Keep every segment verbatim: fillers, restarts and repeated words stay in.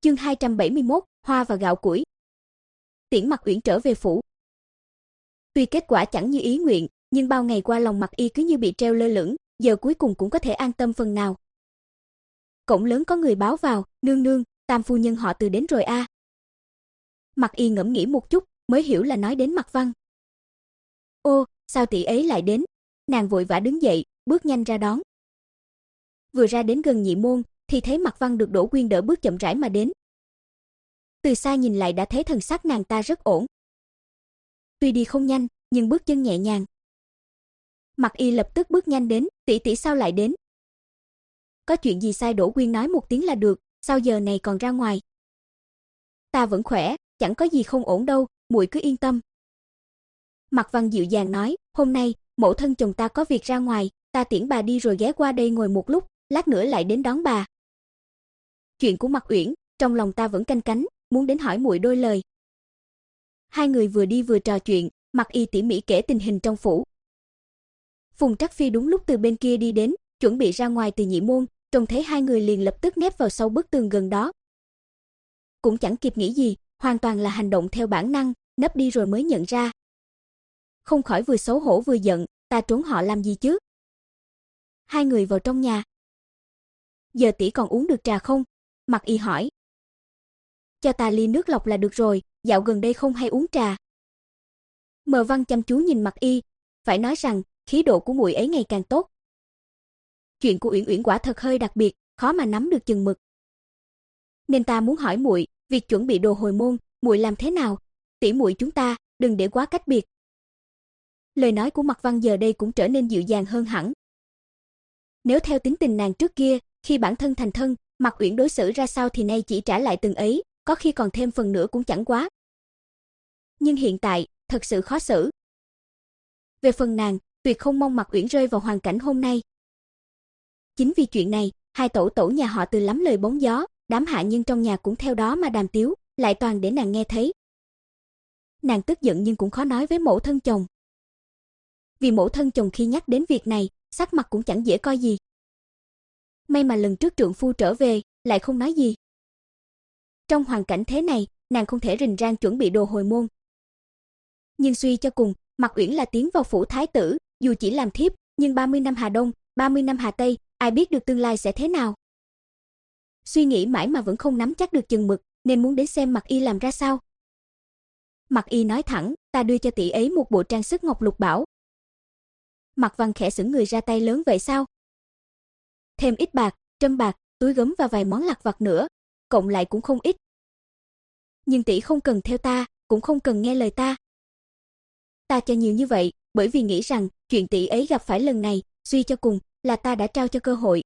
Chương hai trăm bảy mươi mốt, hoa và gạo củi. Tiễn Mặc Uyển trở về phủ. Tuy kết quả chẳng như ý nguyện, nhưng bao ngày qua lòng Mặc Y cứ như bị treo lơ lửng, giờ cuối cùng cũng có thể an tâm phần nào. Cổng lớn có người báo vào, "Nương nương, Tam phu nhân họ Từ đến rồi a." À. Mặc Y ngẫm nghĩ một chút, mới hiểu là nói đến Mặc Văn. "Ô, sao tỷ ấy lại đến?" Nàng vội vã đứng dậy, bước nhanh ra đón. Vừa ra đến gần nhị môn, thì thấy Mặc Văn được Đỗ Quyên đỡ bước chậm rãi mà đến. Từ xa nhìn lại đã thấy thần sắc nàng ta rất ổn. Tuy đi không nhanh, nhưng bước chân nhẹ nhàng. Mặc Y lập tức bước nhanh đến, "Tỷ tỷ sao lại đến?" "Có chuyện gì sai Đỗ Quyên nói một tiếng là được, sao giờ này còn ra ngoài?" "Ta vẫn khỏe, chẳng có gì không ổn đâu, muội cứ yên tâm." Mặc Văn dịu dàng nói, "Hôm nay, mẫu thân chồng ta có việc ra ngoài, ta tiễn bà đi rồi ghé qua đây ngồi một lúc, lát nữa lại đến đón bà." Chuyện của Mặc Uyển, trong lòng ta vẫn canh cánh, muốn đến hỏi muội đôi lời. Hai người vừa đi vừa trò chuyện, Mặc Y tỉ mỉ kể tình hình trong phủ. Phùng Trắc Phi đúng lúc từ bên kia đi đến, chuẩn bị ra ngoài từ nhị môn, trông thấy hai người liền lập tức nép vào sau bức tường gần đó. Cũng chẳng kịp nghĩ gì, hoàn toàn là hành động theo bản năng, nấp đi rồi mới nhận ra. Không khỏi vừa xấu hổ vừa giận, ta trốn họ làm gì chứ? Hai người vào trong nhà. "Giờ tỷ còn uống được trà không?" Mặc Y hỏi. "Cho ta ly nước lọc là được rồi, dạo gần đây không hay uống trà." Mờ Văn chăm chú nhìn Mặc Y, phải nói rằng khí độ của muội ấy ngày càng tốt. Chuyện của Uyển Uyển quả thật hơi đặc biệt, khó mà nắm được chừng mực. Nên ta muốn hỏi muội, việc chuẩn bị đồ hồi môn, muội làm thế nào? Tỷ muội chúng ta, đừng để quá cách biệt. Lời nói của Mặc Văn giờ đây cũng trở nên dịu dàng hơn hẳn. Nếu theo tính tình nàng trước kia, khi bản thân thành thân, Mặc Uyển đối xử ra sao thì nay chỉ trả lại từng ấy, có khi còn thêm phần nữa cũng chẳng quá. Nhưng hiện tại, thật sự khó xử. Về phần nàng, tuyệt không mong Mặc Uyển rơi vào hoàn cảnh hôm nay. Chính vì chuyện này, hai tổ tổ nhà họ Từ lắm lời bóng gió, đám hạ nhân trong nhà cũng theo đó mà đàm tiếu, lại toàn để nàng nghe thấy. Nàng tức giận nhưng cũng khó nói với mẫu thân chồng. Vì mẫu thân chồng khi nhắc đến việc này, sắc mặt cũng chẳng dễ coi gì. May mà lần trước trượng phu trở về, lại không nói gì. Trong hoàn cảnh thế này, nàng không thể rình rang chuẩn bị đồ hồi môn. Nhưng suy cho cùng, Mặc Uyển là tiến vào phủ thái tử, dù chỉ làm thiếp, nhưng ba mươi năm Hà Đông, ba mươi năm Hà Tây, ai biết được tương lai sẽ thế nào. Suy nghĩ mãi mà vẫn không nắm chắc được chừng mực, nên muốn đến xem Mặc Y làm ra sao. Mặc Y nói thẳng, "Ta đưa cho tỷ ấy một bộ trang sức ngọc lục bảo." Mặc Văn khẽ sững người, ra tay lớn vậy sao? Thêm ít bạc, trâm bạc, túi gấm và vài món lặt vặt nữa, cộng lại cũng không ít. Nhưng tỷ không cần theo ta, cũng không cần nghe lời ta. Ta cho nhiều như vậy, bởi vì nghĩ rằng chuyện tỷ ấy gặp phải lần này, suy cho cùng là ta đã trao cho cơ hội.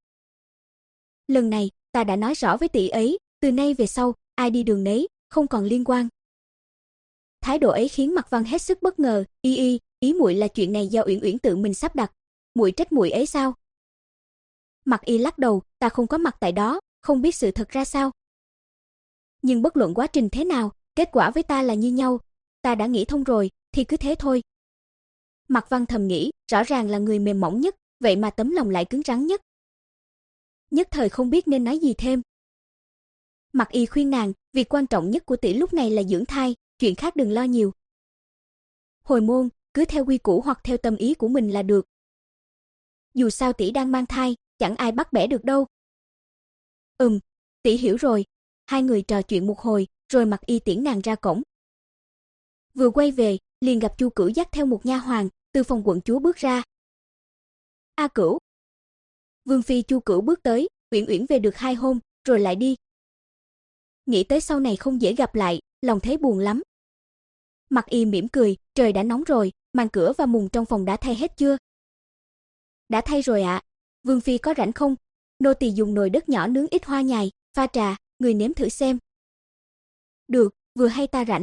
Lần này, ta đã nói rõ với tỷ ấy, từ nay về sau, ai đi đường nấy, không còn liên quan. Thái độ ấy khiến Mặc Văn hết sức bất ngờ, "Y y, ý muội là chuyện này do Uyển Uyển tự mình sắp đặt, muội trách muội ấy sao?" Mặc Y lắc đầu, "Ta không có mặt tại đó, không biết sự thật ra sao. Nhưng bất luận quá trình thế nào, kết quả với ta là như nhau, ta đã nghĩ thông rồi, thì cứ thế thôi." Mặc Văn thầm nghĩ, rõ ràng là người mềm mỏng nhất, vậy mà tấm lòng lại cứng rắn nhất. Nhất thời không biết nên nói gì thêm. Mặc Y khuyên nàng, việc quan trọng nhất của tỷ lúc này là dưỡng thai, chuyện khác đừng lo nhiều. Hồi môn, cứ theo quy củ hoặc theo tâm ý của mình là được. Dù sao tỷ đang mang thai, chẳng ai bắt bẻ được đâu. Ừm, tỷ hiểu rồi. Hai người trò chuyện một hồi, rồi Mặc Y tiễn nàng ra cổng. Vừa quay về, liền gặp Chu Cửu dắt theo một nha hoàn, từ phòng quận chúa bước ra. "A Cửu." Vương phi Chu Cửu bước tới, "Uyển Uyển về được hai hôm, rồi lại đi. Nghĩ tới sau này không dễ gặp lại, lòng thấy buồn lắm." Mặc Y mỉm cười, "Trời đã nóng rồi, màn cửa và mùng trong phòng đã thay hết chưa?" "Đã thay rồi ạ." "Vương phi có rảnh không? Nô tỳ dùng nồi đất nhỏ nướng ít hoa nhài, pha trà, người nếm thử xem." "Được, vừa hay ta rảnh."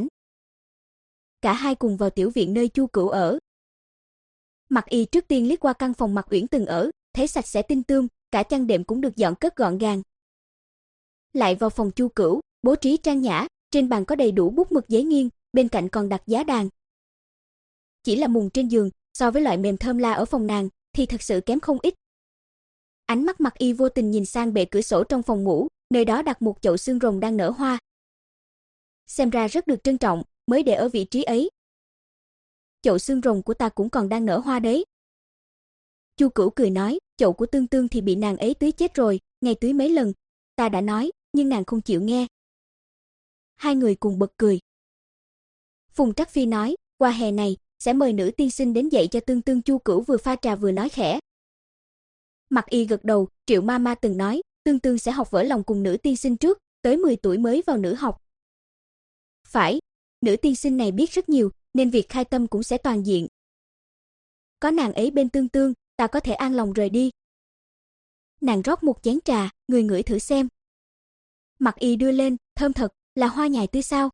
Cả hai cùng vào tiểu viện nơi Chu Cửu ở. Mặc Y trước tiên liếc qua căn phòng Mặc Uyển từng ở, thấy sạch sẽ tinh tươm, cả chăn đệm cũng được dọn cất gọn gàng. Lại vào phòng Chu Cửu, bố trí trang nhã, trên bàn có đầy đủ bút mực giấy nghiên, bên cạnh còn đặt giá đàn. Chỉ là mùng trên giường, so với loại mềm thơm la ở phòng nàng thì thật sự kém không ít. Ánh mắt Mặc Y vô tình nhìn sang bệ cửa sổ trong phòng ngủ, nơi đó đặt một chậu xương rồng đang nở hoa. Xem ra rất được trân trọng, mới để ở vị trí ấy. Chậu xương rồng của ta cũng còn đang nở hoa đấy. Chu Cửu cười nói, chậu của Tương Tương thì bị nàng ấy tưới chết rồi, ngày tưới mấy lần, ta đã nói, nhưng nàng không chịu nghe. Hai người cùng bật cười. Phùng Trắc Phi nói, qua hè này, sẽ mời nữ tiên sinh đến dạy cho Tương Tương. Chu Cửu vừa pha trà vừa nói khẽ. Mặc Y gật đầu, Triệu ma ma từng nói, Tương Tương sẽ học vỡ lòng cùng nữ tiên sinh trước, tới mười tuổi mới vào nữ học. Phải, nữ tiên sinh này biết rất nhiều, nên việc khai tâm cũng sẽ toàn diện. Có nàng ấy bên Tương Tương, ta có thể an lòng rời đi. Nàng rót một chén trà, người ngửi thử xem. Mặc Y đưa lên, thơm thật, là hoa nhài tươi sao?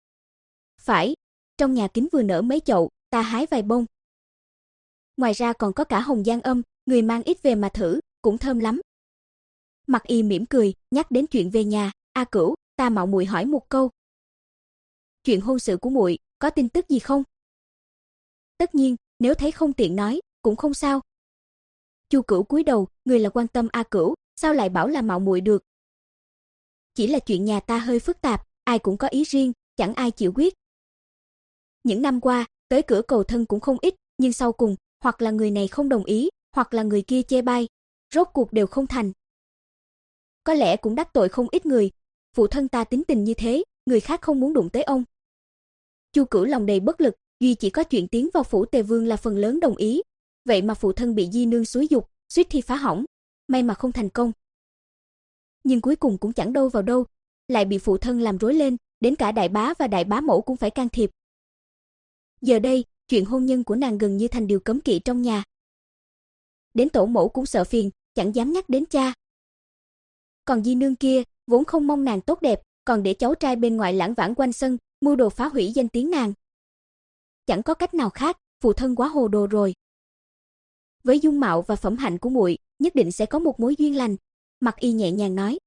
Phải, trong nhà kính vừa nở mấy chậu, ta hái vài bông. Ngoài ra còn có cả hồng giang âm, người mang ít về mà thử, cũng thơm lắm. Mặc Y mỉm cười, nhắc đến chuyện về nhà, A Cửu, ta mạo muội hỏi một câu. Chuyện hôn sự của muội, có tin tức gì không? Tất nhiên, nếu thấy không tiện nói, cũng không sao. Chu Cửu cúi đầu, người là quan tâm A Cửu, sao lại bảo là mạo muội được? Chỉ là chuyện nhà ta hơi phức tạp, ai cũng có ý riêng, chẳng ai chịu quyết. Những năm qua, tới cửa cầu thân cũng không ít, nhưng sau cùng, hoặc là người này không đồng ý, hoặc là người kia chê bai, rốt cuộc đều không thành. Có lẽ cũng đắc tội không ít người, phụ thân ta tính tình như thế, người khác không muốn đụng tới ông. Chu Cửu lòng đầy bất lực, duy chỉ có chuyện tiến vào phủ Tề Vương là phần lớn đồng ý, vậy mà phụ thân bị Di nương xúi dục, suýt thì phá hỏng, may mà không thành công. Nhưng cuối cùng cũng chẳng đâu vào đâu, lại bị phụ thân làm rối lên, đến cả đại bá và đại bá mẫu cũng phải can thiệp. Giờ đây, chuyện hôn nhân của nàng gần như thành điều cấm kỵ trong nhà. Đến tổ mẫu cũng sợ phiền, chẳng dám nhắc đến cha. Còn Di nương kia, vốn không mong nàng tốt đẹp, còn để cháu trai bên ngoài lãng vãng quanh sân, mưu đồ phá hủy danh tiếng nàng. Chẳng có cách nào khác, phụ thân quá hồ đồ rồi. Với dung mạo và phẩm hạnh của muội, nhất định sẽ có một mối duyên lành, Mặc Y nhẹ nhàng nói.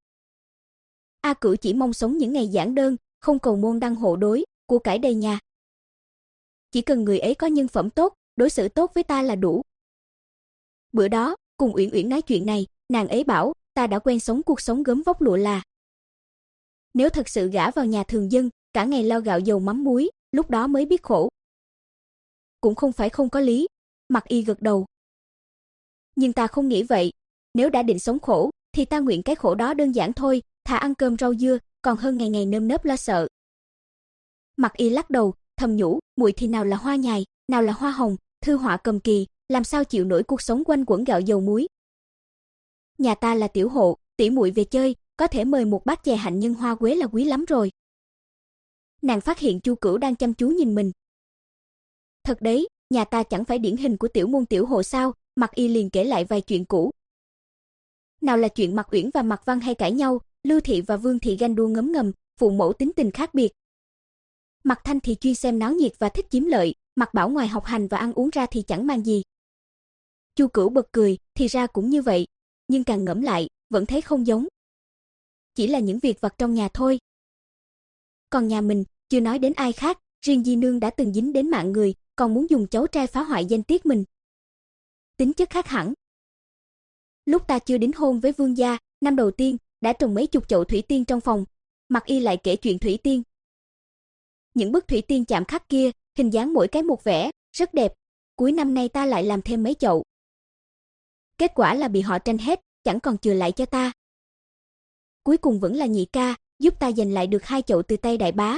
A Cửu chỉ mong sống những ngày giản đơn, không cầu môn đăng hộ đối, của cải đầy nhà. Chỉ cần người ấy có nhân phẩm tốt, đối xử tốt với ta là đủ. Bữa đó, cùng Uyển Uyển nói chuyện này, nàng ấy bảo, ta đã quen sống cuộc sống gấm vóc lụa là. Nếu thật sự gả vào nhà thường dân, cả ngày lo gạo dầu mắm muối, lúc đó mới biết khổ. Cũng không phải không có lý, Mặc Y gật đầu. Nhưng ta không nghĩ vậy, nếu đã định sống khổ, thì ta nguyện cái khổ đó đơn giản thôi, thà ăn cơm rau dưa, còn hơn ngày ngày nơm nớp lo sợ. Mặc Y lắc đầu, thầm nhủ, muội thì nào là hoa nhài, nào là hoa hồng, thư họa cầm kỳ, làm sao chịu nổi cuộc sống quanh quẩn gạo dầu muối. Nhà ta là tiểu hộ, tỷ muội về chơi, có thể mời một bát chè hạnh nhân hoa quế là quý lắm rồi. Nàng phát hiện Chu Cửu đang chăm chú nhìn mình. Thật đấy, nhà ta chẳng phải điển hình của tiểu môn tiểu hộ sao? Mặc Y liền kể lại vài chuyện cũ. Nào là chuyện Mặc Uyển và Mặc Văn hay cãi nhau, Lưu thị và Vương thị ganh đua ngấm ngầm, phụ mẫu tính tình khác biệt. Mặc Thanh thì chuyên xem náo nhiệt và thích chiếm lợi, Mặc Bảo ngoài học hành và ăn uống ra thì chẳng mang gì. Chu Cửu bật cười, thì ra cũng như vậy, nhưng càng ngẫm lại, vẫn thấy không giống. Chỉ là những việc vặt trong nhà thôi. Còn nhà mình, chưa nói đến ai khác, riêng Di nương đã từng dính đến mạng người, còn muốn dùng cháu trai phá hoại danh tiết mình. Tính chất khác hẳn. Lúc ta chưa đính hôn với Vương gia, năm đầu tiên, đã trồng mấy chục chậu thủy tiên trong phòng. Mặc Y lại kể chuyện thủy tiên. Những bức thủy tiên chạm khắc kia, hình dáng mỗi cái một vẻ, rất đẹp. Cuối năm nay ta lại làm thêm mấy chậu. Kết quả là bị họ tranh hết, chẳng còn chừa lại cho ta. Cuối cùng vẫn là nhị ca, giúp ta giành lại được hai chậu từ tay đại bá.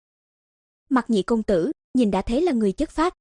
Mặc nhị công tử, nhìn đã thấy là người chất phác.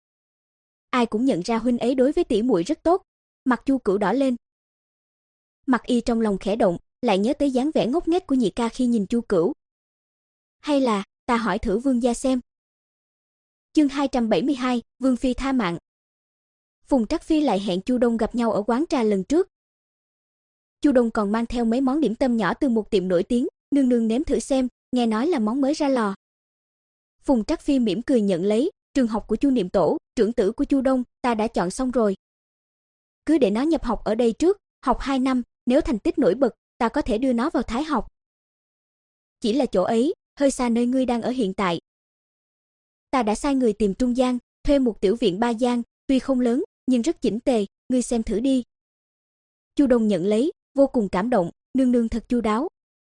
Ai cũng nhận ra huynh ấy đối với tỷ muội rất tốt. Mặt Chu Cửu đỏ lên. Mặc Y trong lòng khẽ động, lại nhớ tới dáng vẻ ngốc nghếch của nhị ca khi nhìn Chu Cửu. Hay là, ta hỏi thử Vương gia xem. Chương hai trăm bảy mươi hai, Vương phi tha mạng. Phùng Trắc Phi lại hẹn Chu Đông gặp nhau ở quán trà lần trước. Chu Đông còn mang theo mấy món điểm tâm nhỏ từ một tiệm nổi tiếng, nương nương nếm thử xem, nghe nói là món mới ra lò. Phùng Trắc Phi mỉm cười nhận lấy, trường học của Chu Niệm Tổ, trưởng tử của Chu Đông, ta đã chọn xong rồi. Cứ để nó nhập học ở đây trước, học hai năm, nếu thành tích nổi bật, ta có thể đưa nó vào Thái học. Chỉ là chỗ ấy, hơi xa nơi ngươi đang ở hiện tại. Ta đã sai người tìm trung gian, thuê một tiểu viện ba gian, tuy không lớn, nhưng rất chỉnh tề, ngươi xem thử đi. Chu Đông nhận lấy, vô cùng cảm động, nương nương thật chu đáo.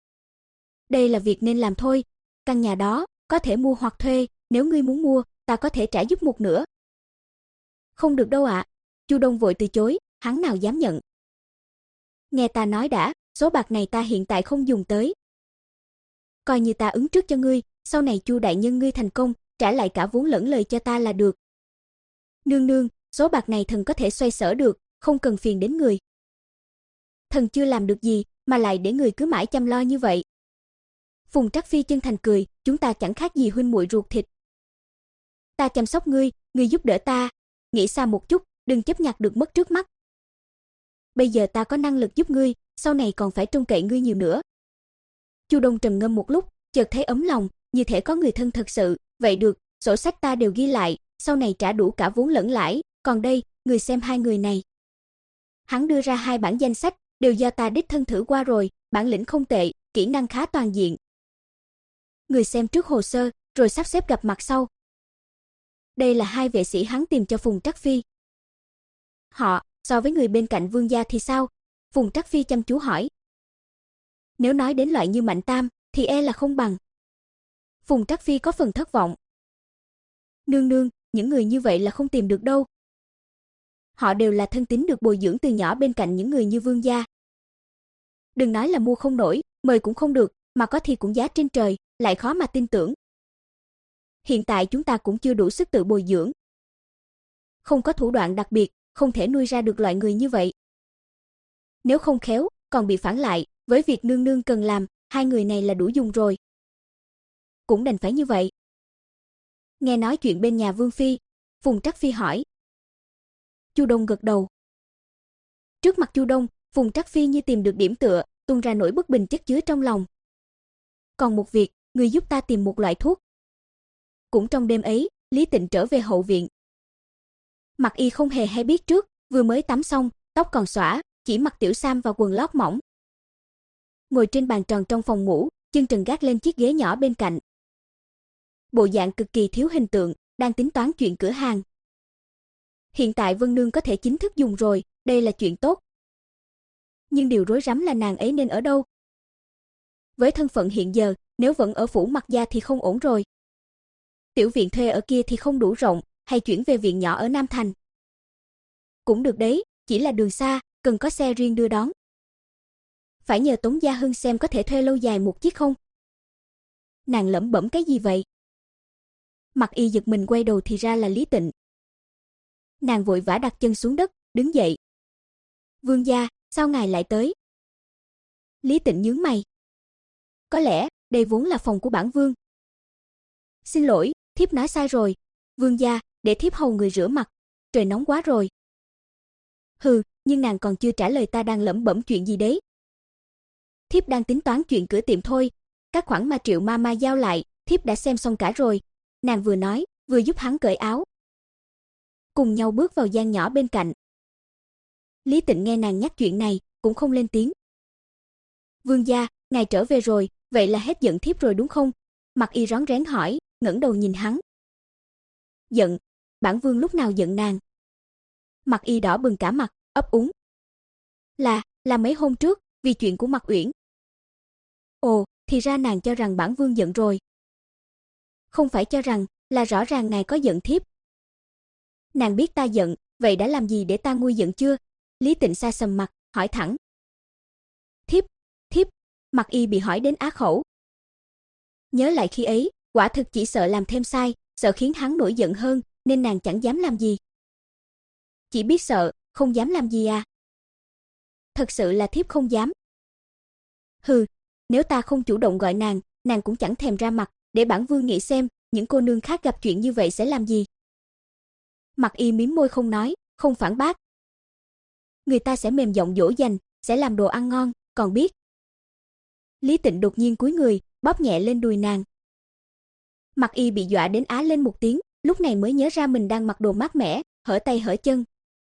đây là việc nên làm thôi. Căn nhà đó, có thể mua hoặc thuê, nếu ngươi muốn mua, ta có thể trả giúp một nửa. Không được đâu ạ. Chu Đông vội từ chối, hắn nào dám nhận. Nghe ta nói đã, số bạc này ta hiện tại không dùng tới. Coi như ta ứng trước cho ngươi, sau này Chu đại nhân ngươi thành công, trả lại cả vốn lẫn lời cho ta là được. Nương nương, số bạc này thần có thể xoay sở được, không cần phiền đến người. Thần chưa làm được gì, mà lại để người cứ mãi chăm lo như vậy. Phùng Trắc Phi chân thành cười, chúng ta chẳng khác gì huynh muội ruột thịt. Ta chăm sóc ngươi, ngươi giúp đỡ ta, nghĩ xa một chút, đừng chấp nhặt được mất trước mắt. Bây giờ ta có năng lực giúp ngươi, sau này còn phải trông cậy ngươi nhiều nữa. Chu Đông trầm ngâm một lúc, chợt thấy ấm lòng, như thể có người thân thật sự, vậy được, sổ sách ta đều ghi lại, sau này trả đủ cả vốn lẫn lãi, còn đây, người xem hai người này. Hắn đưa ra hai bản danh sách, đều do ta đích thân thử qua rồi, bản lĩnh không tệ, kỹ năng khá toàn diện. Người xem trước hồ sơ, rồi sắp xếp gặp mặt sau. Đây là hai vệ sĩ hắn tìm cho Phùng Trắc Phi. Họ, so với người bên cạnh Vương gia thì sao? Phùng Trắc Phi chăm chú hỏi. Nếu nói đến loại như Mạnh Tam, thì e là không bằng. Phùng Trắc Phi có phần thất vọng. Nương nương, những người như vậy là không tìm được đâu. Họ đều là thân tín được bồi dưỡng từ nhỏ bên cạnh những người như Vương gia. Đừng nói là mua không nổi, mời cũng không được, mà có thì cũng giá trên trời, lại khó mà tin tưởng. Hiện tại chúng ta cũng chưa đủ sức tự bồi dưỡng. Không có thủ đoạn đặc biệt, không thể nuôi ra được loại người như vậy. Nếu không khéo, còn bị phản lại, với việc nương nương cần làm, hai người này là đủ dùng rồi. Cũng đành phải như vậy. Nghe nói chuyện bên nhà Vương Phi, Phùng Trắc Phi hỏi. Chu Đông gật đầu. Trước mặt Chu Đông, Phùng Trắc Phi như tìm được điểm tựa, tuôn ra nỗi bất bình chất chứa trong lòng. Còn một việc, người giúp ta tìm một loại thuốc. Cũng trong đêm ấy, Lý Tịnh trở về hậu viện. Mặc Y không hề hay biết trước, vừa mới tắm xong, tóc còn xõa, chỉ mặc tiểu sam và quần lót mỏng. Ngồi trên bàn tròn trong phòng ngủ, chân trần gác lên chiếc ghế nhỏ bên cạnh. Bộ dạng cực kỳ thiếu hình tượng, đang tính toán chuyện cửa hàng. Hiện tại Vân Nương có thể chính thức dùng rồi, đây là chuyện tốt. Nhưng điều rối rắm là nàng ấy nên ở đâu? Với thân phận hiện giờ, nếu vẫn ở phủ Mặc gia thì không ổn rồi. Tiểu viện thuê ở kia thì không đủ rộng, hay chuyển về viện nhỏ ở Nam Thành. Cũng được đấy, chỉ là đường xa, cần có xe riêng đưa đón. Phải nhờ Tống Gia Hưng xem có thể thuê lâu dài một chiếc không? Nàng lẩm bẩm cái gì vậy? Mặc Y giật mình quay đầu thì ra là Lý Tịnh. Nàng vội vã đặt chân xuống đất, đứng dậy. Vương gia, sao ngài lại tới? Lý Tịnh nhướng mày. Có lẽ, đây vốn là phòng của bản vương. Xin lỗi, thiếp nói sai rồi. Vương gia, để thiếp hầu người rửa mặt. Trời nóng quá rồi. Hừ, nhưng nàng còn chưa trả lời ta đang lẩm bẩm chuyện gì đấy. Thiếp đang tính toán chuyện cửa tiệm thôi. Các khoản mà Triệu ma ma giao lại, thiếp đã xem xong cả rồi. Nàng vừa nói, vừa giúp hắn cởi áo. Cùng nhau bước vào gian nhỏ bên cạnh. Lý Tịnh nghe nàng nhắc chuyện này, cũng không lên tiếng. Vương gia, ngài trở về rồi, vậy là hết giận thiếp rồi đúng không? Mặc Y rón rén hỏi, ngẩng đầu nhìn hắn. Giận? Bản vương lúc nào giận nàng? Mặc Y đỏ bừng cả mặt, ấp úng. Là, là mấy hôm trước, vì chuyện của Mặc Uyển. Ồ, thì ra nàng cho rằng bản vương giận rồi. Không phải cho rằng, là rõ ràng ngài có giận thiếp. Nàng biết ta giận, vậy đã làm gì để ta nguôi giận chưa? Lý Tịnh xa sầm mặt, hỏi thẳng. Thiếp, thiếp, Mặc Y bị hỏi đến á khẩu. Nhớ lại khi ấy, quả thực chỉ sợ làm thêm sai, sợ khiến hắn nổi giận hơn, nên nàng chẳng dám làm gì. Chỉ biết sợ, không dám làm gì à? Thật sự là thiếp không dám. Hừ, nếu ta không chủ động gọi nàng, nàng cũng chẳng thèm ra mặt, để bản vương nghĩ xem, những cô nương khác gặp chuyện như vậy sẽ làm gì. Mặc Y mím môi không nói, không phản bác. Người ta sẽ mềm giọng dỗ dành, sẽ làm đồ ăn ngon, còn biết. Lý Tịnh đột nhiên cúi người, bóp nhẹ lên đùi nàng. Mặc Y bị dọa đến á lên một tiếng, lúc này mới nhớ ra mình đang mặc đồ mát mẻ, hở tay hở chân.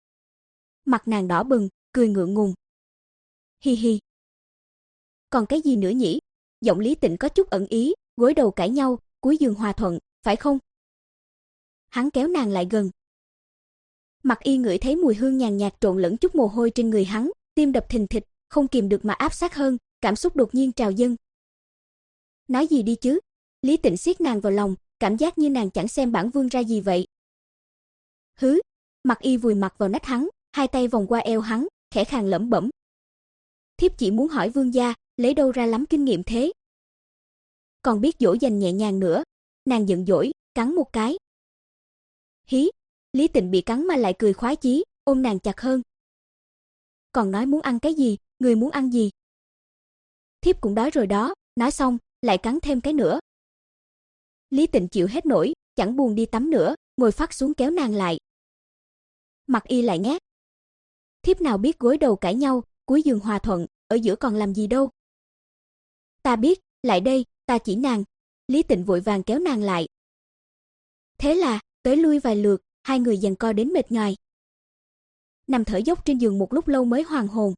Mặt nàng đỏ bừng, cười ngượng ngùng. Hi hi. Còn cái gì nữa nhỉ? Giọng Lý Tịnh có chút ẩn ý, gối đầu cãi nhau, cúi giường hòa thuận, phải không? Hắn kéo nàng lại gần. Mặc Y ngửi thấy mùi hương nhàn nhạt trộn lẫn chút mồ hôi trên người hắn, tim đập thình thịch, không kìm được mà áp sát hơn, cảm xúc đột nhiên trào dâng. Nói gì đi chứ? Lý Tịnh siết nàng vào lòng, cảm giác như nàng chẳng xem bản vương ra gì vậy. Hứ, Mặc Y vùi mặt vào nách hắn, hai tay vòng qua eo hắn, khẽ khàng lẩm bẩm. Thiếp chỉ muốn hỏi vương gia, lấy đâu ra lắm kinh nghiệm thế? Còn biết dỗ dành nhẹ nhàng nữa. Nàng giận dỗi, cắn một cái. Hí, Lý Tịnh bị cắn mà lại cười khoái chí, ôm nàng chặt hơn. Còn nói muốn ăn cái gì, người muốn ăn gì? Thiếp cũng đói rồi đó, nói xong, lại cắn thêm cái nữa. Lý Tịnh chịu hết nổi, chẳng buồn đi tắm nữa, ngồi phắt xuống kéo nàng lại. Mặc Y lại ngáp. Thiếp nào biết gối đầu cãi nhau, cuối giường hòa thuận, ở giữa còn làm gì đâu. Ta biết, lại đây, ta chỉ nàng. Lý Tịnh vội vàng kéo nàng lại. Thế là, tới lui vài lượt, hai người giằng co đến mệt nhoài. Nằm thở dốc trên giường một lúc lâu mới hoàn hồn.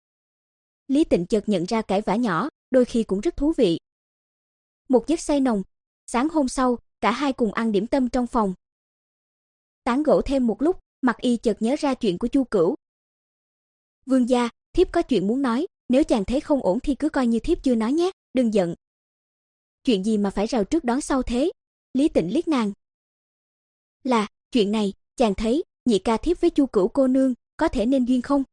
Lý Tịnh chợt nhận ra cãi vã nhỏ, đôi khi cũng rất thú vị. Một giấc say nồng, sáng hôm sau, cả hai cùng ăn điểm tâm trong phòng. Tán gẫu thêm một lúc, Mặc Y chợt nhớ ra chuyện của Chu Cửu. Vương gia, thiếp có chuyện muốn nói, nếu chàng thấy không ổn thì cứ coi như thiếp chưa nói nhé, đừng giận. Chuyện gì mà phải rào trước đón sau thế? Lý Tịnh liếc nàng. Là, chuyện này, chàng thấy, nhị ca thiếp với Chu Cửu cô nương, có thể nên duyên không?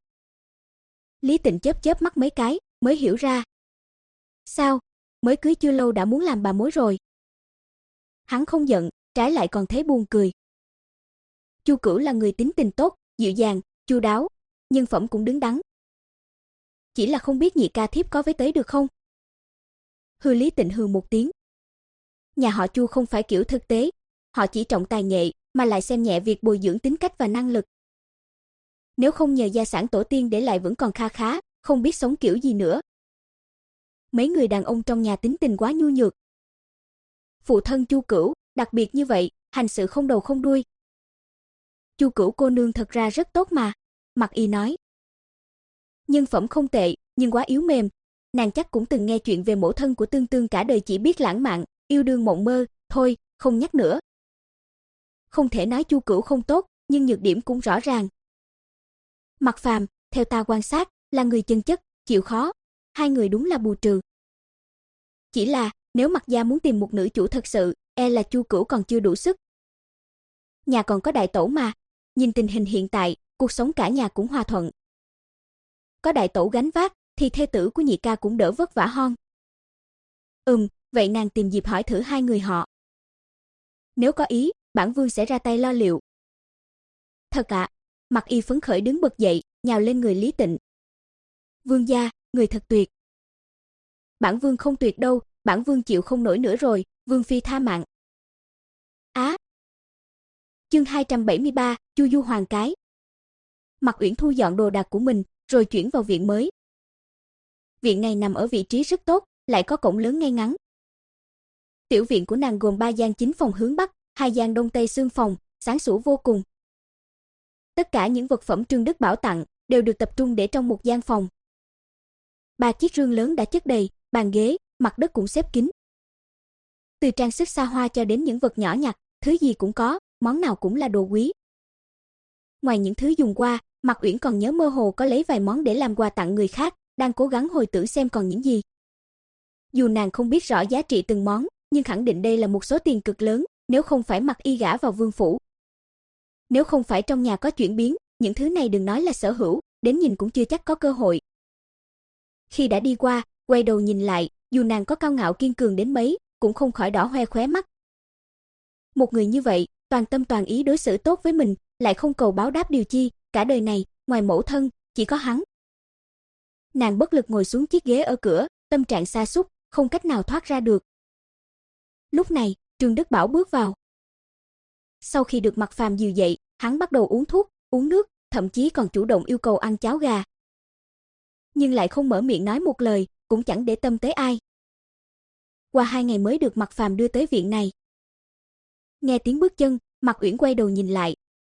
Lý Tịnh chớp chớp mắt mấy cái, mới hiểu ra. Sao, mới cưới chưa lâu đã muốn làm bà mối rồi? Hắn không giận, trái lại còn thấy buồn cười. Chu Cửu là người tính tình tốt, dịu dàng, chu đáo, nhân phẩm cũng đứng đắn. Chỉ là không biết nhị ca thiếp có với tới được không? Hừ. Lý Tịnh hừ một tiếng. Nhà họ Chu không phải kiểu thực tế, họ chỉ trọng tài nghệ, mà lại xem nhẹ việc bồi dưỡng tính cách và năng lực. Nếu không nhờ gia sản tổ tiên để lại vẫn còn kha khá, không biết sống kiểu gì nữa. Mấy người đàn ông trong nhà tính tình quá nhu nhược. Phụ thân Chu Cửu, đặc biệt như vậy, hành sự không đầu không đuôi. Chu Cửu cô nương thật ra rất tốt mà, Mặc Y nói. Nhân phẩm không tệ, nhưng quá yếu mềm. Nàng chắc cũng từng nghe chuyện về mẫu thân của Tương Tương cả đời chỉ biết lãng mạn, yêu đương mộng mơ, thôi, không nhắc nữa. Không thể nói Chu Cửu không tốt, nhưng nhược điểm cũng rõ ràng. Mặc Phàm, theo ta quan sát, là người chân chất, chịu khó, hai người đúng là bù trừ. Chỉ là, nếu Mặc gia muốn tìm một nữ chủ thật sự, e là Chu Cửu còn chưa đủ sức. Nhà còn có đại tẩu mà, nhìn tình hình hiện tại, cuộc sống cả nhà cũng hòa thuận. Có đại tẩu gánh vác, thì thê tử của nhị ca cũng đỡ vất vả hơn. Ừm, vậy nàng tìm dịp hỏi thử hai người họ. Nếu có ý, bản vương sẽ ra tay lo liệu. Thật ạ. À, Mặc Y phấn khởi đứng bật dậy, nhào lên người Lý Tịnh. Vương gia, người thật tuyệt. Bản vương không tuyệt đâu, bản vương chịu không nổi nữa rồi, vương phi tha mạng. Á. À, chương hai trăm bảy mươi ba, Chu Du Hoàng cái. Mặc Uyển thu dọn đồ đạc của mình, rồi chuyển vào viện mới. Viện này nằm ở vị trí rất tốt, lại có cổng lớn ngay ngắn. Tiểu viện của nàng gồm ba gian chính phòng hướng bắc, hai gian đông tây xương phòng, sáng sủa vô cùng. Tất cả những vật phẩm Trương Đức Bảo tặng đều được tập trung để trong một gian phòng. Ba chiếc rương lớn đã chất đầy, bàn ghế, mặt đất cũng xếp kín. Từ trang sức xa hoa cho đến những vật nhỏ nhặt, thứ gì cũng có, món nào cũng là đồ quý. Ngoài những thứ dùng qua, Mặc Uyển còn nhớ mơ hồ có lấy vài món để làm quà tặng người khác, đang cố gắng hồi tưởng xem còn những gì. Dù nàng không biết rõ giá trị từng món, nhưng khẳng định đây là một số tiền cực lớn, nếu không phải Mặc Y gả vào vương phủ. Nếu không phải trong nhà có chuyển biến, những thứ này đừng nói là sở hữu, đến nhìn cũng chưa chắc có cơ hội. Khi đã đi qua, quay đầu nhìn lại, dù nàng có cao ngạo kiên cường đến mấy, cũng không khỏi đỏ hoe khóe mắt. Một người như vậy, toàn tâm toàn ý đối xử tốt với mình, lại không cầu báo đáp điều chi, cả đời này, ngoài mẫu thân, chỉ có hắn. Nàng bất lực ngồi xuống chiếc ghế ở cửa, tâm trạng sa sút, không cách nào thoát ra được. Lúc này, Trương Đức Bảo bước vào. Sau khi được Mặc Phàm dìu dậy, hắn bắt đầu uống thuốc, uống nước, thậm chí còn chủ động yêu cầu ăn cháo gà. Nhưng lại không mở miệng nói một lời, cũng chẳng để tâm tới ai. Qua hai ngày mới được Mặc Phàm đưa tới viện này. Nghe tiếng bước chân, Mặc Uyển quay đầu nhìn lại.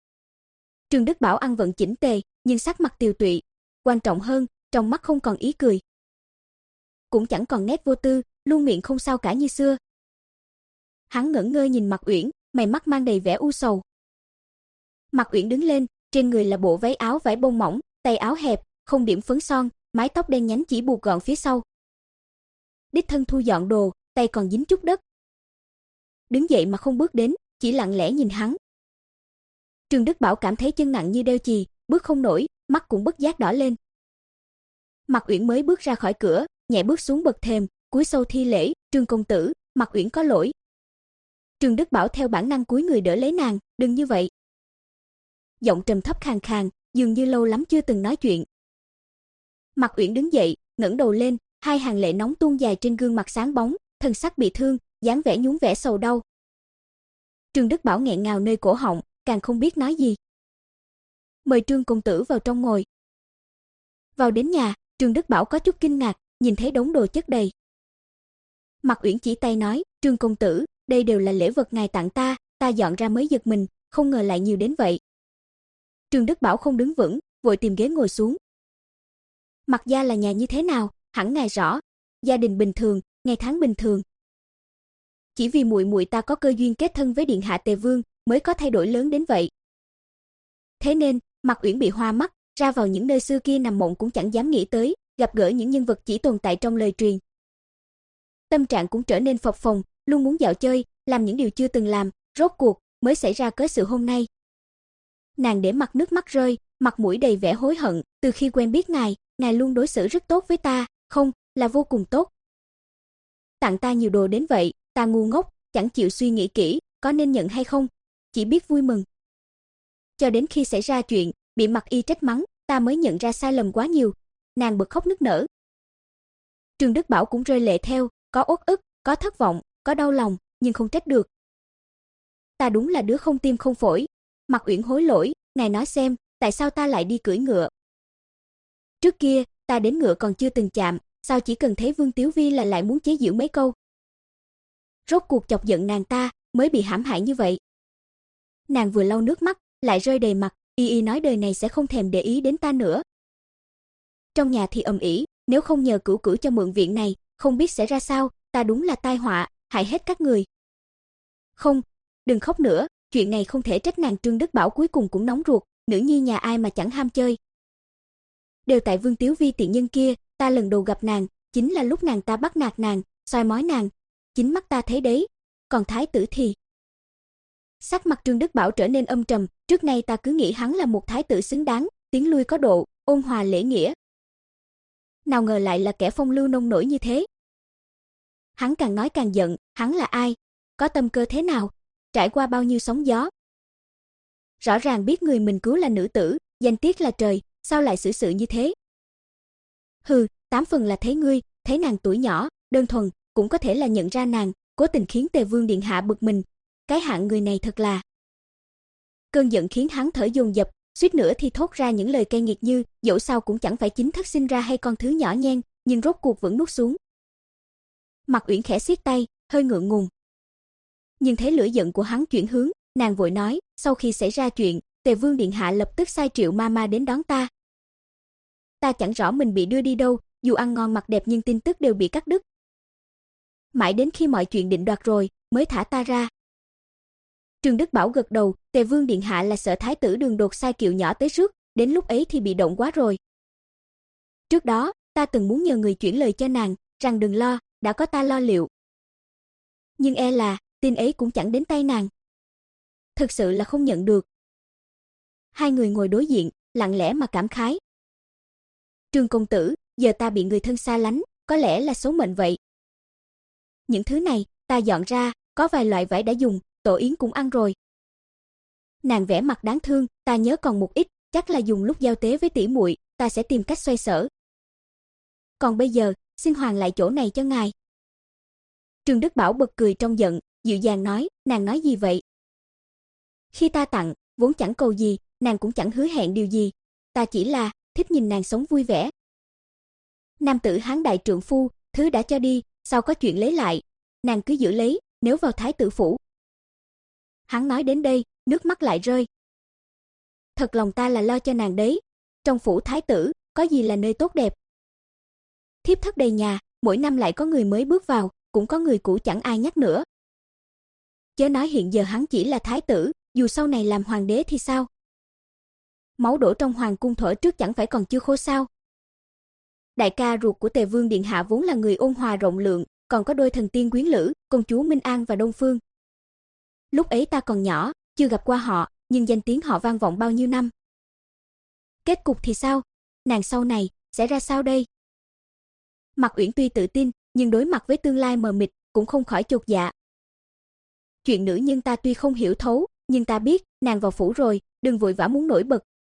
Trương Đức Bảo ăn vận chỉnh tề, nhưng sắc mặt tiều tụy, quan trọng hơn, trong mắt không còn ý cười. Cũng chẳng còn nét vô tư, luôn miệng không sao cả như xưa. Hắn ngẩn ngơ nhìn Mặc Uyển, mày mắt mang đầy vẻ u sầu. Mặc Uyển đứng lên, trên người là bộ váy áo vải bông mỏng, tay áo hẹp, không điểm phấn son, mái tóc đen nhánh chỉ buộc gọn phía sau. Đích thân thu dọn đồ, tay còn dính chút đất. Đứng dậy mà không bước đến, chỉ lặng lẽ nhìn hắn. Trương Đức Bảo cảm thấy chân nặng như đeo chì, bước không nổi, mắt cũng bất giác đỏ lên. Mạc Uyển mới bước ra khỏi cửa, nhẹ bước xuống bậc thềm, cúi sâu thi lễ, "Trương công tử, Mạc Uyển có lỗi." Trương Đức Bảo theo bản năng cúi người đỡ lấy nàng, "Đừng như vậy." Giọng trầm thấp khàn khàn, dường như lâu lắm chưa từng nói chuyện. Mạc Uyển đứng dậy, ngẩng đầu lên, hai hàng lệ nóng tuôn dài trên gương mặt sáng bóng, thân sắc bị thương, dáng vẻ nhún vẻ sầu đau. Trương Đức Bảo nghẹn ngào nơi cổ họng, càng không biết nói gì. "Mời Trương công tử vào trong ngồi." Vào đến nhà, Trương Đức Bảo có chút kinh ngạc, nhìn thấy đống đồ chất đầy. Mạc Uyển chỉ tay nói, "Trương công tử, đây đều là lễ vật ngài tặng ta, ta dọn ra mới giật mình, không ngờ lại nhiều đến vậy." Trương Đức Bảo không đứng vững, vội tìm ghế ngồi xuống. "Mạc gia là nhà như thế nào, hẳn ngài rõ, gia đình bình thường, ngày tháng bình thường. Chỉ vì muội muội ta có cơ duyên kết thân với điện hạ Tề Vương, mới có thay đổi lớn đến vậy." Thế nên, Mạc Uyển bị hoa mắt, ra vào những nơi xưa kia nằm mộng cũng chẳng dám nghĩ tới, gặp gỡ những nhân vật chỉ tồn tại trong lời truyền. Tâm trạng cũng trở nên phập phồng, luôn muốn dạo chơi, làm những điều chưa từng làm, rốt cuộc mới xảy ra cớ sự hôm nay. Nàng để mặt nước mắt rơi, mặt mũi đầy vẻ hối hận, "Từ khi quen biết ngài, ngài luôn đối xử rất tốt với ta, không, là vô cùng tốt. Tặng ta nhiều đồ đến vậy, ta ngu ngốc, chẳng chịu suy nghĩ kỹ, có nên nhận hay không, chỉ biết vui mừng. Cho đến khi xảy ra chuyện, bị Mạc Y trách mắng, ta mới nhận ra sai lầm quá nhiều." Nàng bật khóc nức nở. Trương Đức Bảo cũng rơi lệ theo, có uất ức, có thất vọng, có đau lòng, nhưng không trách được. "Ta đúng là đứa không tim không phổi." Mạc Uyển hối lỗi, "Ngài nói xem, tại sao ta lại đi cưỡi ngựa? Trước kia, ta đến ngựa còn chưa từng chạm, sao chỉ cần thấy Vương Tiếu Vi là lại muốn chế giễu mấy câu? Rốt cuộc chọc giận nàng ta, mới bị hãm hại như vậy." Nàng vừa lau nước mắt, lại rơi đầy mặt, y y nói đời này sẽ không thèm để ý đến ta nữa. Trong nhà thì ầm ĩ, nếu không nhờ Cửu Cửu cho mượn viện này, không biết sẽ ra sao, ta đúng là tai họa, hại hết các người. "Không, đừng khóc nữa, chuyện này không thể trách nàng." Trương Đức Bảo cuối cùng cũng nóng ruột, nữ nhi nhà ai mà chẳng ham chơi. Đều tại Vương Tiếu Vi tiện nhân kia, ta lần đầu gặp nàng, chính là lúc nàng ta bắt nạt nàng, soi mói nàng, chính mắt ta thấy đấy, còn thái tử thì... Sắc mặt Trương Đức Bảo trở nên âm trầm, trước nay ta cứ nghĩ hắn là một thái tử xứng đáng, tiến lui có độ, ôn hòa lễ nghĩa. Nào ngờ lại là kẻ phong lưu nông nổi như thế. Hắn càng nói càng giận, hắn là ai? Có tâm cơ thế nào? Trải qua bao nhiêu sóng gió? Rõ ràng biết người mình cứu là nữ tử, danh tiết là trời, sao lại xử sự như thế? Hừ, tám phần là thấy ngươi, thấy nàng tuổi nhỏ, đơn thuần, cũng có thể là nhận ra nàng, cố tình khiến Tề Vương điện hạ bực mình. Cái hạng người này thật là... Cơn giận khiến hắn thở dồn dập, suýt nữa thì thốt ra những lời cay nghiệt như, dẫu sao cũng chẳng phải chính thất sinh ra hay con thứ nhỏ nhen, nhưng rốt cuộc vẫn nuốt xuống. Mạc Uyển khẽ siết tay, hơi ngượng ngùng. Nhưng thấy lửa giận của hắn chuyển hướng, nàng vội nói, sau khi xảy ra chuyện, Tề Vương điện hạ lập tức sai Triệu ma ma đến đón ta. Ta chẳng rõ mình bị đưa đi đâu, dù ăn ngon mặc đẹp nhưng tin tức đều bị cắt đứt. Mãi đến khi mọi chuyện định đoạt rồi, mới thả ta ra. Trương Đức Bảo gật đầu, Tề Vương điện hạ là sợ thái tử Đường Đột sai kiệu nhỏ tới rước, đến lúc ấy thì bị động quá rồi. Trước đó, ta từng muốn nhờ người chuyển lời cho nàng, rằng đừng lo, đã có ta lo liệu. Nhưng e là, tin ấy cũng chẳng đến tay nàng. Thực sự là không nhận được. Hai người ngồi đối diện, lặng lẽ mà cảm khái. Trương công tử, giờ ta bị người thân xa lánh, có lẽ là số mệnh vậy. Những thứ này, ta dọn ra, có vài loại vải đã dùng, Tổ Yến cũng ăn rồi. Nàng vẻ mặt đáng thương, ta nhớ còn một ít, chắc là dùng lúc giao tế với tỷ muội, ta sẽ tìm cách xoay sở. Còn bây giờ, xin hoàn lại chỗ này cho ngài. Trương Đức Bảo bật cười trong giận, dịu dàng nói, nàng nói gì vậy? Khi ta tặng, vốn chẳng cầu gì, nàng cũng chẳng hứa hẹn điều gì, ta chỉ là thích nhìn nàng sống vui vẻ. Nam tử hán đại trượng phu, thứ đã cho đi, sao có chuyện lấy lại, nàng cứ giữ lấy, nếu vào thái tử phủ. Hắn nói đến đây, nước mắt lại rơi. Thật lòng ta là lo cho nàng đấy, trong phủ thái tử, có gì là nơi tốt đẹp. Thiếp thất đầy nhà, mỗi năm lại có người mới bước vào, cũng có người cũ chẳng ai nhắc nữa. Chớ nói hiện giờ hắn chỉ là thái tử, dù sau này làm hoàng đế thì sao? Máu đổ trong hoàng cung thuở trước chẳng phải còn chưa khô sao? Đại ca ruột của Tề Vương điện hạ vốn là người ôn hòa rộng lượng, còn có đôi thần tiên quyến lữ, công chúa Minh An và Đông Phương. Lúc ấy ta còn nhỏ, chưa gặp qua họ, nhưng danh tiếng họ vang vọng bao nhiêu năm. Kết cục thì sao? Nàng sau này sẽ ra sao đây? Mạc Uyển tuy tự tin, nhưng đối mặt với tương lai mờ mịt, cũng không khỏi chột dạ. Chuyện nữ nhân ta tuy không hiểu thấu, nhưng ta biết, nàng vào phủ rồi, đừng vội vã muốn nổi bật.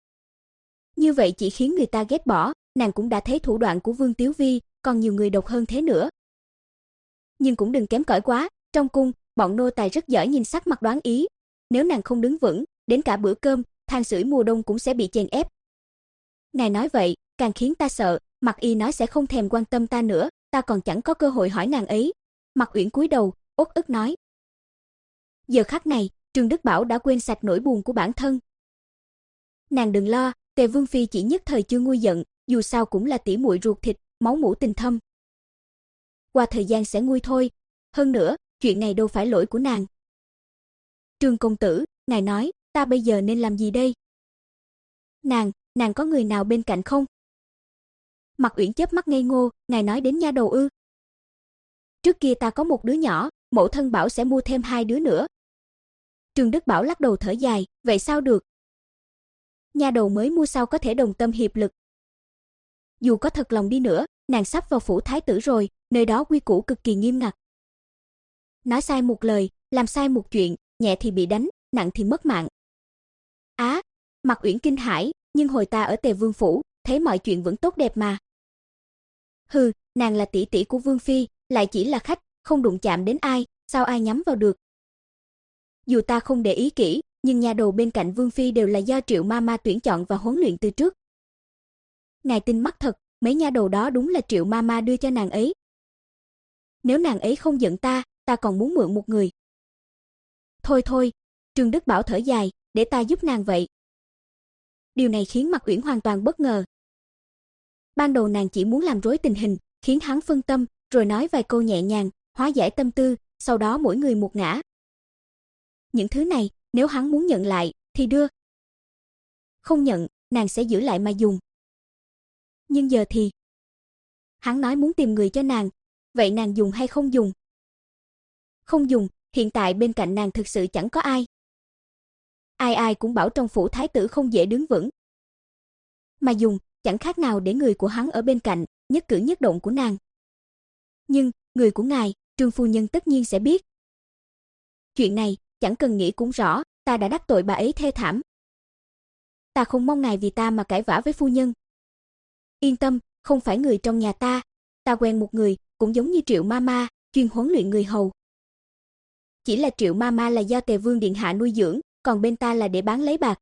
Như vậy chỉ khiến người ta ghét bỏ, nàng cũng đã thấy thủ đoạn của Vương Tiếu Vi, còn nhiều người độc hơn thế nữa. Nhưng cũng đừng kém cỏi quá, trong cung, bọn nô tài rất giỏi nhìn sắc mặt đoán ý. Nếu nàng không đứng vững, đến cả bữa cơm, than sưởi mùa đông cũng sẽ bị chèn ép. Ngài nói vậy, càng khiến ta sợ, Mạc Y nói sẽ không thèm quan tâm ta nữa, ta còn chẳng có cơ hội hỏi nàng ấy. Mạc Uyển cúi đầu, uất ức nói. Giờ khắc này, Trương Đức Bảo đã quên sạch nỗi buồn của bản thân. Nàng đừng lo, Tề Vương phi chỉ nhất thời chưa nguôi giận, dù sao cũng là tỷ muội ruột thịt, máu mủ tình thâm. Qua thời gian sẽ nguôi thôi, hơn nữa, chuyện này đâu phải lỗi của nàng. Trương công tử, ngài nói, ta bây giờ nên làm gì đây? Nàng, nàng có người nào bên cạnh không? Mạc Uyển chớp mắt ngây ngô, ngài nói đến nha đầu ư? Trước kia ta có một đứa nhỏ, mẫu thân bảo sẽ mua thêm hai đứa nữa. Trương Đức Bảo lắc đầu thở dài, vậy sao được? Nha đầu mới mua sao có thể đồng tâm hiệp lực? Dù có thật lòng đi nữa, nàng sắp vào phủ thái tử rồi, nơi đó quy củ cực kỳ nghiêm ngặt. Nói sai một lời, làm sai một chuyện, nhẹ thì bị đánh, nặng thì mất mạng. Á, Mạc Uyển kinh hãi, nhưng hồi ta ở Tề Vương phủ, thấy mọi chuyện vẫn tốt đẹp mà. Hừ, nàng là tỷ tỷ của Vương phi, lại chỉ là khách, không đụng chạm đến ai, sao ai nhắm vào được? Dù ta không để ý kỹ, nhưng nha đầu bên cạnh Vương phi đều là do Triệu Mama tuyển chọn và huấn luyện từ trước. Ngài tin mắt thật, mấy nha đầu đó đúng là Triệu Mama đưa cho nàng ấy. Nếu nàng ấy không giận ta, ta còn muốn mượn một người. Thôi thôi, Trương Đức Bảo thở dài, để ta giúp nàng vậy. Điều này khiến Mạc Uyển hoàn toàn bất ngờ. Ban đầu nàng chỉ muốn làm rối tình hình, khiến hắn phân tâm, rồi nói vài câu nhẹ nhàng, hóa giải tâm tư, sau đó mỗi người một ngã. Những thứ này, nếu hắn muốn nhận lại, thì đưa. Không nhận, nàng sẽ giữ lại mà dùng. Nhưng giờ thì... Hắn nói muốn tìm người cho nàng, vậy nàng dùng hay không dùng? Không dùng, hiện tại bên cạnh nàng thực sự chẳng có ai. Ai ai cũng bảo trong phủ thái tử không dễ đứng vững. Mà dùng, chẳng khác nào để người của hắn ở bên cạnh, nhất cử nhất động của nàng. Nhưng, người của ngài, Trương phu nhân tất nhiên sẽ biết. Chuyện này, chẳng cần nghĩ cũng rõ, ta đã đắc tội bà ấy thê thảm. Ta không mong ngài vì ta mà cãi vã với phu nhân. Yên tâm, không phải người trong nhà ta, ta quen một người, cũng giống như Triệu Mama, chuyên huấn luyện người hầu. Chỉ là Triệu Mama là do Tề Vương điện hạ nuôi dưỡng, còn bên ta là để bán lấy bạc.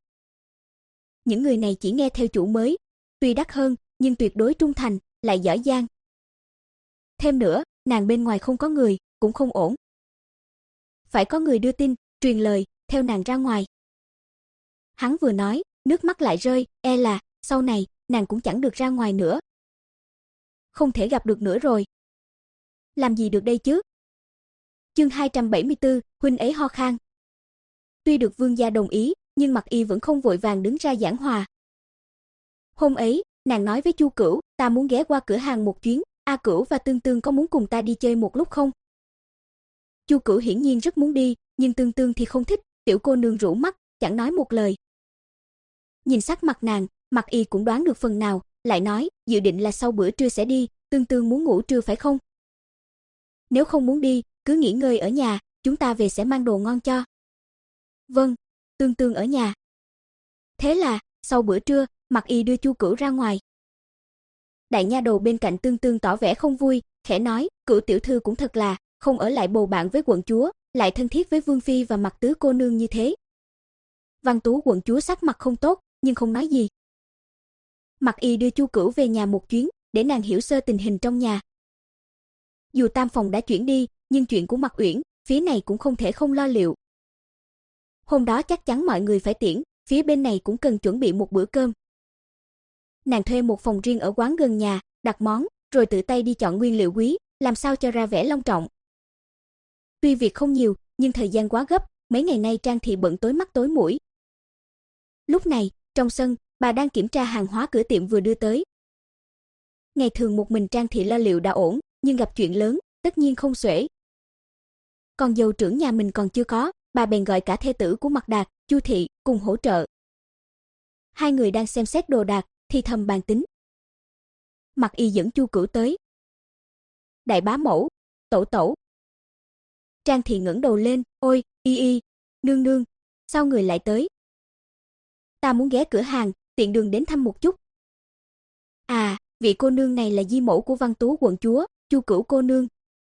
Những người này chỉ nghe theo chủ mới, tuy đắt hơn, nhưng tuyệt đối trung thành, lại giỏi giang. Thêm nữa, nàng bên ngoài không có người, cũng không ổn. Phải có người đưa tin, truyền lời, theo nàng ra ngoài. Hắn vừa nói, nước mắt lại rơi, e là, sau này, nàng cũng chẳng được ra ngoài nữa. Không thể gặp được nữa rồi. Làm gì được đây chứ? Chương hai trăm bảy mươi tư, huynh ấy ho khan. Tuy được vương gia đồng ý, nhưng Mạc Y vẫn không vội vàng đứng ra giảng hòa. Hôm ấy, nàng nói với Chu Cửu, ta muốn ghé qua cửa hàng một chuyến, A Cửu và Tương Tương có muốn cùng ta đi chơi một lúc không? Chu Cửu hiển nhiên rất muốn đi, nhưng Tương Tương thì không thích, tiểu cô nương rũ mắt, chẳng nói một lời. Nhìn sắc mặt nàng, Mạc Y cũng đoán được phần nào, lại nói, dự định là sau bữa trưa sẽ đi, Tương Tương muốn ngủ trưa phải không? Nếu không muốn đi, cứ nghỉ ngơi ở nhà, chúng ta về sẽ mang đồ ngon cho. Vâng, Tương Tương ở nhà. Thế là, sau bữa trưa, Mạc Y đưa Chu Cửu ra ngoài. Đại nha đầu bên cạnh Tương Tương tỏ vẻ không vui, khẽ nói, Cửu tiểu thư cũng thật là, không ở lại bầu bạn với quận chúa, lại thân thiết với Vương phi và Mạc tứ cô nương như thế. Văn Tú quận chúa sắc mặt không tốt, nhưng không nói gì. Mạc Y đưa Chu Cửu về nhà một chuyến, để nàng hiểu sơ tình hình trong nhà. Dù tam phòng đã chuyển đi, nhưng chuyện của Mạc Uyển, phía này cũng không thể không lo liệu. Hôm đó chắc chắn mọi người phải tiễn, phía bên này cũng cần chuẩn bị một bữa cơm. Nàng thuê một phòng riêng ở quán gần nhà, đặt món, rồi tự tay đi chọn nguyên liệu quý, làm sao cho ra vẻ long trọng. Tuy việc không nhiều, nhưng thời gian quá gấp, mấy ngày nay Trang Thị bận tối mắt tối mũi. Lúc này, trong sân, bà đang kiểm tra hàng hóa cửa tiệm vừa đưa tới. Ngày thường một mình Trang Thị lo liệu đã ổn, nhưng gặp chuyện lớn, tất nhiên không xuể. Còn dâu trưởng nhà mình còn chưa có, bà bèn gọi cả thê tử của Mạc Đạt, Chu thị, cùng hỗ trợ. Hai người đang xem xét đồ đạc, thì thầm bàn tính. Mạc Y dẫn Chu Cửu tới. Đại bá mẫu, tẩu tẩu. Trang Thị ngẩng đầu lên, ôi, Y Y, nương nương, sao người lại tới? Ta muốn ghé cửa hàng, tiện đường đến thăm một chút. À, vị cô nương này là di mẫu của Văn Tú quận chúa, Chu Cửu cô nương.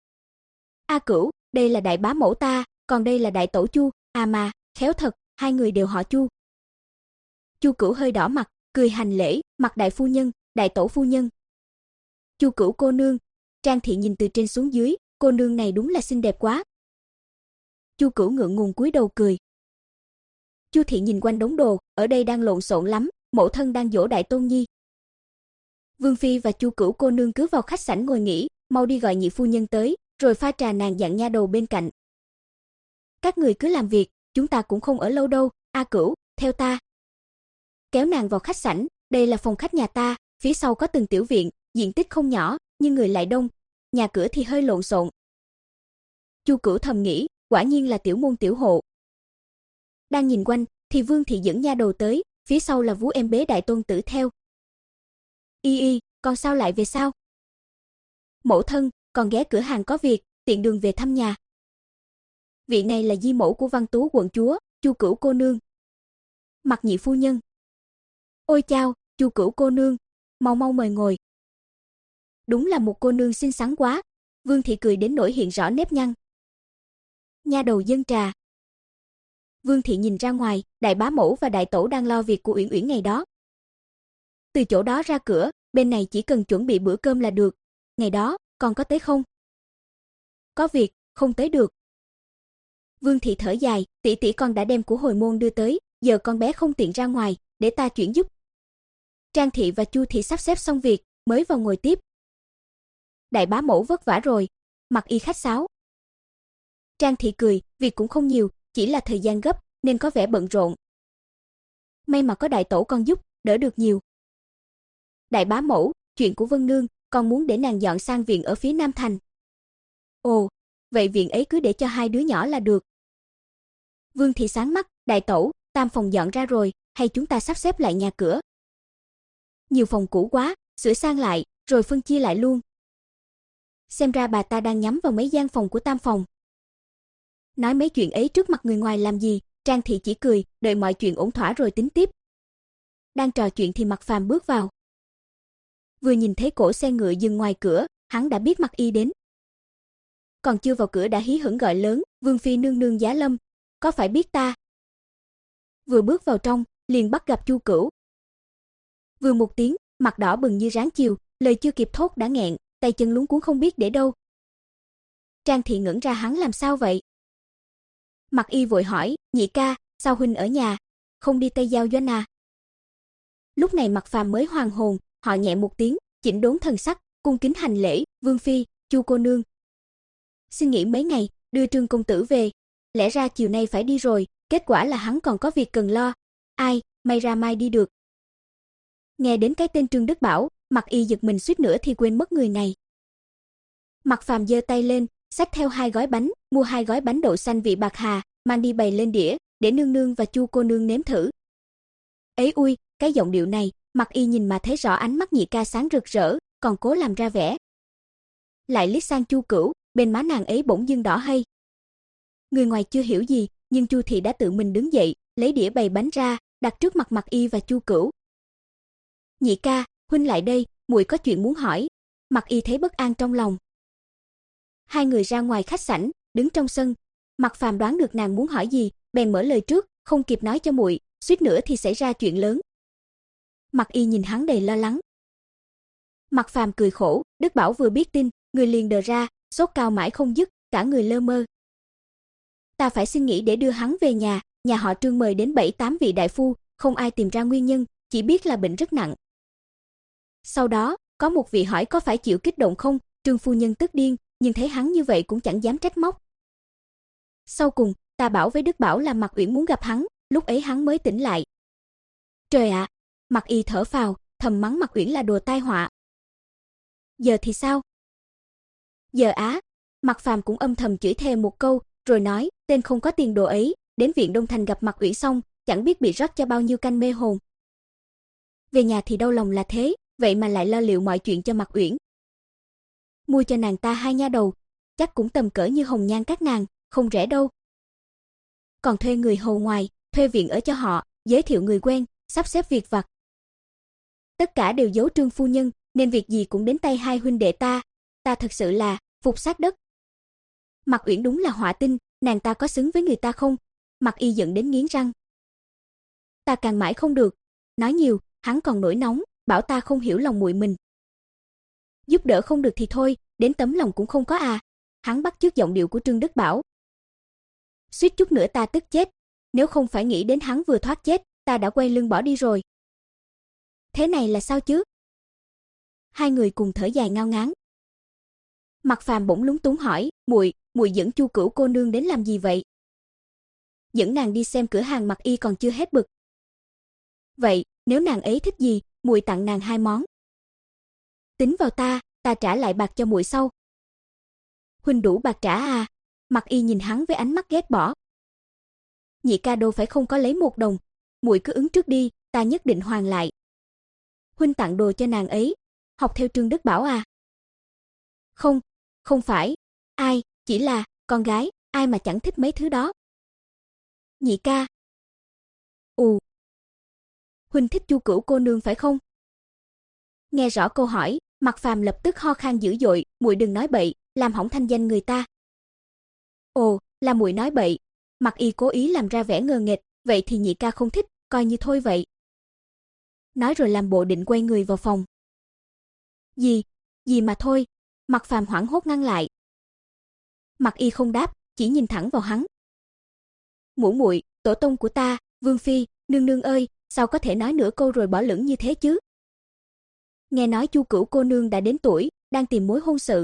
A Cửu, đây là đại bá mẫu ta, còn đây là đại tẩu Chu, à mà, khéo thật, hai người đều họ Chu. Chu Cửu hơi đỏ mặt, cười hành lễ, mặt đại phu nhân, đại tẩu phu nhân. Chu Cửu cô nương. Trang Thị nhìn từ trên xuống dưới, cô nương này đúng là xinh đẹp quá. Chu Cửu ngượng ngùng cúi đầu cười. Chu Thị nhìn quanh đống đồ, ở đây đang lộn xộn lắm, mẫu thân đang dỗ đại tôn nhi. Vương phi và Chu Cửu cô nương cứ vào khách sảnh ngồi nghỉ, mau đi gọi nhị phu nhân tới, rồi pha trà nàng dặn nha đầu bên cạnh. Các người cứ làm việc, chúng ta cũng không ở lâu đâu, A Cửu, theo ta. Kéo nàng vào khách sảnh, đây là phòng khách nhà ta, phía sau có từng tiểu viện, diện tích không nhỏ, nhưng người lại đông, nhà cửa thì hơi lộn xộn. Chu Cửu thầm nghĩ, quả nhiên là tiểu môn tiểu hộ. Đang nhìn quanh, thì Vương thị dẫn nha đầu tới, phía sau là vú em bế đại tôn tử theo. Y Y, con sao lại về sao? Mẫu thân, còn ghé cửa hàng có việc, tiện đường về thăm nhà. Vị này là di mẫu của Văn Tú quận chúa, Chu Cửu cô nương. Mặc nhị phu nhân. Ôi chao, Chu Cửu cô nương, mau mau mời ngồi. Đúng là một cô nương xinh xắn quá. Vương thị cười đến nỗi hiện rõ nếp nhăn. Nha đầu dâng trà. Vương thị nhìn ra ngoài, đại bá mẫu và đại tẩu đang lo việc của Uyển Uyển ngày đó. Từ chỗ đó ra cửa, bên này chỉ cần chuẩn bị bữa cơm là được. Ngày đó, còn có tới không? Có việc, không tới được. Vương thị thở dài, tỷ tỷ con đã đem của hồi môn đưa tới, giờ con bé không tiện ra ngoài, để ta chuyển giúp. Trang thị và Chu thị sắp xếp xong việc, mới vào ngồi tiếp. Đại bá mẫu vất vả rồi, Mặc Y khách sáo. Trang thị cười, việc cũng không nhiều, chỉ là thời gian gấp nên có vẻ bận rộn. May mà có đại tẩu con giúp, đỡ được nhiều. Đại bá mẫu, chuyện của Vân nương, con muốn để nàng dọn sang viện ở phía Nam thành. Ồ, vậy viện ấy cứ để cho hai đứa nhỏ là được. Vương thị sáng mắt, đại tẩu, tam phòng dọn ra rồi, hay chúng ta sắp xếp lại nhà cửa? Nhiều phòng cũ quá, sửa sang lại, rồi phân chia lại luôn. Xem ra bà ta đang nhắm vào mấy gian phòng của tam phòng. Nói mấy chuyện ấy trước mặt người ngoài làm gì, Trang thị chỉ cười, đợi mọi chuyện ổn thỏa rồi tính tiếp. Đang trò chuyện thì Mạc Phàm bước vào. Vừa nhìn thấy cỗ xe ngựa dừng ngoài cửa, hắn đã biết Mạc Y đến. Còn chưa vào cửa đã hí hửng gọi lớn, Vương phi nương nương giá lâm, có phải biết ta? Vừa bước vào trong, liền bắt gặp Chu Cửu. Vừa một tiếng, mặt đỏ bừng như ráng chiều, lời chưa kịp thốt đã nghẹn, tay chân luống cuống không biết để đâu. Trang thị ngẩn ra hắn làm sao vậy? Mạc Y vội hỏi, nhị ca, sao huynh ở nhà, không đi Tây Giao doanh à? Lúc này Mạc Phàm mới hoàn hồn, họ nhẹ một tiếng, chỉnh đốn thần sắc, cung kính hành lễ, Vương phi, Chu cô nương. Xin nghỉ mấy ngày, đưa Trương công tử về, lẽ ra chiều nay phải đi rồi, kết quả là hắn còn có việc cần lo. Ai, may ra mai đi được. Nghe đến cái tên Trương Đức Bảo, Mạc Y giật mình suýt nữa thì quên mất người này. Mạc Phàm giơ tay lên, xách theo hai gói bánh, mua hai gói bánh đậu xanh vị bạc hà, mang đi bày lên đĩa, để nương nương và Chu cô nương nếm thử. Ấy ui, cái giọng điệu này, Mạc Y nhìn mà thấy rõ ánh mắt nhị ca sáng rực rỡ, còn cố làm ra vẻ. Lại liếc sang Chu Cửu, bên má nàng ấy bỗng dưng đỏ hay. Người ngoài chưa hiểu gì, nhưng Chu thị đã tự mình đứng dậy, lấy đĩa bày bánh ra, đặt trước mặt Mạc Y và Chu Cửu. Nhị ca, huynh lại đây, muội có chuyện muốn hỏi. Mạc Y thấy bất an trong lòng. Hai người ra ngoài khách sảnh, đứng trong sân. Mạc Phàm đoán được nàng muốn hỏi gì, bèn mở lời trước, không kịp nói cho muội, suýt nữa thì xảy ra chuyện lớn. Mạc Y nhìn hắn đầy lo lắng. Mạc Phàm cười khổ, Đức Bảo vừa biết tin, người liền đờ ra, sốt cao mãi không dứt, cả người lơ mơ. Ta phải xin nghỉ để đưa hắn về nhà, nhà họ Trương mời đến bảy tám vị đại phu, không ai tìm ra nguyên nhân, chỉ biết là bệnh rất nặng. Sau đó, có một vị hỏi có phải chịu kích động không, Trương phu nhân tức điên, nhưng thấy hắn như vậy cũng chẳng dám trách móc. Sau cùng, ta bảo với Đức Bảo là Mạc Uyển muốn gặp hắn, lúc ấy hắn mới tỉnh lại. Trời ạ, à, Mạc Y thở phào, thầm mắng Mạc Uyển là đồ tai họa. Giờ thì sao? Giờ á, Mạc Phàm cũng âm thầm chửi thề một câu, rồi nói, tên không có tiền đồ ấy, đến viện Đông Thành gặp Mạc Uyển xong, chẳng biết bị rót cho bao nhiêu canh mê hồn. Về nhà thì đau lòng là thế, vậy mà lại lo liệu mọi chuyện cho Mạc Uyển. Mua cho nàng ta hai nha đầu, chắc cũng tầm cỡ như hồng nhan các nàng, không rẻ đâu. Còn thuê người hầu ngoài, thuê viện ở cho họ, giới thiệu người quen, sắp xếp việc vặt. Tất cả đều giấu Trương phu nhân, nên việc gì cũng đến tay hai huynh đệ ta, ta thật sự là phục sát đất. Mạc Uyển đúng là họa tinh, nàng ta có xứng với người ta không? Mạc Y giận đến nghiến răng. Ta càng mãi không được, nói nhiều, hắn còn nổi nóng, bảo ta không hiểu lòng muội mình. Giúp đỡ không được thì thôi, đến tấm lòng cũng không có à. Hắn bắt chước giọng điệu của Trương Đức Bảo. Suýt chút nữa ta tức chết, nếu không phải nghĩ đến hắn vừa thoát chết, ta đã quay lưng bỏ đi rồi. Thế này là sao chứ? Hai người cùng thở dài ngao ngán. Mạc Phàm bỗng lúng túng hỏi, muội, muội dẫn Chu Cửu cô nương đến làm gì vậy? Dẫn nàng đi xem cửa hàng Mạc Y còn chưa hết bực. Vậy, nếu nàng ấy thích gì, muội tặng nàng hai món. Tính vào ta, ta trả lại bạc cho muội sau. Huynh đủ bạc trả à? Mạc Y nhìn hắn với ánh mắt ghét bỏ. Nhị ca đâu phải không có lấy một đồng, muội cứ ứng trước đi, ta nhất định hoàn lại. Huynh tặng đồ cho nàng ấy, học theo Trương Đức Bảo à? Không, không phải. Ai, chỉ là con gái, ai mà chẳng thích mấy thứ đó. Nhị ca. Ù. Huynh thích Chu Cửu cô nương phải không? Nghe rõ câu hỏi, Mạc Phàm lập tức ho khan dữ dội, muội đừng nói bậy, làm hỏng thanh danh người ta. Ồ, là muội nói bậy. Mạc Y cố ý làm ra vẻ ngờ nghệch, vậy thì nhị ca không thích, coi như thôi vậy. Nói rồi làm bộ định quay người vào phòng. Gì, gì mà thôi? Mạc Phàm hoảng hốt ngăn lại. Mạc Y không đáp, chỉ nhìn thẳng vào hắn. Muội muội, tổ tông của ta, Vương phi, nương nương ơi, sao có thể nói nửa câu rồi bỏ lửng như thế chứ? Nghe nói Chu Cửu cô nương đã đến tuổi, đang tìm mối hôn sự.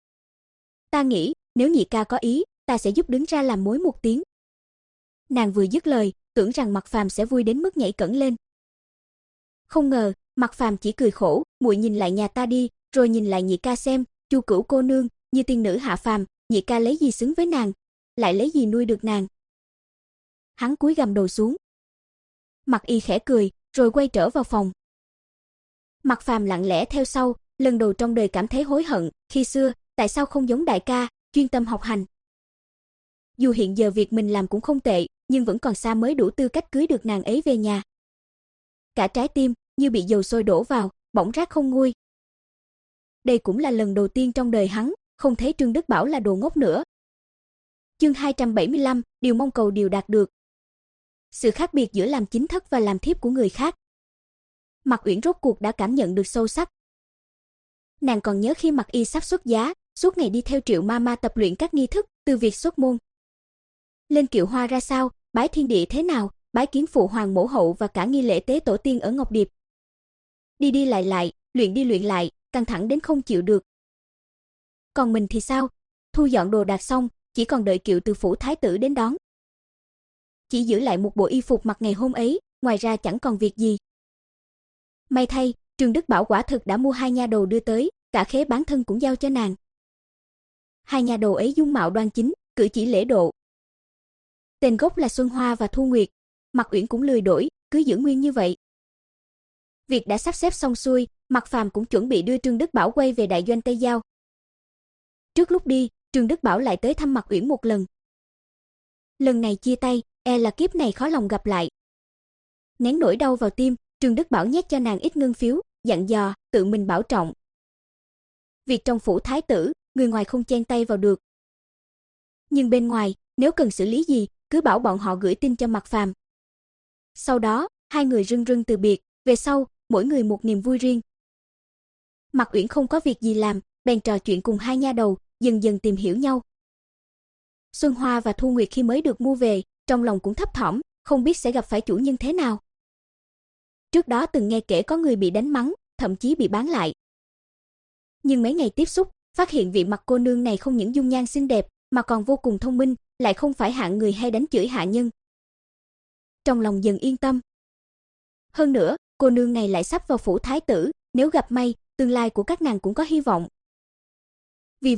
Ta nghĩ, nếu nhị ca có ý, ta sẽ giúp đứng ra làm mối một tiếng. Nàng vừa dứt lời, tưởng rằng Mạc Phàm sẽ vui đến mức nhảy cẫng lên. Không ngờ, Mạc Phàm chỉ cười khổ, muội nhìn lại nhà ta đi, rồi nhìn lại nhị ca xem, Chu Cửu cô nương, như tiên nữ hạ phàm, nhị ca lấy gì xứng với nàng, lại lấy gì nuôi được nàng. Hắn cúi gằm đầu xuống. Mạc Y khẽ cười, rồi quay trở vào phòng. Mạc Phàm lặng lẽ theo sau, lần đầu trong đời cảm thấy hối hận, khi xưa, tại sao không giống đại ca, chuyên tâm học hành. Dù hiện giờ việc mình làm cũng không tệ, nhưng vẫn còn xa mới đủ tư cách cưới được nàng ấy về nhà. Cả trái tim như bị dầu sôi đổ vào, bỏng rát không nguôi. Đây cũng là lần đầu tiên trong đời hắn không thấy Trương Đức Bảo là đồ ngốc nữa. Chương hai trăm bảy mươi lăm, điều mong cầu điều đạt được. Sự khác biệt giữa làm chính thất và làm thiếp của người khác. Mạc Uyển rốt cuộc đã cảm nhận được sâu sắc. Nàng còn nhớ khi Mạc Y sắp xuất giá, suốt ngày đi theo Triệu Mama tập luyện các nghi thức, từ việc xuất môn, lên kiệu hoa ra sao, bái thiên địa thế nào, bái kiến phụ hoàng mẫu hậu và cả nghi lễ tế tổ tiên ở Ngọc Điệp. Đi đi lại lại, luyện đi luyện lại, căng thẳng đến không chịu được. Còn mình thì sao? Thu dọn đồ đạc xong, chỉ còn đợi kiệu từ phủ thái tử đến đón. Chỉ giữ lại một bộ y phục mặc ngày hôm ấy, ngoài ra chẳng còn việc gì. May thay, Trương Đức Bảo quả thực đã mua hai nha đầu đưa tới, cả khế bán thân cũng giao cho nàng. Hai nha đầu ấy dung mạo đoan chính, cử chỉ lễ độ. Tên gốc là Xuân Hoa và Thu Nguyệt, Mạc Uyển cũng lười đổi, cứ giữ nguyên như vậy. Việc đã sắp xếp xong xuôi, Mạc Phàm cũng chuẩn bị đưa Trương Đức Bảo quay về đại doanh Tây Giao. Trước lúc đi, Trương Đức Bảo lại tới thăm Mạc Uyển một lần. Lần này chia tay, e là kiếp này khó lòng gặp lại. Nén nỗi đau vào tim, Trương Đức Bảo nhét cho nàng ít ngân phiếu, dặn dò, tự mình bảo trọng. Việc trong phủ thái tử, người ngoài không chen tay vào được. Nhưng bên ngoài, nếu cần xử lý gì, cứ bảo bọn họ gửi tin cho Mạc Phàm. Sau đó, hai người rưng rưng từ biệt, về sau, mỗi người một niềm vui riêng. Mạc Uyển không có việc gì làm, bèn trò chuyện cùng hai nha đầu, dần dần tìm hiểu nhau. Xuân Hoa và Thu Nguyệt khi mới được mua về, trong lòng cũng thấp thỏm, không biết sẽ gặp phải chủ nhân thế nào. Trước đó từng nghe kể có người bị đánh mắng, thậm chí bị bán lại. Nhưng mấy ngày tiếp xúc, phát hiện vị Mạc cô nương này không những dung nhan xinh đẹp, mà còn vô cùng thông minh, lại không phải hạng người hay đánh chửi hạ nhân. Trong lòng dần yên tâm. Hơn nữa, cô nương này lại sắp vào phủ thái tử, nếu gặp may, tương lai của các nàng cũng có hy vọng. Vì vậy,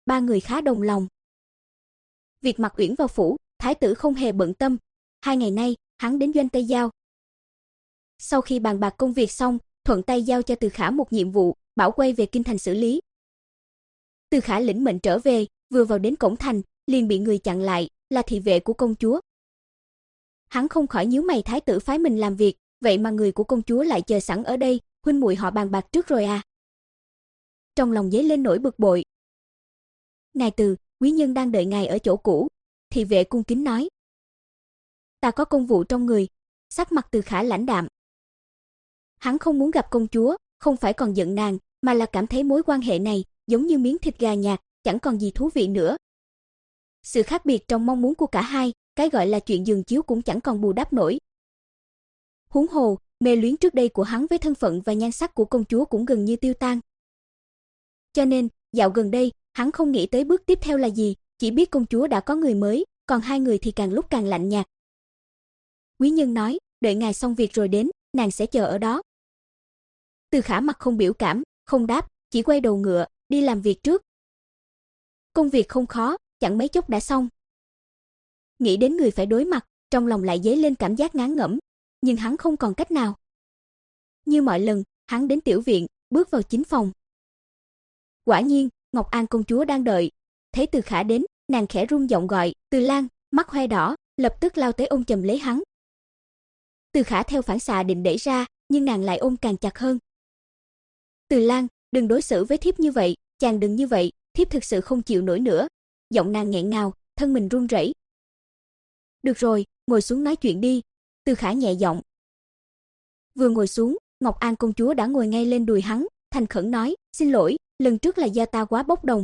ba người khá đồng lòng. Việc Mạc Uyển vào phủ, thái tử không hề bận tâm. Hai ngày nay, hắn đến doanh Tây Giao. Sau khi bàn bạc công việc xong, thuận tay giao cho Từ Khả một nhiệm vụ, bảo quay về kinh thành xử lý. Từ Khả lĩnh mệnh trở về, vừa vào đến cổng thành, liền bị người chặn lại, là thị vệ của công chúa. Hắn không khỏi nhíu mày, thái tử phái mình làm việc, vậy mà người của công chúa lại chờ sẵn ở đây, huynh muội họ bàn bạc trước rồi à? Trong lòng dấy lên nỗi bực bội. Ngài Từ, quý nhân đang đợi ngài ở chỗ cũ, thị vệ cung kính nói. Ta có công vụ trong người. Sắc mặt Từ Khả lãnh đạm. Hắn không muốn gặp công chúa, không phải còn giận nàng, mà là cảm thấy mối quan hệ này giống như miếng thịt gà nhạt, chẳng còn gì thú vị nữa. Sự khác biệt trong mong muốn của cả hai, cái gọi là chuyện giường chiếu cũng chẳng còn bù đắp nổi. Huống hồ, mê luyến trước đây của hắn với thân phận và nhan sắc của công chúa cũng gần như tiêu tan. Cho nên, dạo gần đây, hắn không nghĩ tới bước tiếp theo là gì, chỉ biết công chúa đã có người mới, còn hai người thì càng lúc càng lạnh nhạt. Quý nhân nói, đợi ngài xong việc rồi đến, nàng sẽ chờ ở đó. Từ Khả mặt không biểu cảm, không đáp, chỉ quay đầu ngựa, đi làm việc trước. Công việc không khó, chẳng mấy chốc đã xong. Nghĩ đến người phải đối mặt, trong lòng lại dấy lên cảm giác ngán ngẩm, nhưng hắn không còn cách nào. Như mọi lần, hắn đến tiểu viện, bước vào chính phòng. Quả nhiên, Ngọc An công chúa đang đợi. Thấy Từ Khả đến, nàng khẽ run giọng gọi, "Từ Lang", mắt hoe đỏ, lập tức lao tới ôm chầm lấy hắn. Từ Khả theo phản xạ định đẩy ra, nhưng nàng lại ôm càng chặt hơn. "Từ Lang, đừng đối xử với thiếp như vậy, chàng đừng như vậy, thiếp thực sự không chịu nổi nữa." Giọng nàng nghẹn ngào, thân mình run rẩy. "Được rồi, ngồi xuống nói chuyện đi." Từ Khả nhẹ giọng. Vừa ngồi xuống, Ngọc An công chúa đã ngồi ngay lên đùi hắn, thành khẩn nói, "Xin lỗi, lần trước là do ta quá bốc đồng.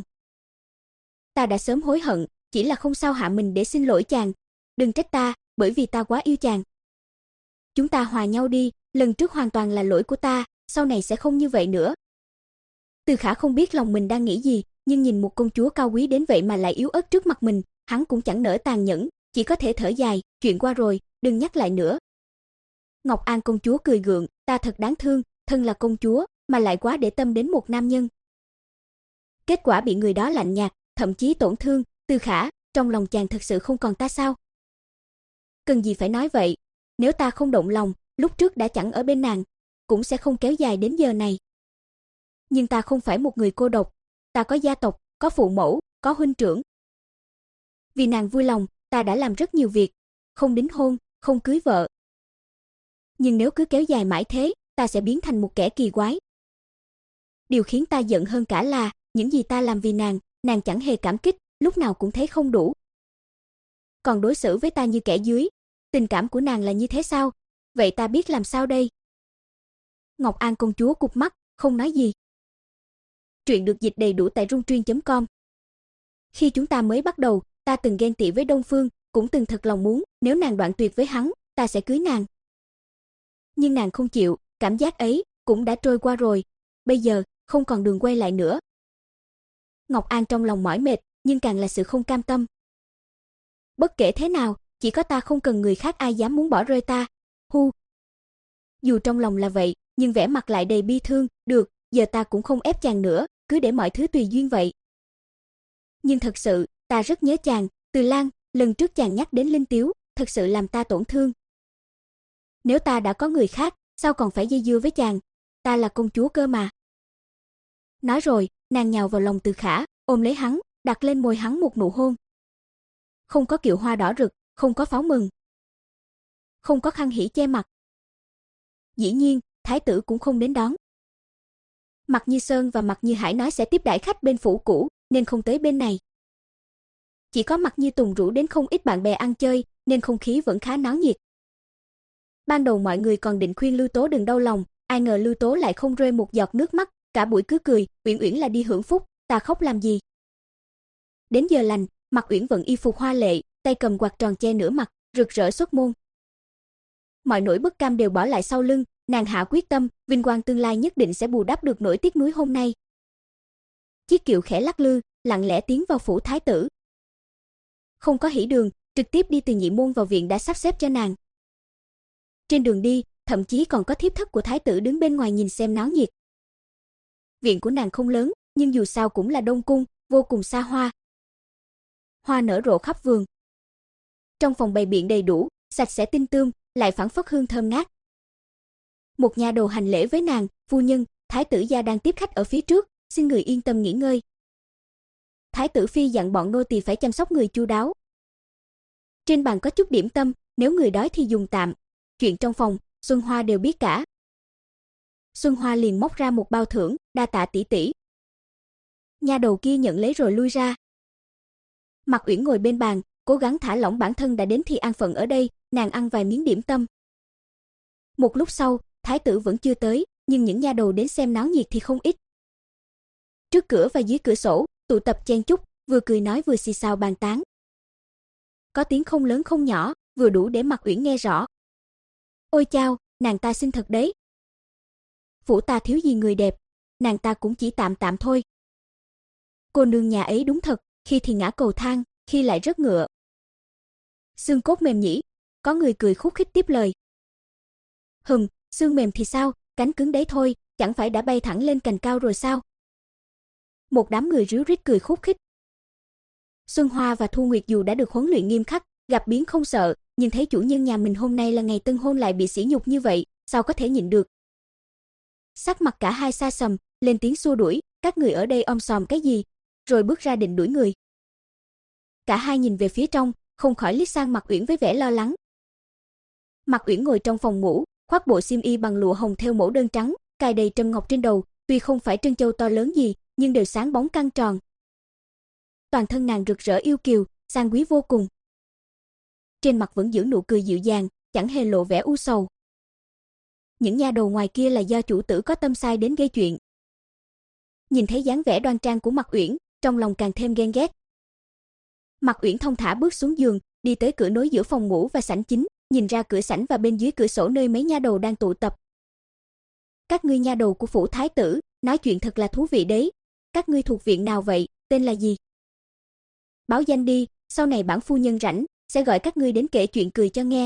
Ta đã sớm hối hận, chỉ là không sao hạ mình để xin lỗi chàng. Đừng trách ta, bởi vì ta quá yêu chàng. Chúng ta hòa nhau đi, lần trước hoàn toàn là lỗi của ta, sau này sẽ không như vậy nữa." Từ Khả không biết lòng mình đang nghĩ gì, nhưng nhìn một công chúa cao quý đến vậy mà lại yếu ớt trước mặt mình, hắn cũng chẳng nỡ tàn nhẫn, chỉ có thể thở dài, "Chuyện qua rồi, đừng nhắc lại nữa." Ngọc An công chúa cười gượng, "Ta thật đáng thương, thân là công chúa mà lại quá để tâm đến một nam nhân. Kết quả bị người đó lạnh nhạt, thậm chí tổn thương. Từ Khả, trong lòng chàng thật sự không còn ta sao?" "Cần gì phải nói vậy, nếu ta không động lòng, lúc trước đã chẳng ở bên nàng, cũng sẽ không kéo dài đến giờ này. Nhưng ta không phải một người cô độc, ta có gia tộc, có phụ mẫu, có huynh trưởng. Vì nàng vui lòng, ta đã làm rất nhiều việc, không đính hôn, không cưới vợ. Nhưng nếu cứ kéo dài mãi thế, ta sẽ biến thành một kẻ kỳ quái. Điều khiến ta giận hơn cả là, những gì ta làm vì nàng, nàng chẳng hề cảm kích, lúc nào cũng thấy không đủ. Còn đối xử với ta như kẻ dưới, tình cảm của nàng là như thế sao? Vậy ta biết làm sao đây?" Ngọc An công chúa cụp mắt, không nói gì. Truyện được dịch đầy đủ tại rungtuyên chấm com. Khi chúng ta mới bắt đầu, ta từng ghen tị với Đông Phương, cũng từng thật lòng muốn, nếu nàng đoạn tuyệt với hắn, ta sẽ cưới nàng. Nhưng nàng không chịu, cảm giác ấy cũng đã trôi qua rồi, bây giờ không còn đường quay lại nữa. Ngọc An trong lòng mỏi mệt, nhưng càng là sự không cam tâm. Bất kể thế nào, chỉ có ta không cần người khác, ai dám muốn bỏ rơi ta. Hu. Dù trong lòng là vậy, nhưng vẻ mặt lại đầy bi thương, "Được, giờ ta cũng không ép chàng nữa, cứ để mọi thứ tùy duyên vậy. Nhưng thật sự, ta rất nhớ chàng, Từ Lang, lần trước chàng nhắc đến Linh Tiếu, thật sự làm ta tổn thương. Nếu ta đã có người khác, sao còn phải dây dưa với chàng, ta là công chúa cơ mà." Nói rồi, nàng nhào vào lòng Từ Khả, ôm lấy hắn, đặt lên môi hắn một nụ hôn. Không có kiệu hoa đỏ rực, không có pháo mừng, không có khăn hỉ che mặt. Dĩ nhiên, thái tử cũng không đến đón. Mạc Như Sơn và Mạc Như Hải nói sẽ tiếp đãi khách bên phủ cũ, nên không tới bên này. Chỉ có Mạc Như Tùng rủ đến không ít bạn bè ăn chơi, nên không khí vẫn khá náo nhiệt. Ban đầu mọi người còn định khuyên Lưu Tố đừng đau lòng, ai ngờ Lưu Tố lại không rơi một giọt nước mắt, cả buổi cứ cười, "Uyển Uyển là đi hưởng phúc, ta khóc làm gì?" Đến giờ lành, Mạc Uyển vẫn y phục hoa lệ, tay cầm quạt tròn che nửa mặt, rực rỡ xuất môn. Mọi nỗi bất cam đều bỏ lại sau lưng, nàng hạ quyết tâm, vinh quang tương lai nhất định sẽ bù đắp được nỗi tiếc nuối hôm nay. Chiếc kiệu khẽ lắc lư, lặng lẽ tiến vào phủ thái tử. Không có hỉ đường, trực tiếp đi từ nhị môn vào viện đã sắp xếp cho nàng. Trên đường đi, thậm chí còn có thiếp thất của thái tử đứng bên ngoài nhìn xem náo nhiệt. Viện của nàng không lớn, nhưng dù sao cũng là đông cung, vô cùng xa hoa. Hoa nở rộ khắp vườn. Trong phòng bày biện đầy đủ, sạch sẽ tinh tươm, lại phảng phất hương thơm ngát. Một nha đầu hành lễ với nàng, "Phu nhân, thái tử gia đang tiếp khách ở phía trước, xin người yên tâm nghỉ ngơi." Thái tử phi dặn bọn nô tỳ phải chăm sóc người chu đáo. Trên bàn có chút điểm tâm, nếu người đói thì dùng tạm. Chuyện trong phòng, Xuân Hoa đều biết cả. Xuân Hoa liền móc ra một bao thưởng, "Đa tạ tỷ tỷ." Nha đầu kia nhận lấy rồi lui ra. Mạc Uyển ngồi bên bàn, cố gắng thả lỏng bản thân, đã đến thì an phận ở đây, nàng ăn vài miếng điểm tâm. Một lúc sau, thái tử vẫn chưa tới, nhưng những nha đầu đến xem náo nhiệt thì không ít. Trước cửa và dưới cửa sổ, tụ tập chen chúc, vừa cười nói vừa xì xào bàn tán. Có tiếng không lớn không nhỏ, vừa đủ để Mạc Uyển nghe rõ. "Ôi chao, nàng ta xinh thật đấy. Phủ ta thiếu gì người đẹp, nàng ta cũng chỉ tạm tạm thôi. Cô nương nhà ấy đúng thật, khi thì ngã cầu thang, khi lại rớt ngựa. Xương cốt mềm nhỉ?" Có người cười khúc khích tiếp lời. "Hừm, xương mềm thì sao, cánh cứng đấy thôi, chẳng phải đã bay thẳng lên cành cao rồi sao?" Một đám người ríu rít cười khúc khích. Xuân Hoa và Thu Nguyệt dù đã được huấn luyện nghiêm khắc, gặp biến không sợ, nhưng thấy chủ nhân nhà mình hôm nay là ngày tân hôn lại bị sỉ nhục như vậy, sao có thể nhịn được. Sắc mặt cả hai xa sầm, lên tiếng xua đuổi, "Các người ở đây om sòm cái gì?" Rồi bước ra định đuổi người. Cả hai nhìn về phía trong, không khỏi liếc sang Mạc Uyển với vẻ lo lắng. Mạc Uyển ngồi trong phòng ngủ, khoác bộ xiêm y bằng lụa hồng thêu mẫu đơn trắng, cài đầy trân ngọc trên đầu, tuy không phải trân châu to lớn gì, nhưng đều sáng bóng căng tròn. Toàn thân nàng rực rỡ yêu kiều, sang quý vô cùng. Trên mặt vẫn giữ nụ cười dịu dàng, chẳng hề lộ vẻ u sầu. Những nha đầu ngoài kia là do chủ tử có tâm sai đến gây chuyện. Nhìn thấy dáng vẻ đoan trang của Mạc Uyển, trong lòng càng thêm ghen ghét. Mạc Uyển thong thả bước xuống giường, đi tới cửa nối giữa phòng ngủ và sảnh chính, nhìn ra cửa sảnh và bên dưới cửa sổ nơi mấy nha đầu đang tụ tập. "Các ngươi nha đầu của phủ thái tử, nói chuyện thật là thú vị đấy. Các ngươi thuộc viện nào vậy, tên là gì? Báo danh đi, sau này bản phu nhân rảnh sẽ gọi các ngươi đến kể chuyện cười cho nghe."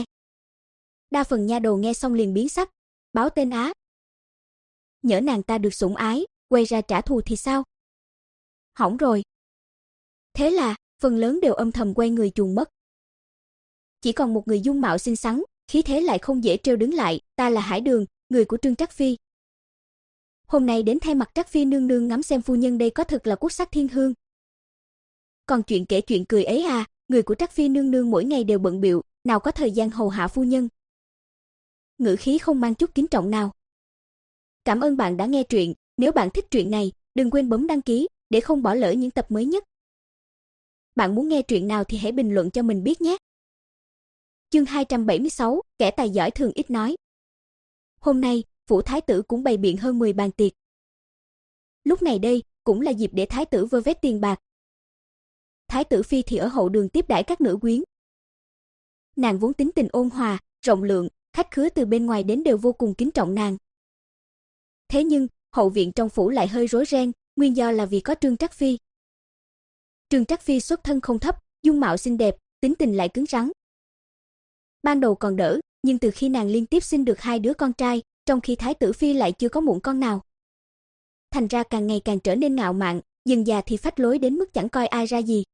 Đa phần nha đầu nghe xong liền biến sắc. Báo tên á? Nhỡ nàng ta được sủng ái, quay ra trả thù thì sao? Hỏng rồi. Thế là, phần lớn đều âm thầm quay người chuồn mất. Chỉ còn một người dung mạo xinh xắn, khí thế lại không dễ trêu đứng lại, "Ta là Hải Đường, người của Trương Trắc Phi. Hôm nay đến thay mặt Trắc Phi nương nương ngắm xem phu nhân đây có thực là quốc sắc thiên hương." Còn chuyện kể chuyện cười ấy à, người của Trắc Phi nương nương mỗi ngày đều bận bịu, nào có thời gian hầu hạ phu nhân. Ngữ khí không mang chút kính trọng nào. Cảm ơn bạn đã nghe truyện, nếu bạn thích truyện này, đừng quên bấm đăng ký để không bỏ lỡ những tập mới nhất. Bạn muốn nghe truyện nào thì hãy bình luận cho mình biết nhé. Chương hai trăm bảy mươi sáu, kẻ tài giỏi thường ít nói. Hôm nay, phủ thái tử cũng bày biện hơn mười bàn tiệc. Lúc này đây, cũng là dịp để thái tử vơ vét tiền bạc. Thái tử phi thì ở hậu đường tiếp đãi các nữ quyến. Nàng vốn tính tình ôn hòa, rộng lượng, khách khứa từ bên ngoài đến đều vô cùng kính trọng nàng. Thế nhưng, hậu viện trong phủ lại hơi rối ren, nguyên do là vì có Trương Trắc Phi. Trương Trắc Phi xuất thân không thấp, dung mạo xinh đẹp, tính tình lại cứng rắn. Ban đầu còn đỡ, nhưng từ khi nàng liên tiếp sinh được hai đứa con trai, trong khi thái tử phi lại chưa có mụn con nào. Thành ra càng ngày càng trở nên ngạo mạn, dần già thì phách lối đến mức chẳng coi ai ra gì.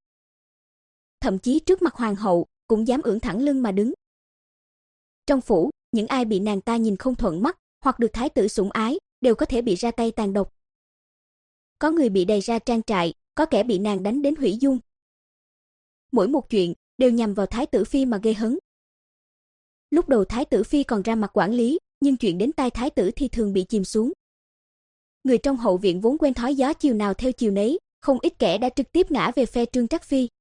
Thậm chí trước mặt hoàng hậu, cũng dám ưỡn thẳng lưng mà đứng. Trong phủ, những ai bị nàng ta nhìn không thuận mắt, hoặc được thái tử sủng ái, đều có thể bị ra tay tàn độc. Có người bị đày ra trang trại, có kẻ bị nàng đánh đến hủy dung. Mỗi một chuyện đều nhằm vào thái tử phi mà gây hấn. Lúc đầu thái tử phi còn ra mặt quản lý, nhưng chuyện đến tai thái tử thì thường bị chìm xuống. Người trong hậu viện vốn quen thói gió chiều nào theo chiều nấy, không ít kẻ đã trực tiếp ngã về phe Trương Trắc Phi.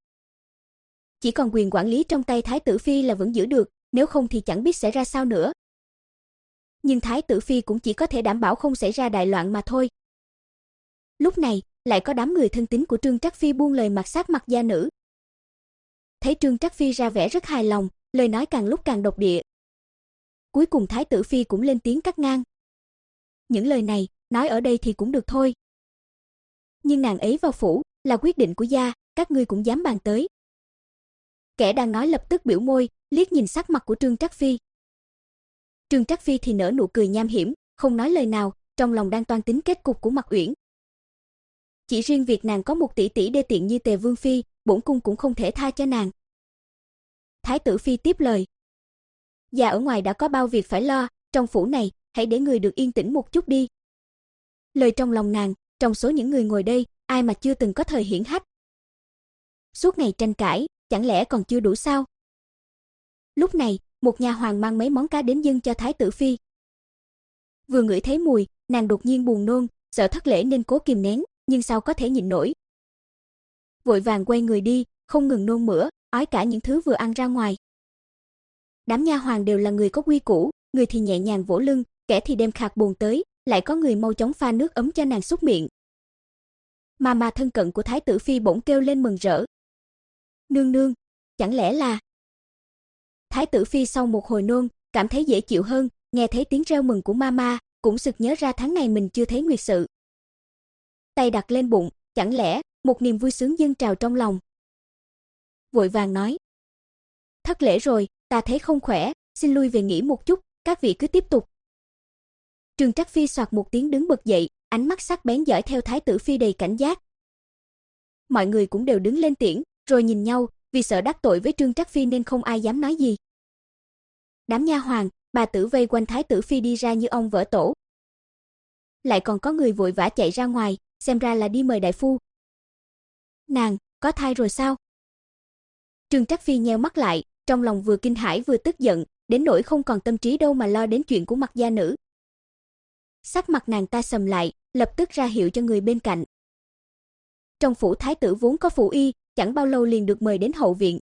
Chỉ còn quyền quản lý trong tay thái tử phi là vẫn giữ được, nếu không thì chẳng biết sẽ ra sao nữa. Nhưng thái tử phi cũng chỉ có thể đảm bảo không xảy ra đại loạn mà thôi. Lúc này, lại có đám người thân tín của Trương Trắc Phi buông lời mặt sát mặt gia nữ. Thấy Trương Trắc Phi ra vẻ rất hài lòng, lời nói càng lúc càng độc địa. Cuối cùng thái tử phi cũng lên tiếng cắt ngang. Những lời này, nói ở đây thì cũng được thôi. Nhưng nàng ấy vào phủ, là quyết định của gia, các ngươi cũng dám bàn tới. Kẻ đang nói lập tức biểu môi, liếc nhìn sắc mặt của Trương Trắc Phi. Trương Trắc Phi thì nở nụ cười nham hiểm, không nói lời nào, trong lòng đang toan tính kết cục của Mạc Uyển. chỉ riêng việc nàng có một tỷ tỷ đê tiện như Tề Vương phi, bổn cung cũng không thể tha cho nàng. Thái tử phi tiếp lời. Già ở ngoài đã có bao việc phải lo, trong phủ này, hãy để người được yên tĩnh một chút đi. Lời trong lòng nàng, trong số những người ngồi đây, ai mà chưa từng có thời hiển hách. Suốt ngày tranh cãi, chẳng lẽ còn chưa đủ sao? Lúc này, một nha hoàn mang mấy món cá đến dâng cho thái tử phi. Vừa ngửi thấy mùi, nàng đột nhiên buồn nôn, sợ thất lễ nên cố kìm nén, nhưng sao có thể nhịn nổi. Vội vàng quay người đi, không ngừng nôn mửa, ói cả những thứ vừa ăn ra ngoài. Đám nha hoàn đều là người có quy củ, người thì nhẹ nhàng vỗ lưng, kẻ thì đem khạc bồn tới, lại có người mau chóng pha nước ấm cho nàng súc miệng. Mà mà thân cận của thái tử phi bỗng kêu lên mừng rỡ. Nương nương, chẳng lẽ là... Thái tử phi sau một hồi nôn, cảm thấy dễ chịu hơn, nghe thấy tiếng reo mừng của mama, cũng sực nhớ ra tháng này mình chưa thấy nguyệt sự. Tay đặt lên bụng, chẳng lẽ một niềm vui sướng dâng trào trong lòng. Vội vàng nói. Thất lễ rồi, ta thấy không khỏe, xin lui về nghỉ một chút, các vị cứ tiếp tục. Trương Trắc Phi soạt một tiếng đứng bật dậy, ánh mắt sắc bén dõi theo thái tử phi đầy cảnh giác. Mọi người cũng đều đứng lên tiễn, rồi nhìn nhau, vì sợ đắc tội với Trương Trắc Phi nên không ai dám nói gì. Đám nha hoàn, bà tử vây quanh thái tử phi đi ra như ong vỡ tổ. Lại còn có người vội vã chạy ra ngoài, xem ra là đi mời đại phu. Nàng, có thai rồi sao? Trương Trắc Phi nheo mắt lại, trong lòng vừa kinh hãi vừa tức giận, đến nỗi không còn tâm trí đâu mà lo đến chuyện của Mặc gia nữ. Sắc mặt nàng ta sầm lại, lập tức ra hiệu cho người bên cạnh. Trong phủ thái tử vốn có phủ y, chẳng bao lâu liền được mời đến hậu viện.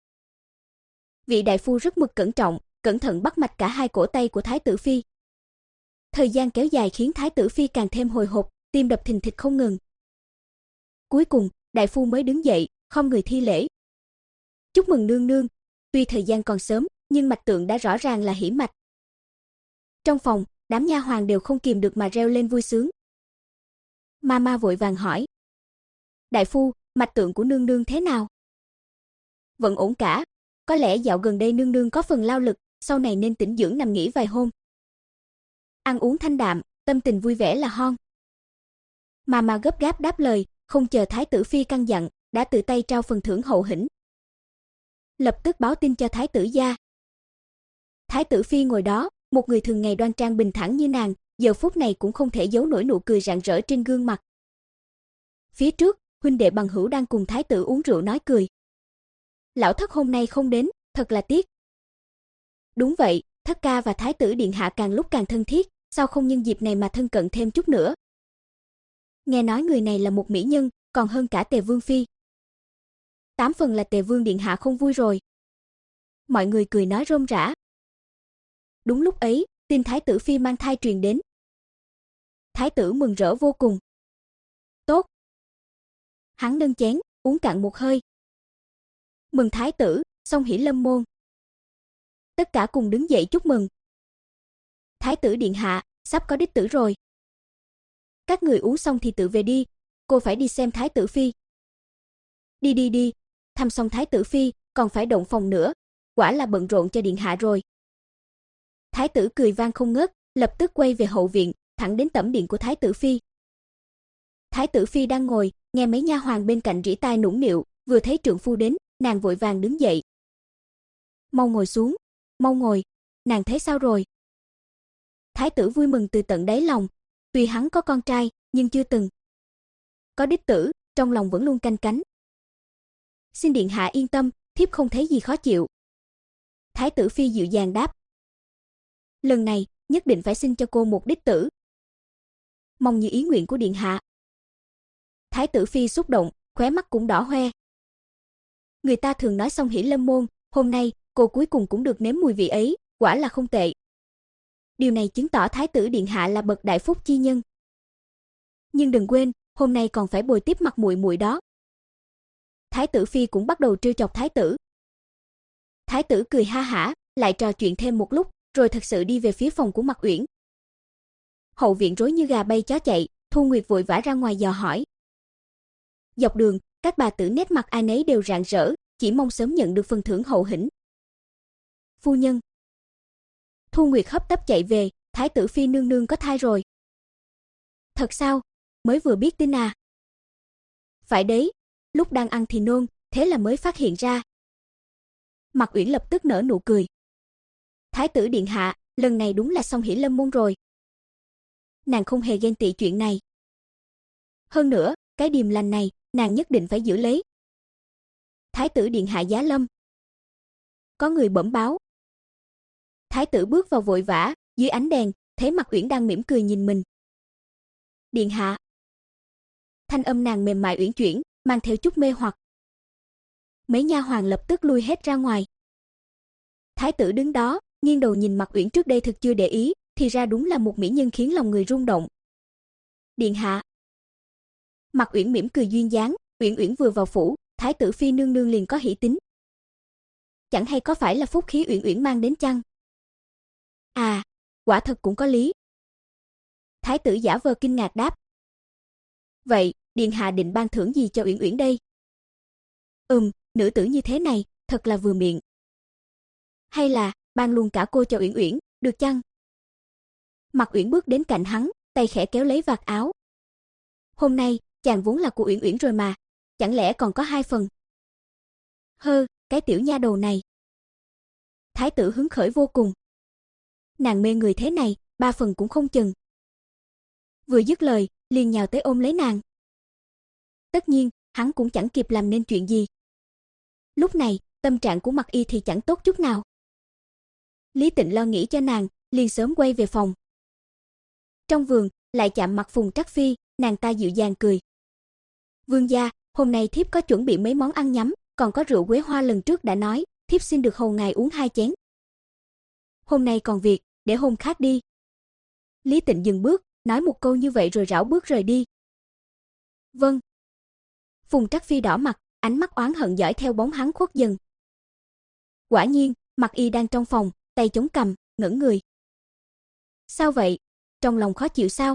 Vị đại phu rất mực cẩn trọng, cẩn thận bắt mạch cả hai cổ tay của thái tử phi. Thời gian kéo dài khiến thái tử phi càng thêm hồi hộp, tim đập thình thịch không ngừng. Cuối cùng, đại phu mới đứng dậy, không người thi lễ. Chúc mừng nương nương, tuy thời gian còn sớm, nhưng mạch tượng đã rõ ràng là hỉ mạch. Trong phòng, đám nha hoàn đều không kìm được mà reo lên vui sướng. Mama vội vàng hỏi. Đại phu, mạch tượng của nương nương thế nào? Vẫn ổn cả, có lẽ dạo gần đây nương nương có phần lao lực, sau này nên tĩnh dưỡng nằm nghỉ vài hôm. Ăn uống thanh đạm, tâm tình vui vẻ là hon. Mama gấp gáp đáp lời, không chờ thái tử phi căn dặn, đã tự tay trao phần thưởng hậu hĩnh. Lập tức báo tin cho thái tử gia. Thái tử phi ngồi đó, một người thường ngày đoan trang bình thản như nàng, giờ phút này cũng không thể giấu nổi nụ cười rạng rỡ trên gương mặt. Phía trước, huynh đệ bằng hữu đang cùng thái tử uống rượu nói cười. Lão thất hôm nay không đến, thật là tiếc. Đúng vậy, thất ca và thái tử điện hạ càng lúc càng thân thiết, sao không nhân dịp này mà thân cận thêm chút nữa. Nghe nói người này là một mỹ nhân, còn hơn cả Tề Vương phi. Tám phần là Tề Vương điện hạ không vui rồi. Mọi người cười nói rôm rả. Đúng lúc ấy, tin thái tử phi mang thai truyền đến. Thái tử mừng rỡ vô cùng. Tốt. Hắn nâng chén, uống cạn một hơi. Mừng thái tử, song hỷ lâm môn. Tất cả cùng đứng dậy chúc mừng. Thái tử điện hạ, sắp có đích tử rồi. Các người uống xong thì tự về đi, cô phải đi xem thái tử phi. Đi đi đi, thăm xong thái tử phi, còn phải động phòng nữa, quả là bận rộn cho điện hạ rồi. Thái tử cười vang không ngớt, lập tức quay về hậu viện, thẳng đến tẩm điện của thái tử phi. Thái tử phi đang ngồi, nghe mấy nha hoàn bên cạnh rỉ tai nũng nịu, vừa thấy trượng phu đến, nàng vội vàng đứng dậy. Mau ngồi xuống, mau ngồi, nàng thấy sao rồi? Thái tử vui mừng từ tận đáy lòng, tuy hắn có con trai, nhưng chưa từng có đích tử, trong lòng vẫn luôn canh cánh. Xin điện hạ yên tâm, thiếp không thấy gì khó chịu. Thái tử phi dịu dàng đáp. Lần này, nhất định phải xin cho cô một đích tử. Mong như ý nguyện của điện hạ. Thái tử phi xúc động, khóe mắt cũng đỏ hoe. Người ta thường nói song hỷ lâm môn, hôm nay cô cuối cùng cũng được nếm mùi vị ấy, quả là không tệ. Điều này chứng tỏ thái tử điện hạ là bậc đại phúc chi nhân. Nhưng đừng quên, hôm nay còn phải bồi tiếp mặt muội muội đó. Thái tử phi cũng bắt đầu trêu chọc thái tử. Thái tử cười ha hả, lại trò chuyện thêm một lúc, rồi thật sự đi về phía phòng của Mặc Uyển. Hậu viện rối như gà bay chó chạy, Thu Nguyệt vội vã ra ngoài dò hỏi. Dọc đường, các bà tử nét mặt ai nấy đều rạng rỡ, chỉ mong sớm nhận được phần thưởng hậu hĩnh. Phu nhân. Thu Nguyệt hấp tấp chạy về, thái tử phi nương nương có thai rồi. Thật sao? Mới vừa biết tin à? Phải đấy, lúc đang ăn thì nôn, thế là mới phát hiện ra. Mạc Uyển lập tức nở nụ cười. Thái tử điện hạ, lần này đúng là xong hỉ lâm môn rồi. Nàng không hề ghen tị chuyện này. Hơn nữa, cái điềm lành này, nàng nhất định phải giữ lấy. Thái tử điện hạ giá lâm. Có người bẩm báo. Thái tử bước vào vội vã, dưới ánh đèn, thấy Mạc Uyển đang mỉm cười nhìn mình. Điện hạ. Thanh âm nàng mềm mại uyển chuyển, mang theo chút mê hoặc. Mấy nha hoàn lập tức lui hết ra ngoài. Thái tử đứng đó, nghiêng đầu nhìn Mạc Uyển, trước đây thực chưa để ý, thì ra đúng là một mỹ nhân khiến lòng người rung động. Điện hạ. Mạc Uyển mỉm cười duyên dáng, Uyển Uyển vừa vào phủ, Thái tử phi nương nương liền có hỷ tính. Chẳng hay có phải là phúc khí Uyển Uyển mang đến chăng? À, quả thật cũng có lý. Thái tử giả vờ kinh ngạc đáp. Vậy, điện hạ định ban thưởng gì cho Uyển Uyển đây? Ừm, nữ tử như thế này, thật là vừa miệng. Hay là ban luôn cả cô cho Uyển Uyển, được chăng? Mạc Uyển bước đến cạnh hắn, tay khẽ kéo lấy vạt áo. Hôm nay, chàng vốn là của Uyển Uyển rồi mà, chẳng lẽ còn có hai phần? Hơ, cái tiểu nha đầu này. Thái tử hứng khởi vô cùng. Nàng mê người thế này, ba phần cũng không chừng. Vừa dứt lời, liền nhào tới ôm lấy nàng. Tất nhiên, hắn cũng chẳng kịp làm nên chuyện gì. Lúc này, tâm trạng của Mạc Y thì chẳng tốt chút nào. Lý Tịnh lo nghĩ cho nàng, liền sớm quay về phòng. Trong vườn, lại chạm mặt Phùng Trắc Phi, nàng ta dịu dàng cười. Vương gia, hôm nay thiếp có chuẩn bị mấy món ăn nhắm, còn có rượu quế hoa lần trước đã nói, thiếp xin được hầu ngài uống hai chén. Hôm nay còn việc, để hôm khác đi. Lý Tịnh dừng bước, nói một câu như vậy rồi rảo bước rời đi. Vâng. Phùng Trắc Phi đỏ mặt, ánh mắt oán hận dõi theo bóng hắn khuất dần. Quả nhiên, Mạc Y đang trong phòng, tay chống cằm, ngẩn người. Sao vậy? Trong lòng khó chịu sao?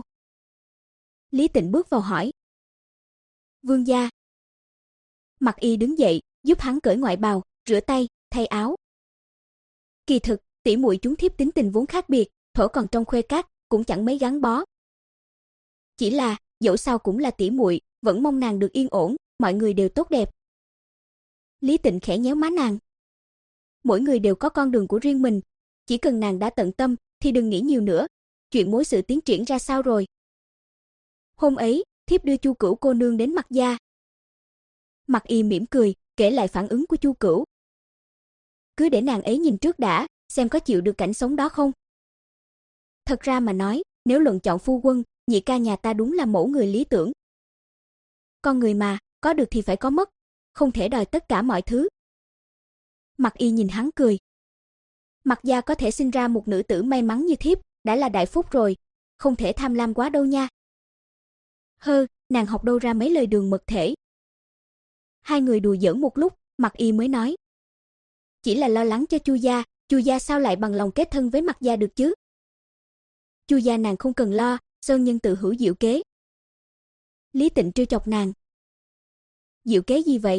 Lý Tịnh bước vào hỏi. Vương gia. Mạc Y đứng dậy, giúp hắn cởi ngoại bào, rửa tay, thay áo. Kỳ thực, tỷ muội chúng thiếp tính tình vốn khác biệt, thuở còn trong khuê các, cũng chẳng mấy gắn bó. Chỉ là, dẫu sao cũng là tỷ muội, vẫn mong nàng được yên ổn, mọi người đều tốt đẹp. Lý Tịnh khẽ nhéo má nàng. Mỗi người đều có con đường của riêng mình, chỉ cần nàng đã tận tâm thì đừng nghĩ nhiều nữa. Chuyện mối sự tiến triển ra sao rồi? Hôm ấy, thiếp đưa Chu Cửu cô nương đến Mạc gia. Mạc Y mỉm cười, kể lại phản ứng của Chu Cửu. Cứ để nàng ấy nhìn trước đã, xem có chịu được cảnh sống đó không. Thật ra mà nói, nếu luận chọn phu quân, nhị ca nhà ta đúng là mẫu người lý tưởng. Con người mà, có được thì phải có mất, không thể đòi tất cả mọi thứ. Mạc Y nhìn hắn cười. Mạc gia có thể sinh ra một nữ tử may mắn như thiếp, đã là đại phúc rồi, không thể tham lam quá đâu nha. Hơ, nàng học đâu ra mấy lời đường mật thể. Hai người đùa giỡn một lúc, Mạc Y mới nói. Chỉ là lo lắng cho Chu gia, Chu gia sao lại bằng lòng kết thân với Mạc gia được chứ? Chu gia nàng không cần lo, sơn nhân tự hữu diệu kế. Lý Tịnh trêu chọc nàng. Diệu kế gì vậy?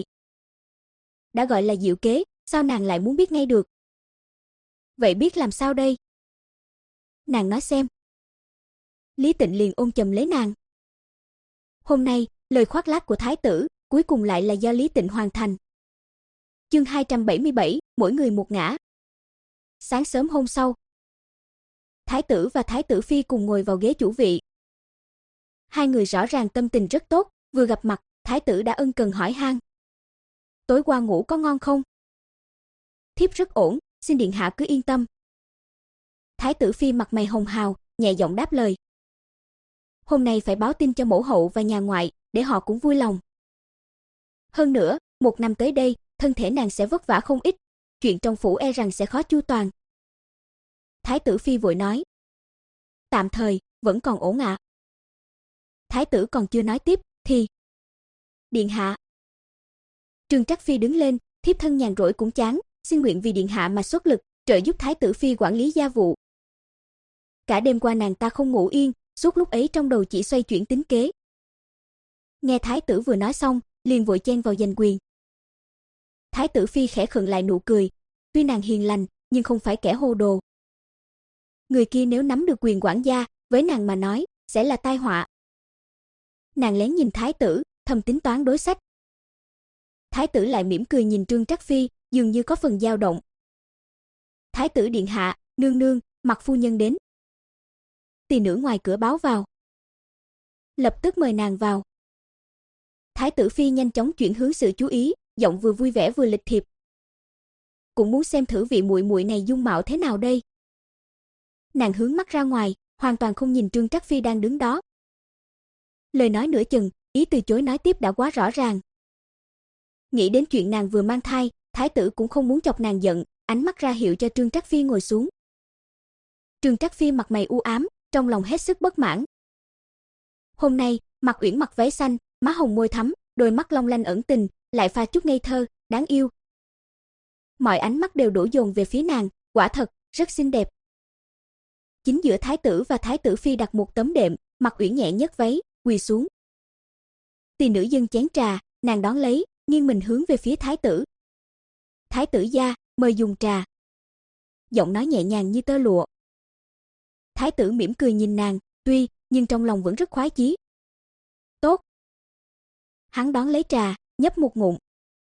Đã gọi là diệu kế, sao nàng lại muốn biết ngay được? Vậy biết làm sao đây? Nàng nói xem. Lý Tịnh liền ôm chầm lấy nàng. Hôm nay, lời khoác lác của thái tử, cuối cùng lại là do Lý Tịnh hoàn thành. Chương hai trăm bảy mươi bảy, mỗi người một ngã. Sáng sớm hôm sau, thái tử và thái tử phi cùng ngồi vào ghế chủ vị. Hai người rõ ràng tâm tình rất tốt, vừa gặp mặt, thái tử đã ân cần hỏi han. Tối qua ngủ có ngon không? Thiếp rất ổn, xin điện hạ cứ yên tâm. Thái tử phi mặt mày hồng hào, nhẹ giọng đáp lời. Hôm nay phải báo tin cho mẫu hậu và nhà ngoại, để họ cũng vui lòng. Hơn nữa, một năm tới đây, thân thể nàng sẽ vất vả không ít, chuyện trong phủ e rằng sẽ khó chu toàn. Thái tử phi vội nói. Tạm thời, vẫn còn ổn ạ. Thái tử còn chưa nói tiếp, thì... Điện hạ. Trương Trắc Phi đứng lên, thiếp thân nhàn rỗi cũng chán, xin nguyện vì điện hạ mà xuất lực, trợ giúp thái tử phi quản lý gia vụ. Cả đêm qua nàng ta không ngủ yên, suốt lúc ấy trong đầu chỉ xoay chuyển tính kế. Nghe thái tử vừa nói xong, liền vội chen vào giành quyền. Thái tử phi khẽ khựng lại nụ cười, tuy nàng hiền lành, nhưng không phải kẻ hồ đồ. Người kia nếu nắm được quyền quản gia, với nàng mà nói, sẽ là tai họa. Nàng lén nhìn thái tử, thầm tính toán đối sách. Thái tử lại mỉm cười nhìn Trương Trắc Phi, dường như có phần dao động. Thái tử điện hạ, nương nương, Mặc phu nhân đến. Tỳ nữ ngoài cửa báo vào. Lập tức mời nàng vào. Thái tử Phi nhanh chóng chuyển hướng sự chú ý, giọng vừa vui vẻ vừa lịch thiệp. Cũng muốn xem thử vị muội muội này dung mạo thế nào đây. Nàng hướng mắt ra ngoài, hoàn toàn không nhìn Trương Trắc Phi đang đứng đó. Lời nói nửa chừng, ý từ chối nói tiếp đã quá rõ ràng. Nghĩ đến chuyện nàng vừa mang thai, thái tử cũng không muốn chọc nàng giận, ánh mắt ra hiệu cho Trương Trắc Phi ngồi xuống. Trương Trắc Phi mặt mày u ám, trong lòng hết sức bất mãn. Hôm nay, Mạc Uyển mặc váy xanh, má hồng môi thắm, đôi mắt long lanh ẩn tình, lại pha chút ngây thơ, đáng yêu. Mọi ánh mắt đều đổ dồn về phía nàng, quả thật rất xinh đẹp. Chính giữa thái tử và thái tử Phi đặt một tấm đệm, Mạc Uyển nhẹ nhấc váy, quỳ xuống. Tỳ nữ dâng chén trà, nàng đón lấy, nghiêng mình hướng về phía thái tử. Thái tử gia, mời dùng trà. Giọng nói nhẹ nhàng như tơ lụa. Thái tử mỉm cười nhìn nàng, tuy nhưng trong lòng vẫn rất khoái chí. Tốt. Hắn đón lấy trà, nhấp một ngụm.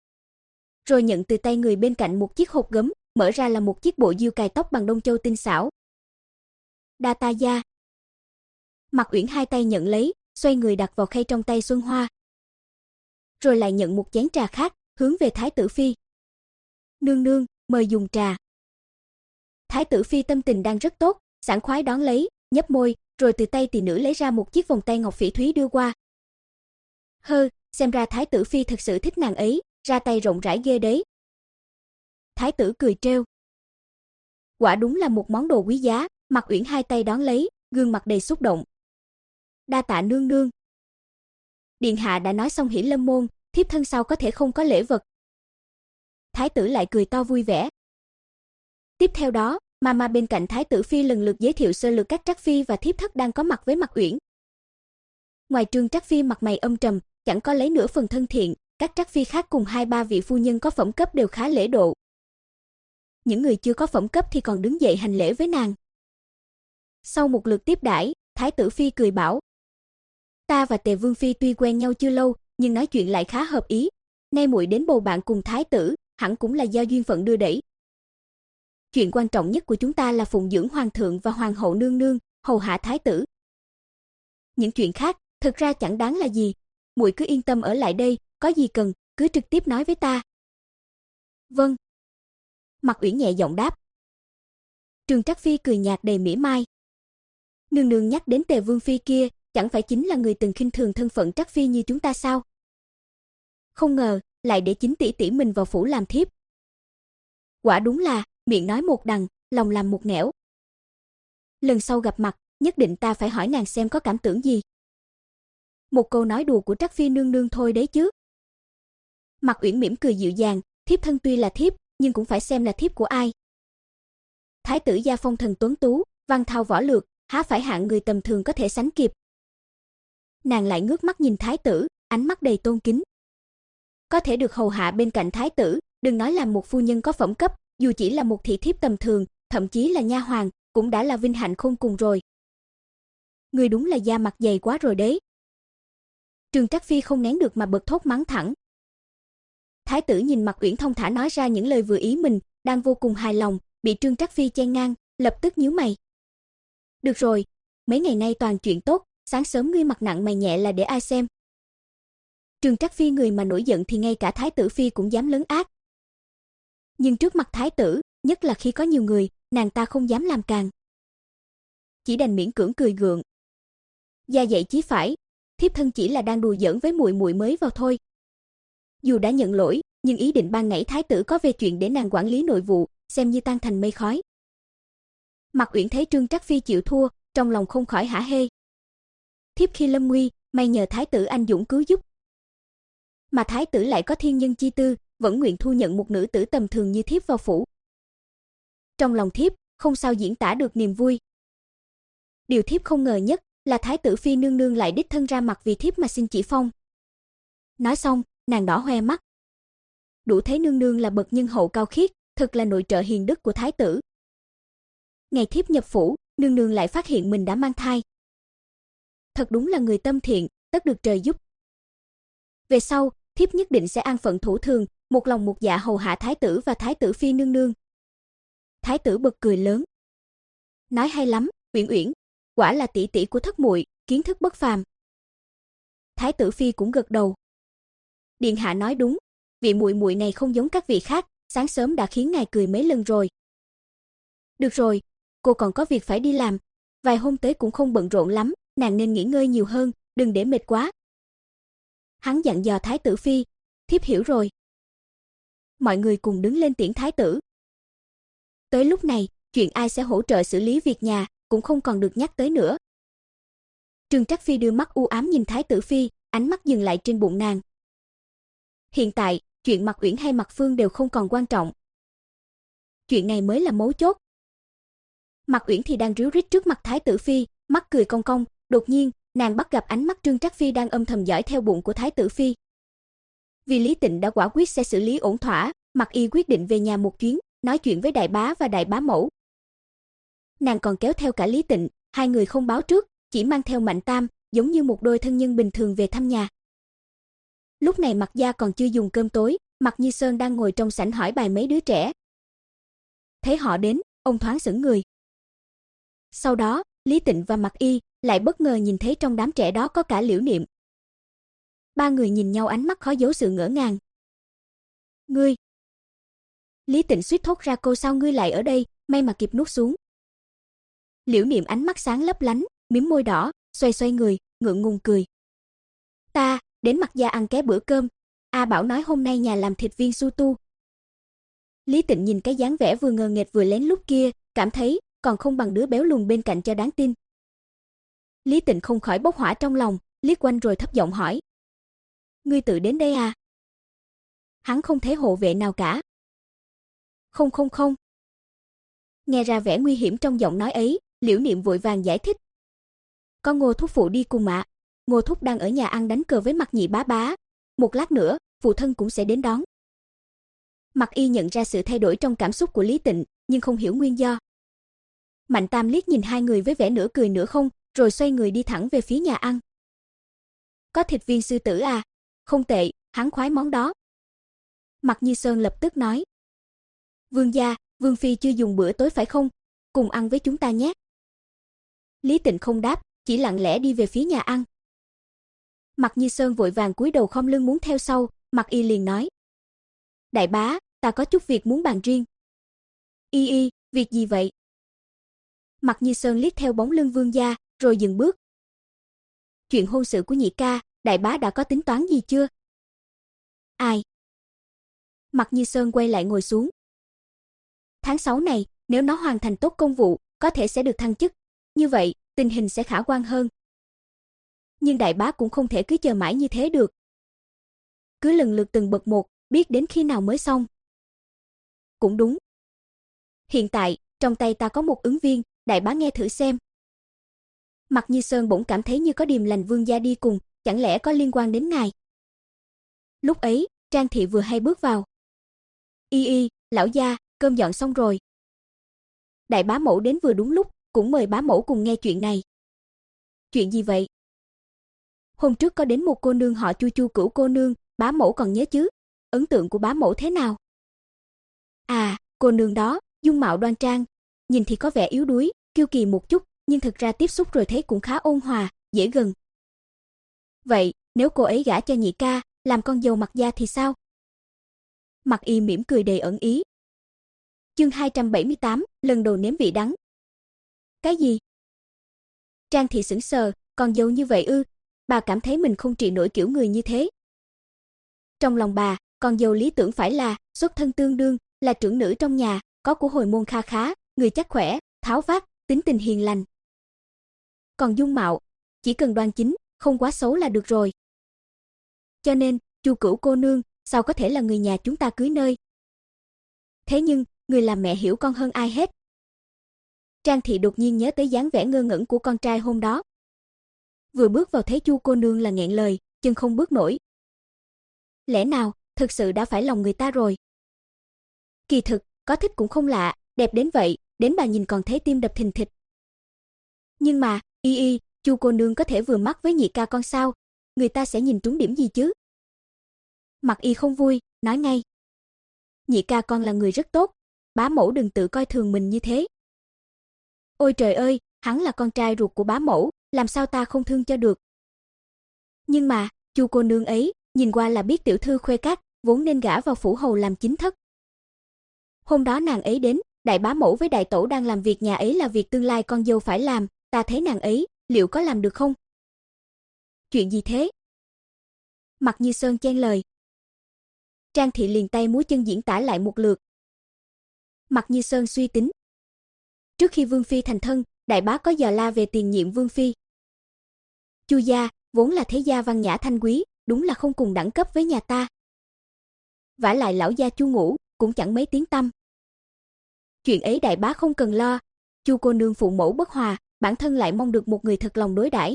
Rồi nhận từ tay người bên cạnh một chiếc hộp gấm, mở ra là một chiếc bộ diêu cài tóc bằng đông châu tinh xảo. Đa ta gia. Mạc Uyển hai tay nhận lấy, xoay người đặt vào khay trong tay Xuân Hoa. Rồi lại nhận một chén trà khác, hướng về thái tử Phi. Nương nương, mời dùng trà. Thái tử Phi tâm tình đang rất tốt, sảng khoái đón lấy, nhấp môi, rồi từ tay tỳ nữ lấy ra một chiếc vòng tay ngọc phỉ thúy đưa qua. Hơ, xem ra thái tử Phi thực sự thích nàng ấy, ra tay rộng rãi ghê đấy. Thái tử cười trêu. Quả đúng là một món đồ quý giá, Mạc Uyển hai tay đón lấy, gương mặt đầy xúc động. Đa tạ nương nương. Điện hạ đã nói xong hỉ lâm môn, thiếp thân sao có thể không có lễ vật. Thái tử lại cười to vui vẻ. Tiếp theo đó, Mama bên cạnh thái tử Phi lần lượt giới thiệu sơ lược các Trắc Phi và thiếp thất đang có mặt với Mạc Uyển. Ngoài Trương Trắc Phi mặt mày âm trầm, chẳng có lấy nửa phần thân thiện, các Trắc Phi khác cùng hai ba vị phu nhân có phẩm cấp đều khá lễ độ. Những người chưa có phẩm cấp thì còn đứng dậy hành lễ với nàng. Sau một lượt tiếp đãi, thái tử Phi cười bảo: Ta và Tề Vương Phi tuy quen nhau chưa lâu, nhưng nói chuyện lại khá hợp ý. Nay muội đến bầu bạn cùng thái tử, hẳn cũng là do duyên phận đưa đẩy. Chuyện quan trọng nhất của chúng ta là phụng dưỡng hoàng thượng và hoàng hậu nương nương, hầu hạ thái tử. Những chuyện khác, thực ra chẳng đáng là gì. Muội cứ yên tâm ở lại đây, có gì cần, cứ trực tiếp nói với ta. Vâng. Mạc Uyển nhẹ giọng đáp. Trương Trắc Phi cười nhạt đầy mỉa mai. Nương nương nhắc đến Tề Vương Phi kia, chẳng phải chính là người từng khinh thường thân phận Trắc Phi như chúng ta sao? Không ngờ, lại để chính tỷ tỷ mình vào phủ làm thiếp. Quả đúng là, miệng nói một đằng, lòng làm một nẻo. Lần sau gặp mặt, nhất định ta phải hỏi nàng xem có cảm tưởng gì. Một câu nói đùa của Trắc Phi nương nương thôi đấy chứ. Mạc Uyển mỉm cười dịu dàng, thiếp thân tuy là thiếp, nhưng cũng phải xem là thiếp của ai. Thái tử gia phong thần tuấn tú, văn thao võ lược, há phải hạng người tầm thường có thể sánh kịp. Nàng lại ngước mắt nhìn thái tử, ánh mắt đầy tôn kính. Có thể được hầu hạ bên cạnh thái tử, đừng nói là một phu nhân có phẩm cấp, dù chỉ là một thị thiếp tầm thường, thậm chí là nha hoàn, cũng đã là vinh hạnh khôn cùng rồi. Người đúng là da mặt dày quá rồi đấy. Trương Trắc Phi không nén được mà bật thốt mắng thẳng. Thái tử nhìn Mạc Uyển thông thả nói ra những lời vừa ý mình, đang vô cùng hài lòng, bị Trương Trắc Phi chen ngang, lập tức nhíu mày. Được rồi, mấy ngày nay toàn chuyện tốt, sáng sớm ngươi mặt nặng mày nhẹ là để ai xem. Trương Trắc Phi người mà nổi giận thì ngay cả thái tử Phi cũng dám lấn át. Nhưng trước mặt thái tử, nhất là khi có nhiều người, nàng ta không dám làm càng. Chỉ đành miễn cưỡng cười gượng. Gia dạy chí phải, thiếp thân chỉ là đang đùa giỡn với muội muội mới vào thôi. Dù đã nhận lỗi, nhưng ý định ban nãy thái tử có về chuyện để nàng quản lý nội vụ, xem như tan thành mây khói. Mạc Uyển thấy Trương Trắc Phi chịu thua, trong lòng không khỏi hả hê. Thiếp khi lâm nguy, may nhờ thái tử anh dũng cứu giúp. Mà thái tử lại có thiên nhân chi tư, vẫn nguyện thu nhận một nữ tử tầm thường như thiếp vào phủ. Trong lòng thiếp, không sao diễn tả được niềm vui. Điều thiếp không ngờ nhất là thái tử Phi nương nương lại đích thân ra mặt vì thiếp mà xin chỉ phong. Nói xong, nàng đỏ hoe mắt. Đủ thấy nương nương là bậc nhân hậu cao khiết, thật là nội trợ hiền đức của thái tử. Ngày thiếp nhập phủ, nương nương lại phát hiện mình đã mang thai. Thật đúng là người tâm thiện, tất được trời giúp. Về sau, thiếp nhất định sẽ an phận thủ thường, một lòng một dạ hầu hạ thái tử và thái tử phi nương nương. Thái tử bật cười lớn. Nói hay lắm, Uyển Uyển, quả là tỷ tỷ của thất muội, kiến thức bất phàm. Thái tử phi cũng gật đầu. Điện hạ nói đúng, vị muội muội này không giống các vị khác, sáng sớm đã khiến ngài cười mấy lần rồi. Được rồi, cô còn có việc phải đi làm, vài hôm tới cũng không bận rộn lắm, nàng nên nghỉ ngơi nhiều hơn, đừng để mệt quá. Hắn dặn dò thái tử phi, thiếp hiểu rồi. Mọi người cùng đứng lên tiễn thái tử. Tới lúc này, chuyện ai sẽ hỗ trợ xử lý việc nhà cũng không còn được nhắc tới nữa. Trương Trắc Phi đưa mắt u ám nhìn thái tử phi, ánh mắt dừng lại trên bụng nàng. Hiện tại, chuyện Mạc Uyển hay Mạc Phương đều không còn quan trọng. Chuyện này mới là mấu chốt. Mạc Uyển thì đang ríu rít trước mặt thái tử phi, mắt cười cong cong, đột nhiên, nàng bắt gặp ánh mắt Trương Trắc Phi đang âm thầm dõi theo bụng của thái tử phi. Vì Lý Tịnh đã quả quyết sẽ xử lý ổn thỏa, Mạc Y quyết định về nhà một chuyến, nói chuyện với đại bá và đại bá mẫu. Nàng còn kéo theo cả Lý Tịnh, hai người không báo trước, chỉ mang theo Mạnh Tam, giống như một đôi thân nhân bình thường về thăm nhà. Lúc này Mạc gia còn chưa dùng cơm tối, Mạc Như Sơn đang ngồi trong sảnh hỏi bài mấy đứa trẻ. Thấy họ đến, ông thoáng sững người. Sau đó, Lý Tịnh và Mạc Y lại bất ngờ nhìn thấy trong đám trẻ đó có cả Liễu Niệm. Ba người nhìn nhau ánh mắt khó giấu sự ngỡ ngàng. Ngươi? Lý Tịnh suýt thốt ra câu sao ngươi lại ở đây, may mà kịp nuốt xuống. Liễu Niệm ánh mắt sáng lấp lánh, mím môi đỏ, xoay xoay người, ngượng ngùng cười. Ta, đến Mạc gia ăn ké bữa cơm, A Bảo nói hôm nay nhà làm thịt viên su tu. Lý Tịnh nhìn cái dáng vẻ vừa ngờ nghệch vừa lén lút kia, cảm thấy còn không bằng đứa béo lùn bên cạnh cho đáng tin. Lý Tịnh không khỏi bốc hỏa trong lòng, liếc quanh rồi thấp giọng hỏi. Ngươi tự đến đây à? Hắn không thấy hộ vệ nào cả. Không không không. Nghe ra vẻ nguy hiểm trong giọng nói ấy, Liễu Niệm vội vàng giải thích. Có Ngô thúc phụ đi cùng ạ. Ngô thúc đang ở nhà ăn đánh cờ với Mạc nhị bá bá. Một lát nữa, phụ thân cũng sẽ đến đón. Mạc Y nhận ra sự thay đổi trong cảm xúc của Lý Tịnh, nhưng không hiểu nguyên do. Mạnh Tam liếc nhìn hai người với vẻ nửa cười nửa không, rồi xoay người đi thẳng về phía nhà ăn. Có thịt viên sư tử à? Không tệ, hắn khoái món đó. Mạc Như Sơn lập tức nói. Vương gia, Vương phi chưa dùng bữa tối phải không? Cùng ăn với chúng ta nhé. Lý Tịnh không đáp, chỉ lặng lẽ đi về phía nhà ăn. Mạc Như Sơn vội vàng cúi đầu khom lưng muốn theo sau, Mạc Y liền nói. Đại bá, ta có chút việc muốn bàn riêng. Y y, việc gì vậy? Mạc Như Sơn liếc theo bóng lưng Vương gia, rồi dừng bước. Chuyện hôn sự của nhị ca, đại bá đã có tính toán gì chưa? Ai? Mạc Như Sơn quay lại ngồi xuống. Tháng sáu này, nếu nó hoàn thành tốt công vụ, có thể sẽ được thăng chức. Như vậy, tình hình sẽ khả quan hơn. Nhưng đại bá cũng không thể cứ chờ mãi như thế được. Cứ lần lượt từng bậc một, biết đến khi nào mới xong. Cũng đúng. Hiện tại, trong tay ta có một ứng viên, đại bá nghe thử xem. Mạc Như Sơn bỗng cảm thấy như có điềm lành Vương gia đi cùng, chẳng lẽ có liên quan đến ngài. Lúc ấy, Trang Thị vừa hay bước vào. Y y, lão gia, cơm dọn xong rồi. Đại bá mẫu đến vừa đúng lúc, cũng mời bá mẫu cùng nghe chuyện này. Chuyện gì vậy? Hôm trước có đến một cô nương họ Chu Chu Cửu cô nương, bá mẫu còn nhớ chứ? Ấn tượng của bá mẫu thế nào? À, cô nương đó, dung mạo đoan trang, nhìn thì có vẻ yếu đuối, kiêu kỳ một chút, nhưng thực ra tiếp xúc rồi thấy cũng khá ôn hòa, dễ gần. Vậy, nếu cô ấy gả cho nhị ca, làm con dâu Mạc gia thì sao? Mạc Y mỉm cười đầy ẩn ý. Chương hai trăm bảy mươi tám, lần đầu nếm vị đắng. Cái gì? Trang Thị sững sờ, con dâu như vậy ư? Bà cảm thấy mình không trị nổi kiểu người như thế. Trong lòng bà, con dâu lý tưởng phải là xuất thân tương đương, là trưởng nữ trong nhà, có của hồi môn kha khá, người chắc khỏe, tháo vát, tính tình hiền lành. Còn dung mạo, chỉ cần đoan chính, không quá xấu là được rồi. Cho nên, Chu Cửu cô nương, sao có thể là người nhà chúng ta cưới nơi? Thế nhưng, người làm mẹ hiểu con hơn ai hết. Trang Thị đột nhiên nhớ tới dáng vẻ ngơ ngẩn của con trai hôm đó. Vừa bước vào thấy Chu cô nương là nghẹn lời, chân không bước nổi. Lẽ nào, thực sự đã phải lòng người ta rồi? Kỳ thực, có thích cũng không lạ, đẹp đến vậy, đến bà nhìn còn thấy tim đập thình thịch. Nhưng mà, y y, Chu cô nương có thể vừa mắt với nhị ca con sao? Người ta sẽ nhìn trúng điểm gì chứ? Mặc Y không vui, nói ngay. Nhị ca con là người rất tốt, bá mẫu đừng tự coi thường mình như thế. Ôi trời ơi, hắn là con trai ruột của bá mẫu, làm sao ta không thương cho được. Nhưng mà, Chu cô nương ấy, nhìn qua là biết tiểu thư khuê các, vốn nên gả vào phủ hầu làm chính thất. Hôm đó nàng ấy đến, đại bá mẫu với đại tẩu đang làm việc nhà ấy là việc tương lai con dâu phải làm, ta thấy nàng ấy, liệu có làm được không? Chuyện gì thế? Mặc Như Sơn chen lời. Trang Thị liền tay múa chân diễn tả lại một lượt. Mặc Như Sơn suy tính. Trước khi Vương phi thành thân, đại bá có dò la về tiền nhiệm Vương phi. Chu gia vốn là thế gia văn nhã thanh quý, đúng là không cùng đẳng cấp với nhà ta. Vả lại lão gia Chu Ngũ cũng chẳng mấy tiếng tăm. Chuyện ấy đại bá không cần lo, Chu cô nương phụ mẫu bất hòa, bản thân lại mong được một người thật lòng đối đãi.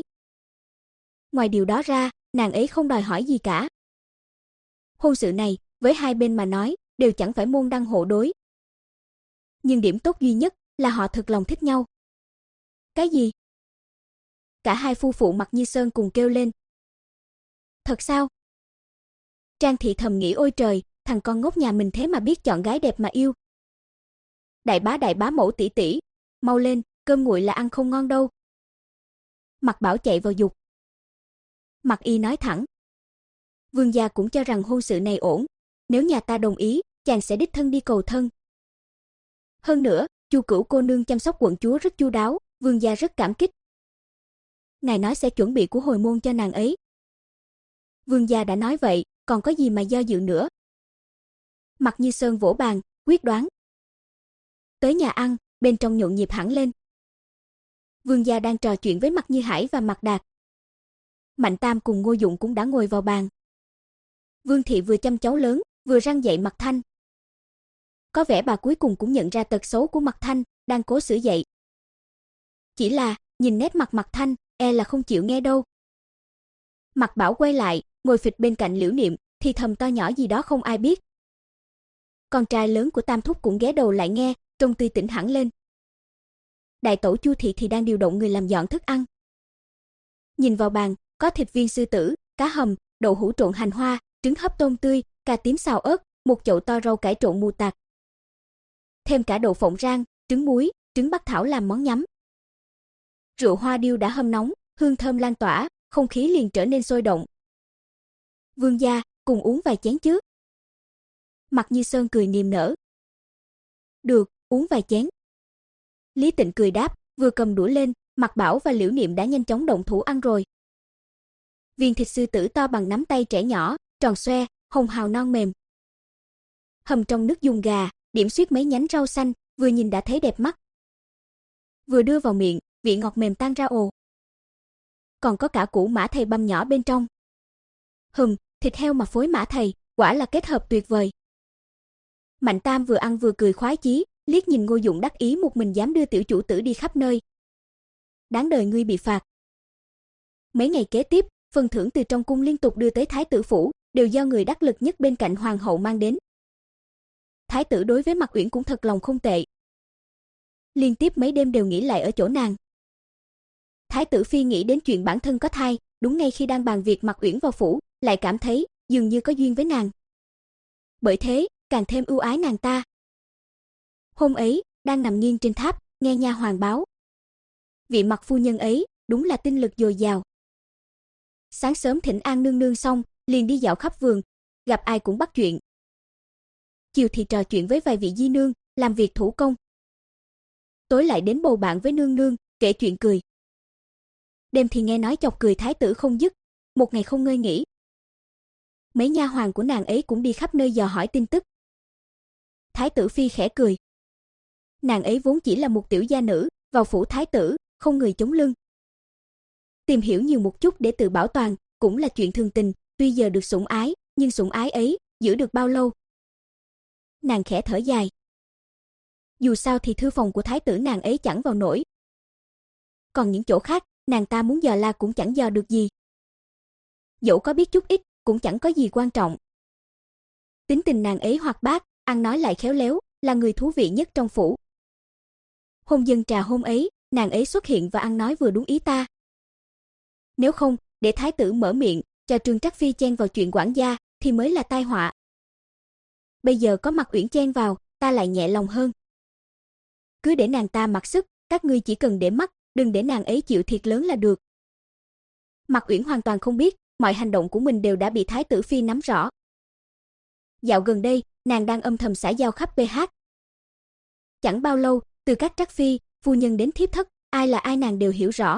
Ngoài điều đó ra, nàng ấy không đòi hỏi gì cả. Hôn sự này, với hai bên mà nói, đều chẳng phải môn đăng hộ đối. Nhưng điểm tốt duy nhất là họ thật lòng thích nhau. Cái gì? Cả hai phu phụ Mặc Như Sơn cùng kêu lên. Thật sao? Trang Thị thầm nghĩ ôi trời, thằng con ngốc nhà mình thế mà biết chọn gái đẹp mà yêu. Đại bá đại bá mẫu tỷ tỷ, mau lên, cơm nguội là ăn không ngon đâu. Mặc Bảo chạy vào giục. Mặc Y nói thẳng. Vương gia cũng cho rằng hôn sự này ổn, nếu nhà ta đồng ý, chàng sẽ đích thân đi cầu thân. Hơn nữa, Chu Cửu cô nương chăm sóc quận chúa rất chu đáo, vương gia rất cảm kích. Ngài nói sẽ chuẩn bị của hồi môn cho nàng ấy. Vương gia đã nói vậy, còn có gì mà do dự nữa. Mặc Như Sơn vỗ bàn, quyết đoán. Tới nhà ăn, bên trong nhộn nhịp hẳn lên. Vương gia đang trò chuyện với Mặc Như Hải và Mặc Đạt. Mạnh Tam cùng Ngô Dụng cũng đã ngồi vào bàn. Vương thị vừa chăm cháu lớn, vừa răn dạy Mặc Thanh. Có vẻ bà cuối cùng cũng nhận ra tật xấu của Mặc Thanh, đang cố sửa dạy. Chỉ là, nhìn nét mặt Mặc Thanh, e là không chịu nghe đâu. Mặc Bảo quay lại, ngồi phịch bên cạnh Liễu Niệm, thì thầm to nhỏ gì đó không ai biết. Con trai lớn của Tam thúc cũng ghé đầu lại nghe, trông tươi tỉnh hẳn lên. Đại tẩu Chu thị thì đang điều động người làm dọn thức ăn. Nhìn vào bàn, có thịt viên sư tử, cá hầm, đậu hũ trộn hành hoa, trứng hấp tôm tươi, cà tím xào ớt, một chậu to rau cải trộn mù tạt. Thêm cả đậu phộng rang, trứng muối, trứng bắc thảo làm món nhắm. Rượu hoa điêu đã hâm nóng, hương thơm lan tỏa, không khí liền trở nên sôi động. Vương gia, cùng uống vài chén chứ? Mặc Như Sơn cười niềm nở. Được, uống vài chén. Lý Tịnh cười đáp, vừa cầm đũa lên, Mặc Bảo và Liễu Niệm đã nhanh chóng động thủ ăn rồi. Viên thịt sư tử to bằng nắm tay trẻ nhỏ, tròn xoe, hồng hào non mềm. Hầm trong nước dùng gà, điểm xuyết mấy nhánh rau xanh, vừa nhìn đã thấy đẹp mắt. Vừa đưa vào miệng, vị ngọt mềm tan ra ồ. Còn có cả củ mã thầy băm nhỏ bên trong. Hừm, thịt heo mà phối mã thầy, quả là kết hợp tuyệt vời. Mạnh Tam vừa ăn vừa cười khoái chí, liếc nhìn Ngô Dụng đắc ý một mình dám đưa tiểu chủ tử đi khắp nơi. Đáng đời ngươi bị phạt. Mấy ngày kế tiếp, phần thưởng từ trong cung liên tục đưa tới thái tử phủ, đều do người đắc lực nhất bên cạnh hoàng hậu mang đến. Thái tử đối với Mặc Uyển cũng thật lòng không tệ. Liên tiếp mấy đêm đều nghỉ lại ở chỗ nàng. Thái tử phi nghĩ đến chuyện bản thân có thai, đúng ngay khi đang bàn việc Mặc Uyển vào phủ, lại cảm thấy dường như có duyên với nàng. Bởi thế, càng thêm ưu ái nàng ta. Hôm ấy, đang nằm nghiêng trên tháp, nghe nha hoàn báo. Vị Mặc phu nhân ấy, đúng là tinh lực dồi dào. Sáng sớm thỉnh an nương nương xong, liền đi dạo khắp vườn, gặp ai cũng bắt chuyện. Chiều thì trò chuyện với vài vị di nương, làm việc thủ công. Tối lại đến bầu bạn với nương nương, kể chuyện cười. Đêm thì nghe nói chọc cười thái tử không dứt, một ngày không ngơi nghỉ. Mấy nha hoàn của nàng ấy cũng đi khắp nơi dò hỏi tin tức. Thái tử phi khẽ cười. Nàng ấy vốn chỉ là một tiểu gia nữ, vào phủ thái tử, không người chống lưng. Tìm hiểu nhiều một chút để tự bảo toàn, cũng là chuyện thường tình, tuy giờ được sủng ái, nhưng sủng ái ấy, giữ được bao lâu? Nàng khẽ thở dài. Dù sao thì thư phòng của thái tử nàng ấy chẳng vào nổi. Còn những chỗ khác, nàng ta muốn dò la cũng chẳng dò được gì. Dẫu có biết chút ít, cũng chẳng có gì quan trọng. Tính tình nàng ấy hoạt bát, ăn nói lại khéo léo, là người thú vị nhất trong phủ. Hôm dân trà hôm ấy, nàng ấy xuất hiện và ăn nói vừa đúng ý ta. Nếu không, để thái tử mở miệng, cho Trương Trắc Phi chen vào chuyện quản gia, thì mới là tai họa. Bây giờ có Mạc Uyển chen vào, ta lại nhẹ lòng hơn. Cứ để nàng ta mặc sức, các ngươi chỉ cần để mắt, đừng để nàng ấy chịu thiệt lớn là được. Mạc Uyển hoàn toàn không biết, mọi hành động của mình đều đã bị Thái tử phi nắm rõ. Dạo gần đây, nàng đang âm thầm xã giao khắp pê hát. Chẳng bao lâu, từ các trắc phi, phu nhân đến thiếp thất, ai là ai nàng đều hiểu rõ.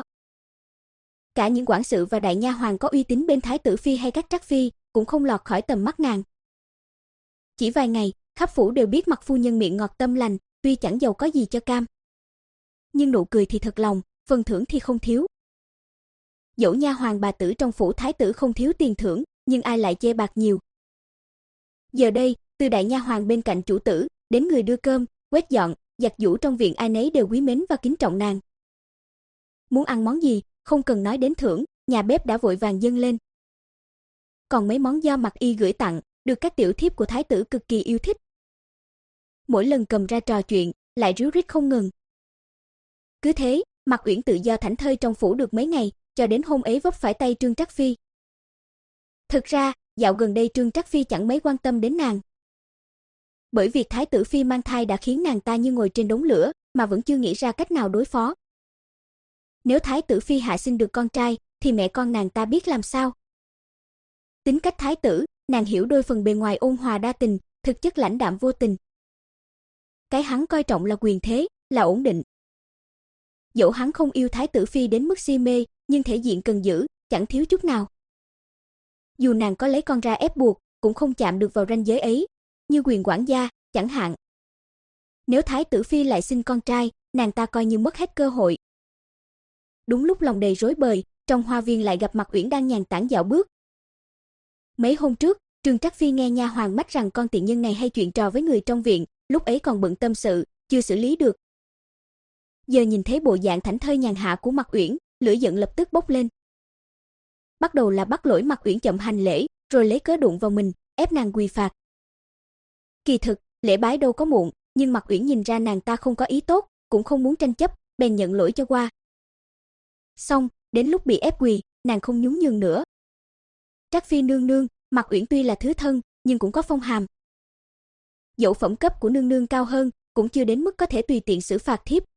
Cả những quản sự và đại nha hoàn có uy tín bên Thái tử phi hay các trắc phi cũng không lọt khỏi tầm mắt nàng. Chỉ vài ngày, khắp phủ đều biết mặt phu nhân miệng ngọt tâm lành, tuy chẳng giàu có gì cho cam, nhưng nụ cười thì thật lòng, phần thưởng thì không thiếu. Dẫu nha hoàn bà tử trong phủ thái tử không thiếu tiền thưởng, nhưng ai lại chê bạc nhiều. Giờ đây, từ đại nha hoàn bên cạnh chủ tử, đến người đưa cơm, quét dọn, giặt giũ trong viện, ai nấy đều quý mến và kính trọng nàng. Muốn ăn món gì, không cần nói đến thưởng, nhà bếp đã vội vàng dâng lên. Còn mấy món do Mạc Y gửi tặng, được các tiểu thiếp của thái tử cực kỳ yêu thích. Mỗi lần cầm ra trò chuyện, lại ríu rít không ngừng. Cứ thế, Mạc Uyển tự do thảnh thơi trong phủ được mấy ngày, cho đến hôm ấy vấp phải tay Trương Trắc Phi. Thực ra, dạo gần đây Trương Trắc Phi chẳng mấy quan tâm đến nàng. Bởi việc Thái tử Phi mang thai đã khiến nàng ta như ngồi trên đống lửa, mà vẫn chưa nghĩ ra cách nào đối phó. Nếu Thái tử Phi hạ sinh được con trai, thì mẹ con nàng ta biết làm sao? Tính cách Thái tử, nàng hiểu đôi phần bề ngoài ôn hòa đa tình, thực chất lãnh đạm vô tình. Cái hắn coi trọng là quyền thế, là ổn định. Dẫu hắn không yêu Thái tử Phi đến mức si mê, nhưng thể diện cần giữ, chẳng thiếu chút nào. Dù nàng có lấy con ra ép buộc, cũng không chạm được vào ranh giới ấy, như quyền quản gia, chẳng hạn. Nếu Thái tử Phi lại sinh con trai, nàng ta coi như mất hết cơ hội. Đúng lúc lòng đầy rối bời, trong hoa viên lại gặp Mạc Uyển đang nhàn tản dạo bước. Mấy hôm trước, Trương Trắc Phi nghe nha hoàn mách rằng con tiện nhân này hay chuyện trò với người trong viện, lúc ấy còn bận tâm sự, chưa xử lý được. Giờ nhìn thấy bộ dạng thảnh thơi nhàn hạ của Mạc Uyển, lửa giận lập tức bốc lên. Bắt đầu là bắt lỗi Mạc Uyển chậm hành lễ, rồi lấy cớ đụng vào mình, ép nàng quỳ phạt. Kỳ thực, lễ bái đâu có muộn, nhưng Mạc Uyển nhìn ra nàng ta không có ý tốt, cũng không muốn tranh chấp, bèn nhận lỗi cho qua. Xong, đến lúc bị ép quỳ, nàng không nhún nhường nữa. Trắc Phi nương nương, Mạc Uyển tuy là thứ thân, nhưng cũng có phong hàm. Dẫu phẩm cấp của nương nương cao hơn, cũng chưa đến mức có thể tùy tiện xử phạt thiếp.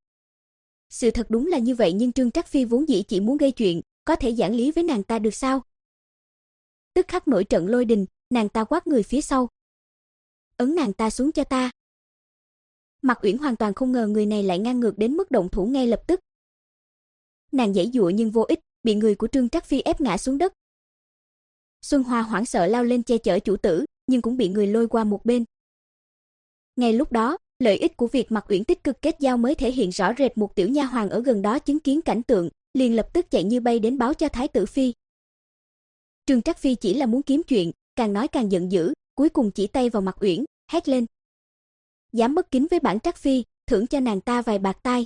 Sự thật đúng là như vậy, nhưng Trương Trắc Phi vốn dĩ chỉ muốn gây chuyện, có thể giảng lý với nàng ta được sao? Tức khắc nổi trận lôi đình, nàng ta quát người phía sau. Ấn nàng ta xuống cho ta. Mạc Uyển hoàn toàn không ngờ người này lại ngang ngược đến mức động thủ ngay lập tức. Nàng giãy giụa nhưng vô ích, bị người của Trương Trắc Phi ép ngã xuống đất. Xuân Hoa hoảng sợ lao lên che chở chủ tử, nhưng cũng bị người lôi qua một bên. Ngay lúc đó, lợi ích của việc Mạc Uyển tích cực kết giao mới thể hiện rõ rệt. Một tiểu nha hoàn ở gần đó chứng kiến cảnh tượng, liền lập tức chạy như bay đến báo cho Thái tử Phi. Trương Trắc Phi chỉ là muốn kiếm chuyện, càng nói càng giận dữ, cuối cùng chỉ tay vào Mạc Uyển, hét lên: dám bất kính với bản Trắc Phi, thưởng cho nàng ta vài bạc tai.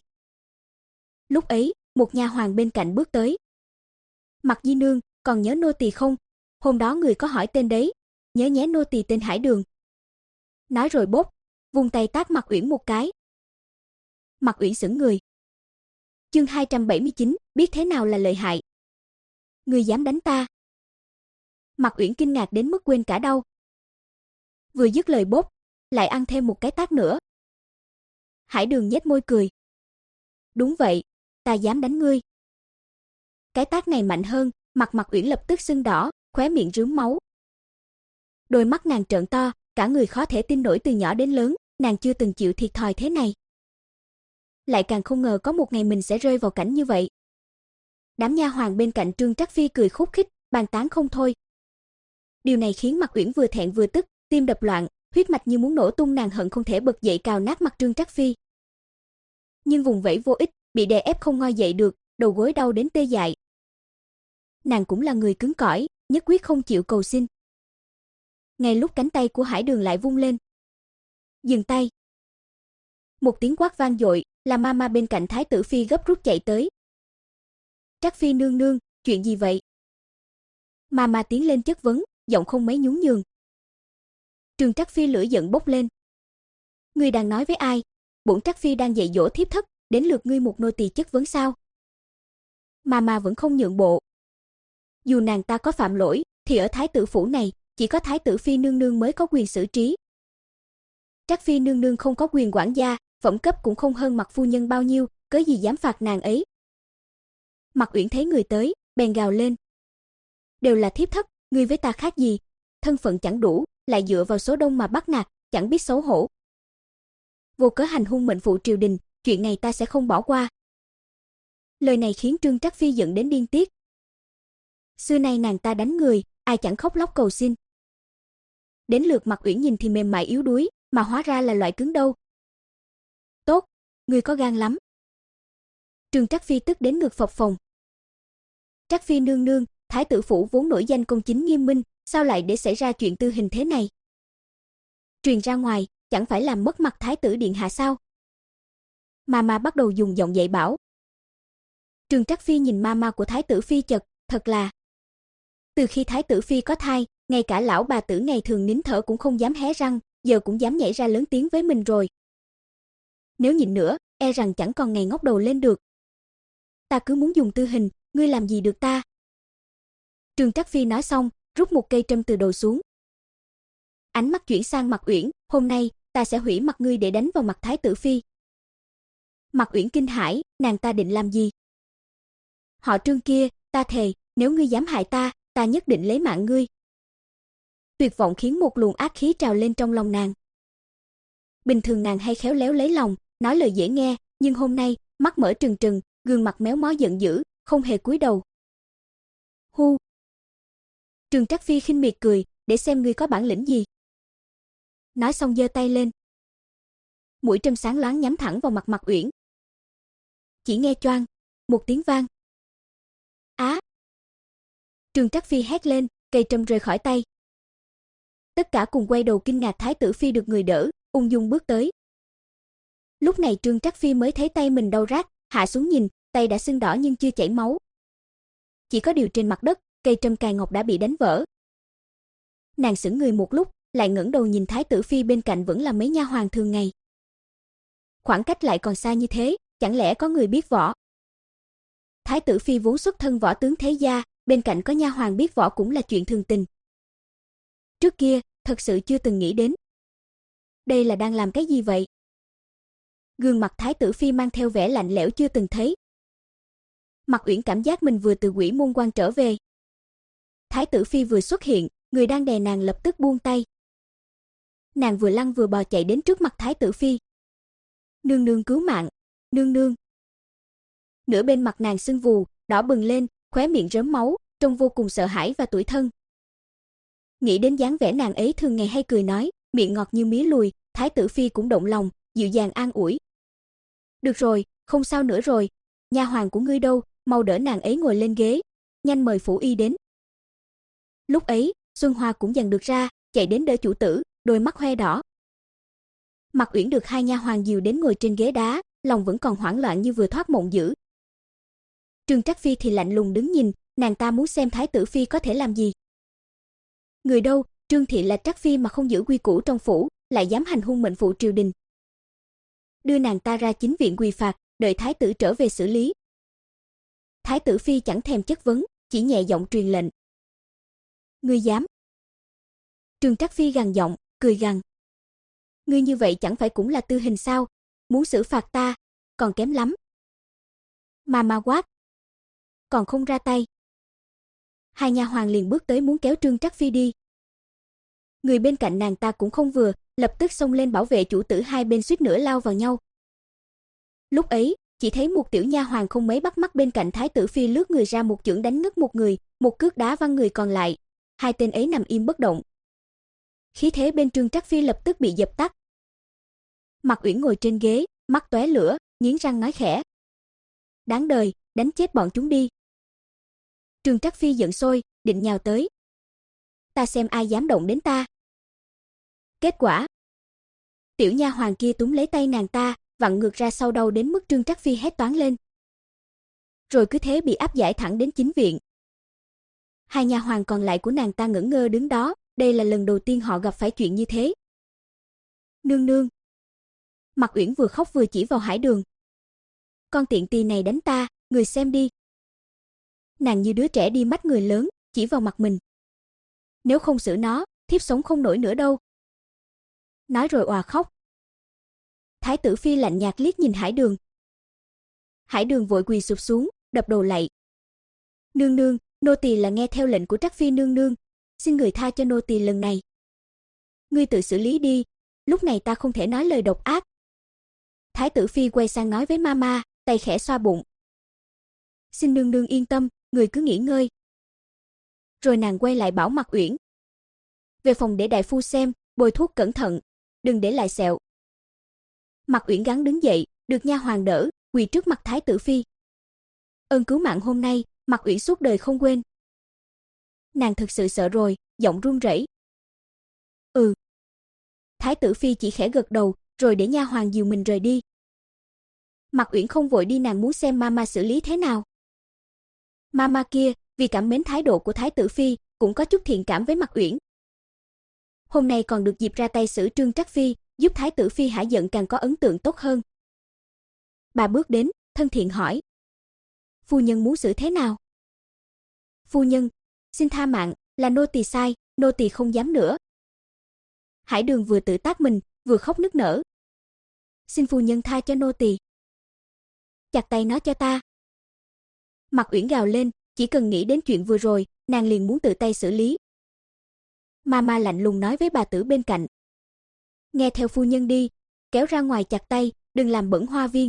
Lúc ấy, một nha hoàn bên cạnh bước tới. Mạc di nương, còn nhớ nô tỳ không? Hôm đó người có hỏi tên đấy, nhớ nhé, nô tỳ tên Hải Đường. Nói rồi bốp, vung tay tát Mạc Uyển một cái. Mạc Uyển sững người. Chương hai trăm bảy mươi chín, biết thế nào là lợi hại. Ngươi dám đánh ta? Mạc Uyển kinh ngạc đến mức quên cả đau. Vừa dứt lời bốp, lại ăn thêm một cái tát nữa. Hải Đường nhếch môi cười. Đúng vậy, ta dám đánh ngươi. Cái tát này mạnh hơn, mặt Mạc Uyển lập tức sưng đỏ, khóe miệng rướm máu. Đôi mắt nàng trợn to, cả người khó thể tin nổi, từ nhỏ đến lớn, nàng chưa từng chịu thiệt thòi thế này. Lại càng không ngờ có một ngày mình sẽ rơi vào cảnh như vậy. Đám nha hoàn bên cạnh Trương Trắc Phi cười khúc khích, bàn tán không thôi. Điều này khiến Mạc Uyển vừa thẹn vừa tức, tim đập loạn, huyết mạch như muốn nổ tung, nàng hận không thể bật dậy cào nát mặt Trương Trắc Phi. Nhưng vùng vẫy vô ích, bị đè ép không ngoi dậy được, đầu gối đau đến tê dại. Nàng cũng là người cứng cỏi, nhất quyết không chịu cầu xin. Ngay lúc cánh tay của Hải Đường lại vung lên. Dừng tay. Một tiếng quát vang dội, là Mama bên cạnh Thái tử Phi gấp rút chạy tới. Trắc Phi nương nương, chuyện gì vậy? Mama tiến lên chất vấn, giọng không mấy nhún nhường. Trương Trắc Phi lửa giận bốc lên. Ngươi đang nói với ai? Bổn Trắc Phi đang dạy dỗ thiếp thất, đến lượt ngươi một nô tỳ chất vấn sao? Mama vẫn không nhượng bộ. Dù nàng ta có phạm lỗi, thì ở Thái tử phủ này, chỉ có Thái tử phi nương nương mới có quyền xử trí. Trác phi nương nương không có quyền quản gia, phẩm cấp cũng không hơn Mạc phu nhân bao nhiêu, cớ gì dám phạt nàng ấy. Mạc Uyển thấy người tới, bèn gào lên. Đều là thiếp thất, ngươi với ta khác gì, thân phận chẳng đủ, lại dựa vào số đông mà bắt nạt, chẳng biết xấu hổ. Vô cớ hành hung mệnh phụ triều đình, chuyện này ta sẽ không bỏ qua. Lời này khiến Trương Trác phi giận đến điên tiết. Xưa nay nàng ta đánh người, ai chẳng khóc lóc cầu xin. Đến lượt Mạc Uyển nhìn thì mềm mại yếu đuối, mà hóa ra là loại cứng đâu. Tốt, ngươi có gan lắm. Trương Trác phi tức đến ngực phập phồng. Trác phi nương nương, thái tử phủ vốn nổi danh công chính nghiêm minh, sao lại để xảy ra chuyện tư hình thế này? Truyền ra ngoài, chẳng phải làm mất mặt thái tử điện hạ sao? Mama bắt đầu dùng giọng dạy bảo. Trương Trác phi nhìn mama của thái tử phi chật, thật là. Từ khi thái tử phi có thai, ngay cả lão bà tử ngày thường nín thở cũng không dám hé răng, giờ cũng dám nhảy ra lớn tiếng với mình rồi. Nếu nhịn nữa, e rằng chẳng còn ngày ngóc đầu lên được. Ta cứ muốn dùng tư hình, ngươi làm gì được ta? Trương Trác phi nói xong, rút một cây trâm từ đầu xuống. Ánh mắt chuyển sang Mạc Uyển, hôm nay ta sẽ hủy mặt ngươi để đánh vào mặt thái tử phi. Mạc Uyển kinh hãi, nàng ta định làm gì? Họ Trương kia, ta thề, nếu ngươi dám hại ta, ta nhất định lấy mạng ngươi. Tuyệt vọng khiến một luồng ác khí trào lên trong lòng nàng. Bình thường nàng hay khéo léo lấy lòng, nói lời dễ nghe, nhưng hôm nay, mắt mở trừng trừng, gương mặt méo mó giận dữ, không hề cúi đầu. Hu. Trương Trác phi khinh miệt cười, để xem ngươi có bản lĩnh gì. Nói xong giơ tay lên. Mũi trâm sáng loáng nhắm thẳng vào mặt Mạc Uyển. Chỉ nghe choang, một tiếng vang. Á! Trương Trác phi hét lên, cây trâm rơi khỏi tay. Tất cả cùng quay đầu kinh ngạc thái tử phi được người đỡ, ung dung bước tới. Lúc này Trương Trác phi mới thấy tay mình đau rát, hạ xuống nhìn, tay đã sưng đỏ nhưng chưa chảy máu. Chỉ có điều trên mặt đất, cây trâm cài ngọc đã bị đánh vỡ. Nàng sững người một lúc, lại ngẩng đầu nhìn thái tử phi bên cạnh vẫn là mấy nha hoàn thường ngày. Khoảng cách lại còn xa như thế, chẳng lẽ có người biết võ? Thái tử phi vốn xuất thân võ tướng thế gia, bên cạnh có nha hoàn biết võ cũng là chuyện thường tình. Trước kia, thật sự chưa từng nghĩ đến. Đây là đang làm cái gì vậy? Gương mặt thái tử phi mang theo vẻ lạnh lẽo chưa từng thấy. Mạc Uyển cảm giác mình vừa từ quỷ môn quan trở về. Thái tử phi vừa xuất hiện, người đang đè nàng lập tức buông tay. Nàng vừa lăn vừa bò chạy đến trước mặt thái tử phi. Nương nương cứu mạng, nương nương. Nửa bên mặt nàng sưng vù, đỏ bừng lên, khóe miệng rớm máu, trông vô cùng sợ hãi và tủi thân. Nghĩ đến dáng vẻ nàng ấy thường ngày hay cười nói, miệng ngọt như mía lùi, thái tử phi cũng động lòng, dịu dàng an ủi. Được rồi, không sao nữa rồi, nha hoàn của ngươi đâu, mau đỡ nàng ấy ngồi lên ghế, nhanh mời phủ y đến. Lúc ấy, Xuân Hoa cũng dần được ra, chạy đến đỡ chủ tử, đôi mắt hoe đỏ. Mạc Uyển được hai nha hoàn dìu đến ngồi trên ghế đá, lòng vẫn còn hoảng loạn như vừa thoát mộng dữ. Trương Trác phi thì lạnh lùng đứng nhìn, nàng ta muốn xem thái tử phi có thể làm gì. Người đâu, Trương thị là Trác phi mà không giữ quy củ trong phủ, lại dám hành hung mệnh phụ triều đình. Đưa nàng ta ra chính viện quỳ phạt, đợi thái tử trở về xử lý. Thái tử phi chẳng thèm chất vấn, chỉ nhẹ giọng truyền lệnh. Ngươi dám? Trương Trác phi gằn giọng, cười gằn. Ngươi như vậy chẳng phải cũng là tư hình sao? Muốn xử phạt ta, còn kém lắm. Mà mà quát. Còn không ra tay. Hai nha hoàn liền bước tới muốn kéo Trương Trác phi đi. Người bên cạnh nàng ta cũng không vừa, lập tức xông lên bảo vệ chủ tử, hai bên suýt nữa lao vào nhau. Lúc ấy, chỉ thấy một tiểu nha hoàn không mấy bắt mắt bên cạnh thái tử phi lướt người ra một chưởng đánh ngất một người, một cước đá văng người còn lại. Hai tên ấy nằm im bất động. Khí thế bên Trương Trác phi lập tức bị dập tắt. Mạc Uyển ngồi trên ghế, mắt tóe lửa, nghiến răng nói khẽ. Đáng đời, đánh chết bọn chúng đi. Trương Trác phi giận sôi, định nhào tới. Ta xem ai dám động đến ta. Kết quả, tiểu nha hoàn kia túm lấy tay nàng ta, vặn ngược ra sau đầu đến mức Trương Trác phi hét toáng lên. Rồi cứ thế bị áp giải thẳng đến chính viện. Hai nha hoàn còn lại của nàng ta ngẩn ngơ đứng đó, đây là lần đầu tiên họ gặp phải chuyện như thế. Nương nương. Mạc Uyển vừa khóc vừa chỉ vào Hải Đường. Con tiện tì này đánh ta, người xem đi. Nàng như đứa trẻ đi mách người lớn, chỉ vào mặt mình. Nếu không xử nó, thiếp sống không nổi nữa đâu. Nói rồi òa khóc. Thái tử phi lạnh nhạt liếc nhìn Hải Đường. Hải Đường vội quỳ sụp xuống, đập đầu lạy. Nương nương, nô tỳ là nghe theo lệnh của Trắc phi nương nương, xin người tha cho nô tỳ lần này. Ngươi tự xử lý đi, lúc này ta không thể nói lời độc ác. Thái tử phi quay sang nói với mama, tay khẽ xoa bụng. Xin nương nương yên tâm, người cứ nghỉ ngơi. Rồi nàng quay lại bảo Mặc Uyển. Về phòng để đại phu xem, bôi thuốc cẩn thận, đừng để lại sẹo. Mặc Uyển gắng đứng dậy, được nha hoàn đỡ, quỳ trước mặt Thái tử phi. Ơn cứu mạng hôm nay, Mặc Uyển suốt đời không quên. Nàng thực sự sợ rồi, giọng run rẩy. Ừ. Thái tử phi chỉ khẽ gật đầu, rồi để nha hoàn dìu mình rời đi. Mặc Uyển không vội đi, nàng muốn xem mama xử lý thế nào. Mama kia, vì cảm mến thái độ của Thái tử phi, cũng có chút thiện cảm với Mặc Uyển. Hôm nay còn được dịp ra tay xử Trương Trắc phi, giúp Thái tử phi hả giận càng có ấn tượng tốt hơn. Bà bước đến, thân thiện hỏi. Phu nhân muốn xử thế nào? Phu nhân, xin tha mạng, là nô tỳ sai, nô tỳ không dám nữa. Hải Đường vừa tự tát mình, vừa khóc nức nở. Xin phu nhân tha cho nô tỳ. Chặt tay nó cho ta. Mặc Uyển gào lên, chỉ cần nghĩ đến chuyện vừa rồi, nàng liền muốn tự tay xử lý. Mama lạnh lùng nói với bà tử bên cạnh. Nghe theo phu nhân đi, kéo ra ngoài chặt tay, đừng làm bẩn hoa viên.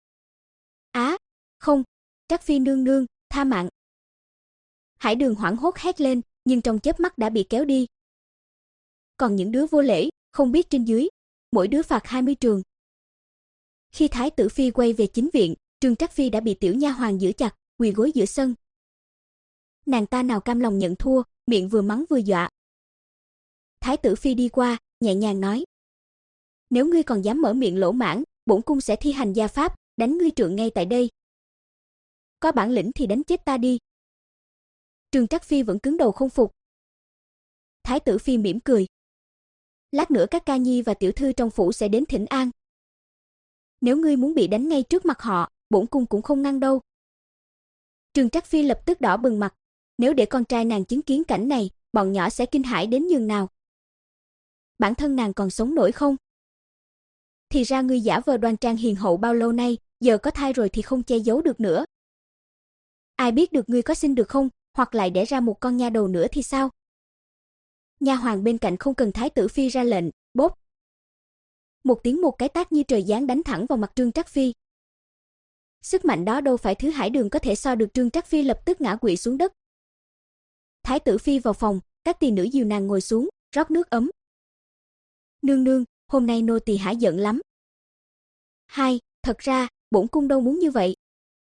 Á, à, không, Trắc phi nương nương, tha mạng. Hải Đường hoảng hốt hét lên, nhưng trong chớp mắt đã bị kéo đi. Còn những đứa vô lễ, không biết trên dưới, mỗi đứa phạt hai mươi trường. Khi Thái tử phi quay về chính viện, Trương Trắc phi đã bị tiểu nha hoàn giữ chặt, quỳ gối giữa sân. Nàng ta nào cam lòng nhận thua, miệng vừa mắng vừa dọa. Thái tử phi đi qua, nhẹ nhàng nói: Nếu ngươi còn dám mở miệng lỗ mãng, bổn cung sẽ thi hành gia pháp, đánh ngươi trượng ngay tại đây. Có bản lĩnh thì đánh chết ta đi. Trương Trắc phi vẫn cứng đầu không phục. Thái tử phi mỉm cười. Lát nữa các ca nhi và tiểu thư trong phủ sẽ đến thỉnh an. Nếu ngươi muốn bị đánh ngay trước mặt họ, bổn cung cũng không ngăn đâu. Trương Trắc phi lập tức đỏ bừng mặt. Nếu để con trai nàng chứng kiến cảnh này, bọn nhỏ sẽ kinh hãi đến nhường nào. Bản thân nàng còn sống nổi không? Thì ra ngươi giả vờ đoan trang hiền hậu bao lâu nay, giờ có thai rồi thì không che giấu được nữa. Ai biết được ngươi có sinh được không, hoặc lại đẻ ra một con nha đầu nữa thì sao? Nha hoàn bên cạnh không cần Thái tử phi ra lệnh, bốp. Một tiếng một cái tát như trời giáng đánh thẳng vào mặt Trương Trắc phi. Sức mạnh đó đâu phải thứ Hải Đường có thể so được. Trương Trắc phi lập tức ngã quỵ xuống đất. Thái tử phi vào phòng, các tỳ nữ dìu nàng ngồi xuống, rót nước ấm. Nương nương, hôm nay nô tỳ hả giận lắm. Hai, thật ra, bổn cung đâu muốn như vậy.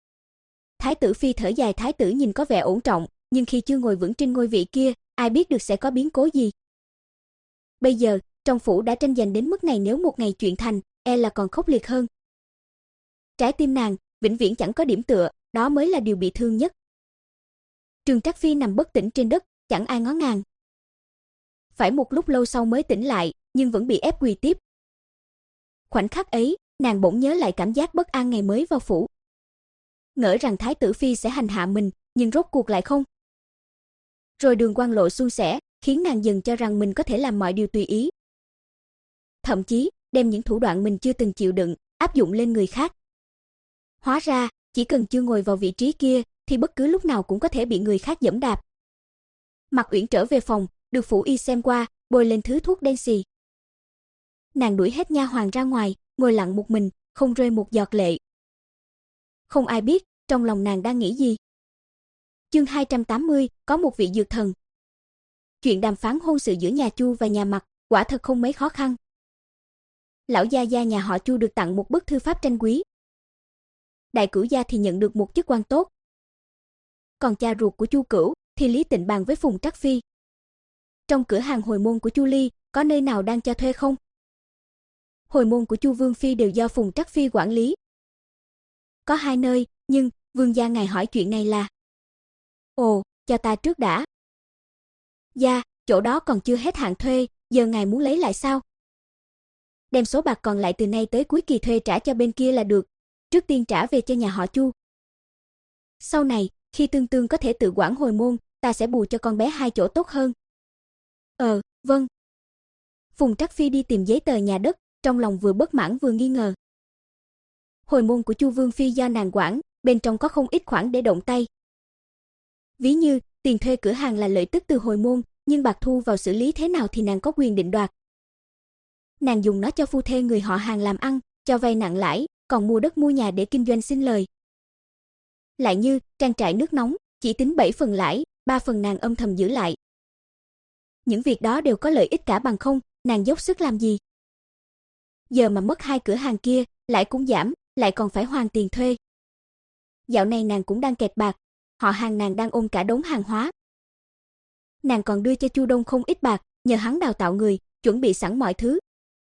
Thái tử phi thở dài. Thái tử nhìn có vẻ ổn trọng, nhưng khi chưa ngồi vững trên ngôi vị kia, ai biết được sẽ có biến cố gì. Bây giờ, trong phủ đã tranh giành đến mức này, nếu một ngày chuyện thành, e là còn khốc liệt hơn. Trái tim nàng, vĩnh viễn chẳng có điểm tựa, đó mới là điều bị thương nhất. Trương Trắc phi nằm bất tỉnh trên đất, chẳng ai ngó ngàng. Phải một lúc lâu sau mới tỉnh lại, nhưng vẫn bị ép quỳ tiếp. Khoảnh khắc ấy, nàng bỗng nhớ lại cảm giác bất an ngày mới vào phủ. Ngỡ rằng Thái tử phi sẽ hành hạ mình, nhưng rốt cuộc lại không. Rồi đường quan lộ suôn sẻ, khiến nàng dần cho rằng mình có thể làm mọi điều tùy ý. Thậm chí, đem những thủ đoạn mình chưa từng chịu đựng, áp dụng lên người khác. Hóa ra, chỉ cần chưa ngồi vào vị trí kia, thì bất cứ lúc nào cũng có thể bị người khác giẫm đạp. Mặc Uyển trở về phòng, được phủ y xem qua, bôi lên thứ thuốc đen xì. Nàng đuổi hết nha hoàn ra ngoài, ngồi lặng một mình, không rơi một giọt lệ. Không ai biết trong lòng nàng đang nghĩ gì. Chương hai trăm tám mươi, có một vị dược thần. Chuyện đàm phán hôn sự giữa nhà Chu và nhà Mặc quả thật không mấy khó khăn. Lão gia gia nhà họ Chu được tặng một bức thư pháp tranh quý. Đại cửu gia thì nhận được một chức quan tốt. Còn cha ruột của Chu Cửu thì Lý Tịnh bàn với Phùng Trắc phi. Trong cửa hàng hồi môn của Chu Ly, có nơi nào đang cho thuê không? Hồi môn của Chu Vương phi đều do Phùng Trắc phi quản lý. Có hai nơi, nhưng vương gia ngài hỏi chuyện này là. Ồ, cho ta trước đã. Gia, chỗ đó còn chưa hết hạn thuê, giờ ngài muốn lấy lại sao? Đem số bạc còn lại từ nay tới cuối kỳ thuê trả cho bên kia là được, trước tiên trả về cho nhà họ Chu. Sau này, khi Tương Tương có thể tự quản hồi môn, ta sẽ bù cho con bé hai chỗ tốt hơn. Ờ, vâng. Phùng Trắc Phi đi tìm giấy tờ nhà đất, trong lòng vừa bất mãn vừa nghi ngờ. Hồi môn của Chu Vương Phi do nàng quản, bên trong có không ít khoản để động tay. Ví như, tiền thuê cửa hàng là lợi tức từ hồi môn, nhưng bạc thu vào xử lý thế nào thì nàng có quyền định đoạt. Nàng dùng nó cho phu thê người họ hàng làm ăn, cho vay nặng lãi, còn mua đất mua nhà để kinh doanh sinh lời. Lại như, trang trại nước nóng, chỉ tính bảy phần lãi, ba phần nàng âm thầm giữ lại. Những việc đó đều có lợi ích cả bằng không, nàng dốc sức làm gì. Giờ mà mất hai cửa hàng kia, lãi cũng giảm, lại còn phải hoàn tiền thuê. Dạo này nàng cũng đang kẹt bạc, họ hàng nàng đang ôm cả đống hàng hóa. Nàng còn đưa cho Chu Đông không ít bạc, nhờ hắn đào tạo người, chuẩn bị sẵn mọi thứ.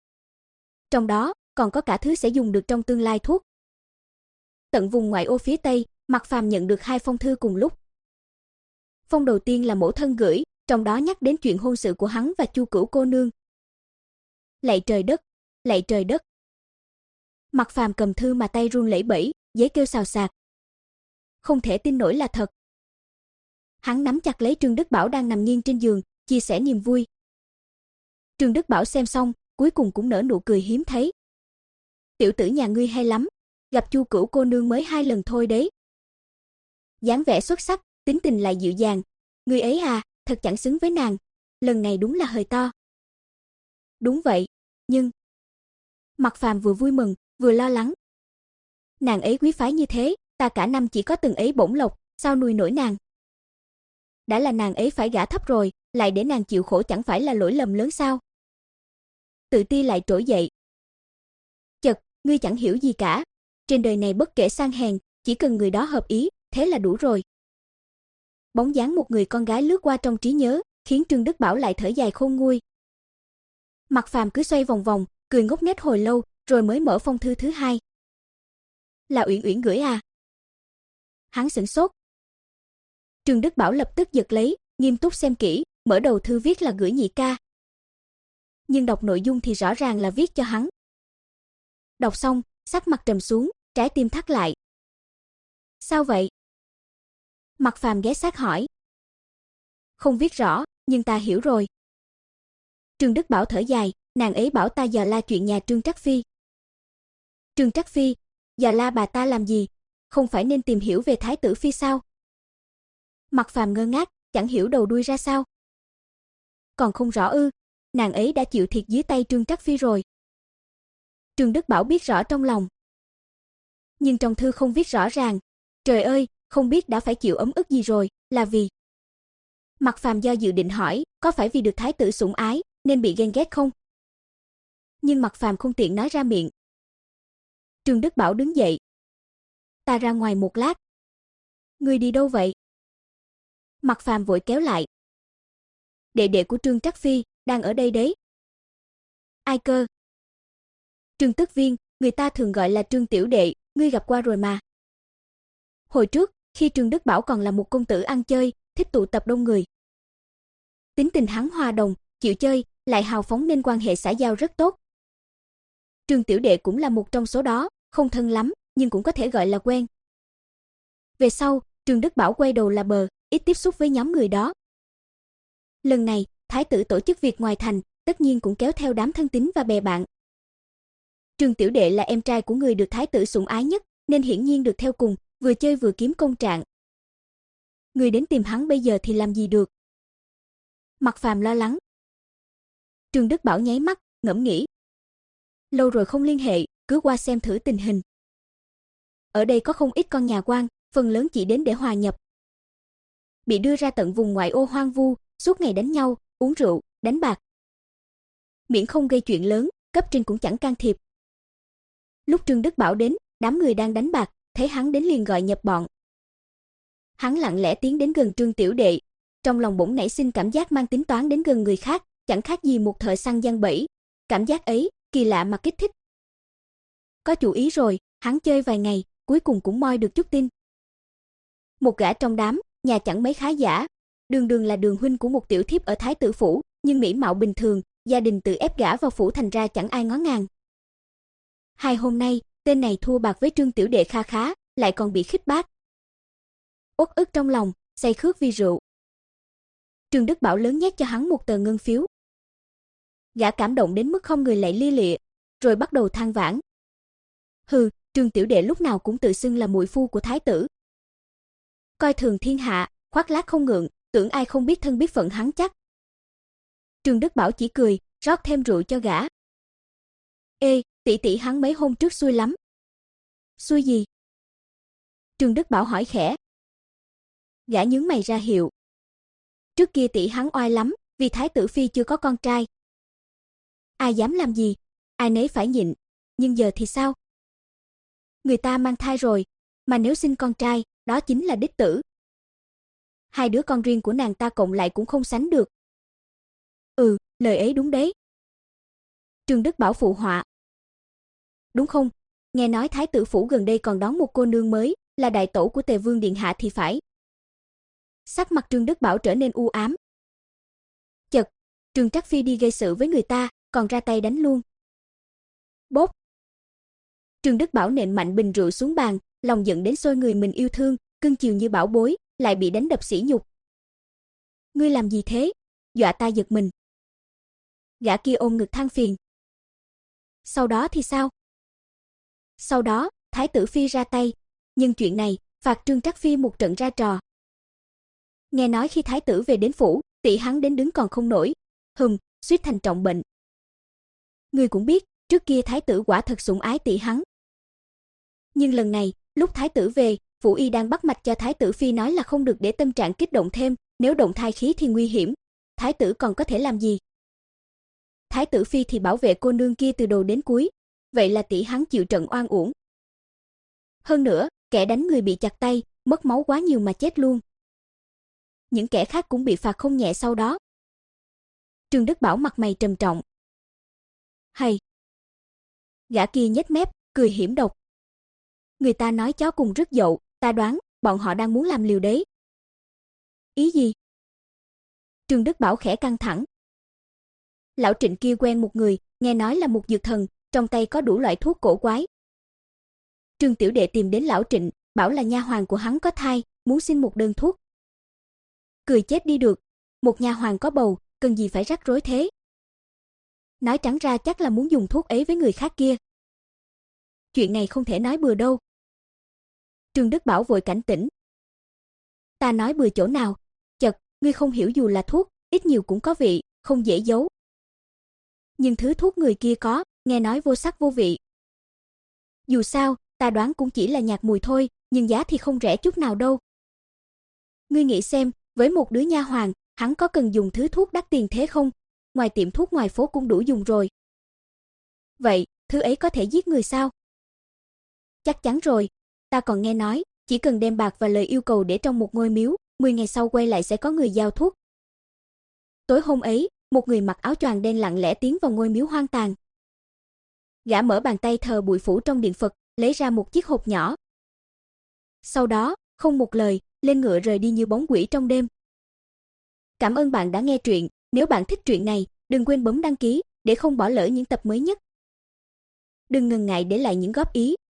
Trong đó, còn có cả thứ sẽ dùng được trong tương lai thuốc. Tận vùng ngoại ô phía Tây, Mạc Phàm nhận được hai phong thư cùng lúc. Phong đầu tiên là mẫu thân gửi, trong đó nhắc đến chuyện hôn sự của hắn và Chu Cửu cô nương. Lạy trời đất, lạy trời đất. Mạc Phàm cầm thư mà tay run lẩy bẩy, giấy kêu xào xạc. Không thể tin nổi là thật. Hắn nắm chặt lấy Trương Đức Bảo đang nằm nghiêng trên giường, chia sẻ niềm vui. Trương Đức Bảo xem xong, cuối cùng cũng nở nụ cười hiếm thấy. Tiểu tử nhà ngươi hay lắm, gặp Chu Cửu cô nương mới hai lần thôi đấy. Dáng vẻ xuất sắc, tính tình lại dịu dàng, ngươi ấy à, thật chẳng xứng với nàng, lần này đúng là hời to. Đúng vậy, nhưng Mạc Phàm vừa vui mừng, vừa lo lắng. Nàng ấy quý phái như thế, ta cả năm chỉ có từng ấy bổng lộc, sao nuôi nổi nàng? Đã là nàng ấy phải gả thấp rồi, lại để nàng chịu khổ chẳng phải là lỗi lầm lớn sao? Tự ti lại trỗi dậy. Chật, ngươi chẳng hiểu gì cả, trên đời này bất kể sang hèn, chỉ cần người đó hợp ý, thế là đủ rồi. Bóng dáng một người con gái lướt qua trong trí nhớ, khiến Trương Đức Bảo lại thở dài khôn nguôi. Mạc Phàm cứ xoay vòng vòng, cười ngốc nghếch hồi lâu, rồi mới mở phong thư thứ hai. Là Uyển Uyển gửi à? Hắn sửng sốt. Trương Đức Bảo lập tức giật lấy, nghiêm túc xem kỹ, mở đầu thư viết là gửi nhị ca. Nhưng đọc nội dung thì rõ ràng là viết cho hắn. Đọc xong, sắc mặt trầm xuống, trái tim thắt lại. Sao vậy? Mạc Phàm ghé sát hỏi. Không viết rõ, nhưng ta hiểu rồi. Trương Đức Bảo thở dài, nàng ấy bảo ta dò la chuyện nhà Trương Trắc Phi. Trương Trắc Phi, dò la bà ta làm gì? Không phải nên tìm hiểu về Thái tử Phi sao? Mạc Phàm ngơ ngác, chẳng hiểu đầu đuôi ra sao. Còn không rõ ư, nàng ấy đã chịu thiệt dưới tay Trương Trắc Phi rồi. Trương Đức Bảo biết rõ trong lòng. Nhưng trong thư không viết rõ ràng. Trời ơi, không biết đã phải chịu ấm ức gì rồi, là vì... Mạc Phàm do dự định hỏi, có phải vì được Thái tử sủng ái, nên bị ghen ghét không? Nhưng Mạc Phàm không tiện nói ra miệng. Trương Đức Bảo đứng dậy. Ta ra ngoài một lát. Ngươi đi đâu vậy? Mạc Phàm vội kéo lại. Đệ đệ của Trương Trắc Phi, đang ở đây đấy. Ai cơ? Trương Tức Viên, người ta thường gọi là Trương Tiểu Đệ, ngươi gặp qua rồi mà. Hồi trước, khi Trương Đức Bảo còn là một công tử ăn chơi, thích tụ tập đông người. Tính tình hắn hòa đồng, chịu chơi, lại hào phóng nên quan hệ xã giao rất tốt. Trương Tiểu Đệ cũng là một trong số đó, không thân lắm, nhưng cũng có thể gọi là quen. Về sau, Trương Đức Bảo quay đầu là bờ, ít tiếp xúc với nhóm người đó. Lần này, Thái tử tổ chức việc ngoài thành, tất nhiên cũng kéo theo đám thân tín và bè bạn. Trương Tiểu Đệ là em trai của người được Thái tử sủng ái nhất, nên hiển nhiên được theo cùng, vừa chơi vừa kiếm công trạng. Người đến tìm hắn bây giờ thì làm gì được? Mạc Phàm lo lắng. Trương Đức Bảo nháy mắt, ngẫm nghĩ. Lâu rồi không liên hệ, cứ qua xem thử tình hình. Ở đây có không ít con nhà quan, phần lớn chỉ đến để hòa nhập. Bị đưa ra tận vùng ngoại ô hoang vu, suốt ngày đánh nhau, uống rượu, đánh bạc. Miễn không gây chuyện lớn, cấp trên cũng chẳng can thiệp. Lúc Trương Đức Bảo đến, đám người đang đánh bạc, thấy hắn đến liền gọi nhập bọn. Hắn lặng lẽ tiến đến gần Trương Tiểu Đệ, trong lòng bỗng nảy sinh cảm giác mang tính toán đến gần người khác, chẳng khác gì một thợ săn giăng bẫy. Cảm giác ấy, kỳ lạ mà kích thích. Có chủ ý rồi, hắn chơi vài ngày, cuối cùng cũng moi được chút tin. Một gã trong đám, nhà chẳng mấy khá giả, đường đường là đường huynh của một tiểu thiếp ở Thái tử phủ, nhưng mỹ mạo bình thường, gia đình tự ép gả vào phủ thành ra chẳng ai ngó ngàng. Hai hôm nay, tên này thua bạc với Trương Tiểu Đệ kha khá, lại còn bị khích bác. Uất ức trong lòng, say khước vì rượu. Trương Đức Bảo lớn nhét cho hắn một tờ ngân phiếu. Gã cảm động đến mức không người lạy lia lịa, rồi bắt đầu than vãn. Hừ, Trương tiểu đệ lúc nào cũng tự xưng là muội phu của thái tử. Coi thường thiên hạ, khoác lác không ngượng, tưởng ai không biết thân biết phận hắn chắc. Trương Đức Bảo chỉ cười, rót thêm rượu cho gã. Ê, tỷ tỷ hắn mấy hôm trước xui lắm. Xui gì? Trương Đức Bảo hỏi khẽ. Gã nhướng mày ra hiệu. Trước kia tỷ hắn oai lắm, vì thái tử phi chưa có con trai. Ai dám làm gì, ai nấy phải nhịn, nhưng giờ thì sao? Người ta mang thai rồi, mà nếu sinh con trai, đó chính là đích tử. Hai đứa con riêng của nàng ta cộng lại cũng không sánh được. Ừ, lời ấy đúng đấy. Trương Đức Bảo phụ họa. Đúng không? Nghe nói thái tử phủ gần đây còn đón một cô nương mới, là đại tẩu của Tề Vương điện hạ thì phải. Sắc mặt Trương Đức Bảo trở nên u ám. Chật, Trương Trắc Phi đi gây sự với người ta, còn ra tay đánh luôn. Bốp. Trương Đức Bảo nện mạnh bình rượu xuống bàn, lòng giận đến sôi người mình yêu thương, cưng chiều như bảo bối, lại bị đánh đập sỉ nhục. Ngươi làm gì thế? Dọa ta giật mình. Gã kia ôm ngực than phiền. Sau đó thì sao? Sau đó, thái tử phi ra tay, nhưng chuyện này, phạt Trương Trắc Phi một trận ra trò. Nghe nói khi thái tử về đến phủ, tỷ hắn đến đứng còn không nổi, hừm, suýt thành trọng bệnh. Ngươi cũng biết, trước kia thái tử quả thật sủng ái tỷ hắn. Nhưng lần này, lúc thái tử về, phủ y đang bắt mạch cho thái tử phi nói là không được để tâm trạng kích động thêm, nếu động thai khí thì nguy hiểm, thái tử còn có thể làm gì? Thái tử phi thì bảo vệ cô nương kia từ đầu đến cuối, vậy là tỷ hắn chịu trận oan uổng. Hơn nữa, kẻ đánh người bị chặt tay, mất máu quá nhiều mà chết luôn. Những kẻ khác cũng bị phạt không nhẹ sau đó. Trương Đức Bảo mặt mày trầm trọng. Hay. Gã kia nhếch mép, cười hiểm độc. Người ta nói chó cùng rứt dậu, ta đoán, bọn họ đang muốn làm liều đấy. Ý gì? Trương Đức Bảo khẽ căng thẳng. Lão Trịnh kia quen một người, nghe nói là một dược thần, trong tay có đủ loại thuốc cổ quái. Trương tiểu đệ tìm đến lão Trịnh, bảo là nha hoàn của hắn có thai, muốn xin một đơn thuốc. Cười chết đi được, một nha hoàn có bầu, cần gì phải rắc rối thế? Nói trắng ra chắc là muốn dùng thuốc ấy với người khác kia. Chuyện này không thể nói bừa đâu. Trương Đức Bảo vội cảnh tỉnh. Ta nói bừa chỗ nào? Chật, ngươi không hiểu dù là thuốc, ít nhiều cũng có vị, không dễ giấu. Nhưng thứ thuốc người kia có, nghe nói vô sắc vô vị. Dù sao, ta đoán cũng chỉ là nhạt mùi thôi, nhưng giá thì không rẻ chút nào đâu. Ngươi nghĩ xem, với một đứa nha hoàn, hắn có cần dùng thứ thuốc đắt tiền thế không? Ngoài tiệm thuốc ngoài phố cũng đủ dùng rồi. Vậy, thứ ấy có thể giết người sao? Chắc chắn rồi, ta còn nghe nói, chỉ cần đem bạc và lời yêu cầu để trong một ngôi miếu, mười ngày sau quay lại sẽ có người giao thuốc. Tối hôm ấy, một người mặc áo choàng đen lặng lẽ tiến vào ngôi miếu hoang tàn. Gã mở bàn tay thờ bụi phủ trong điện Phật, lấy ra một chiếc hộp nhỏ. Sau đó, không một lời, lên ngựa rời đi như bóng quỷ trong đêm. Cảm ơn bạn đã nghe truyện, nếu bạn thích truyện này, đừng quên bấm đăng ký để không bỏ lỡ những tập mới nhất. Đừng ngần ngại để lại những góp ý,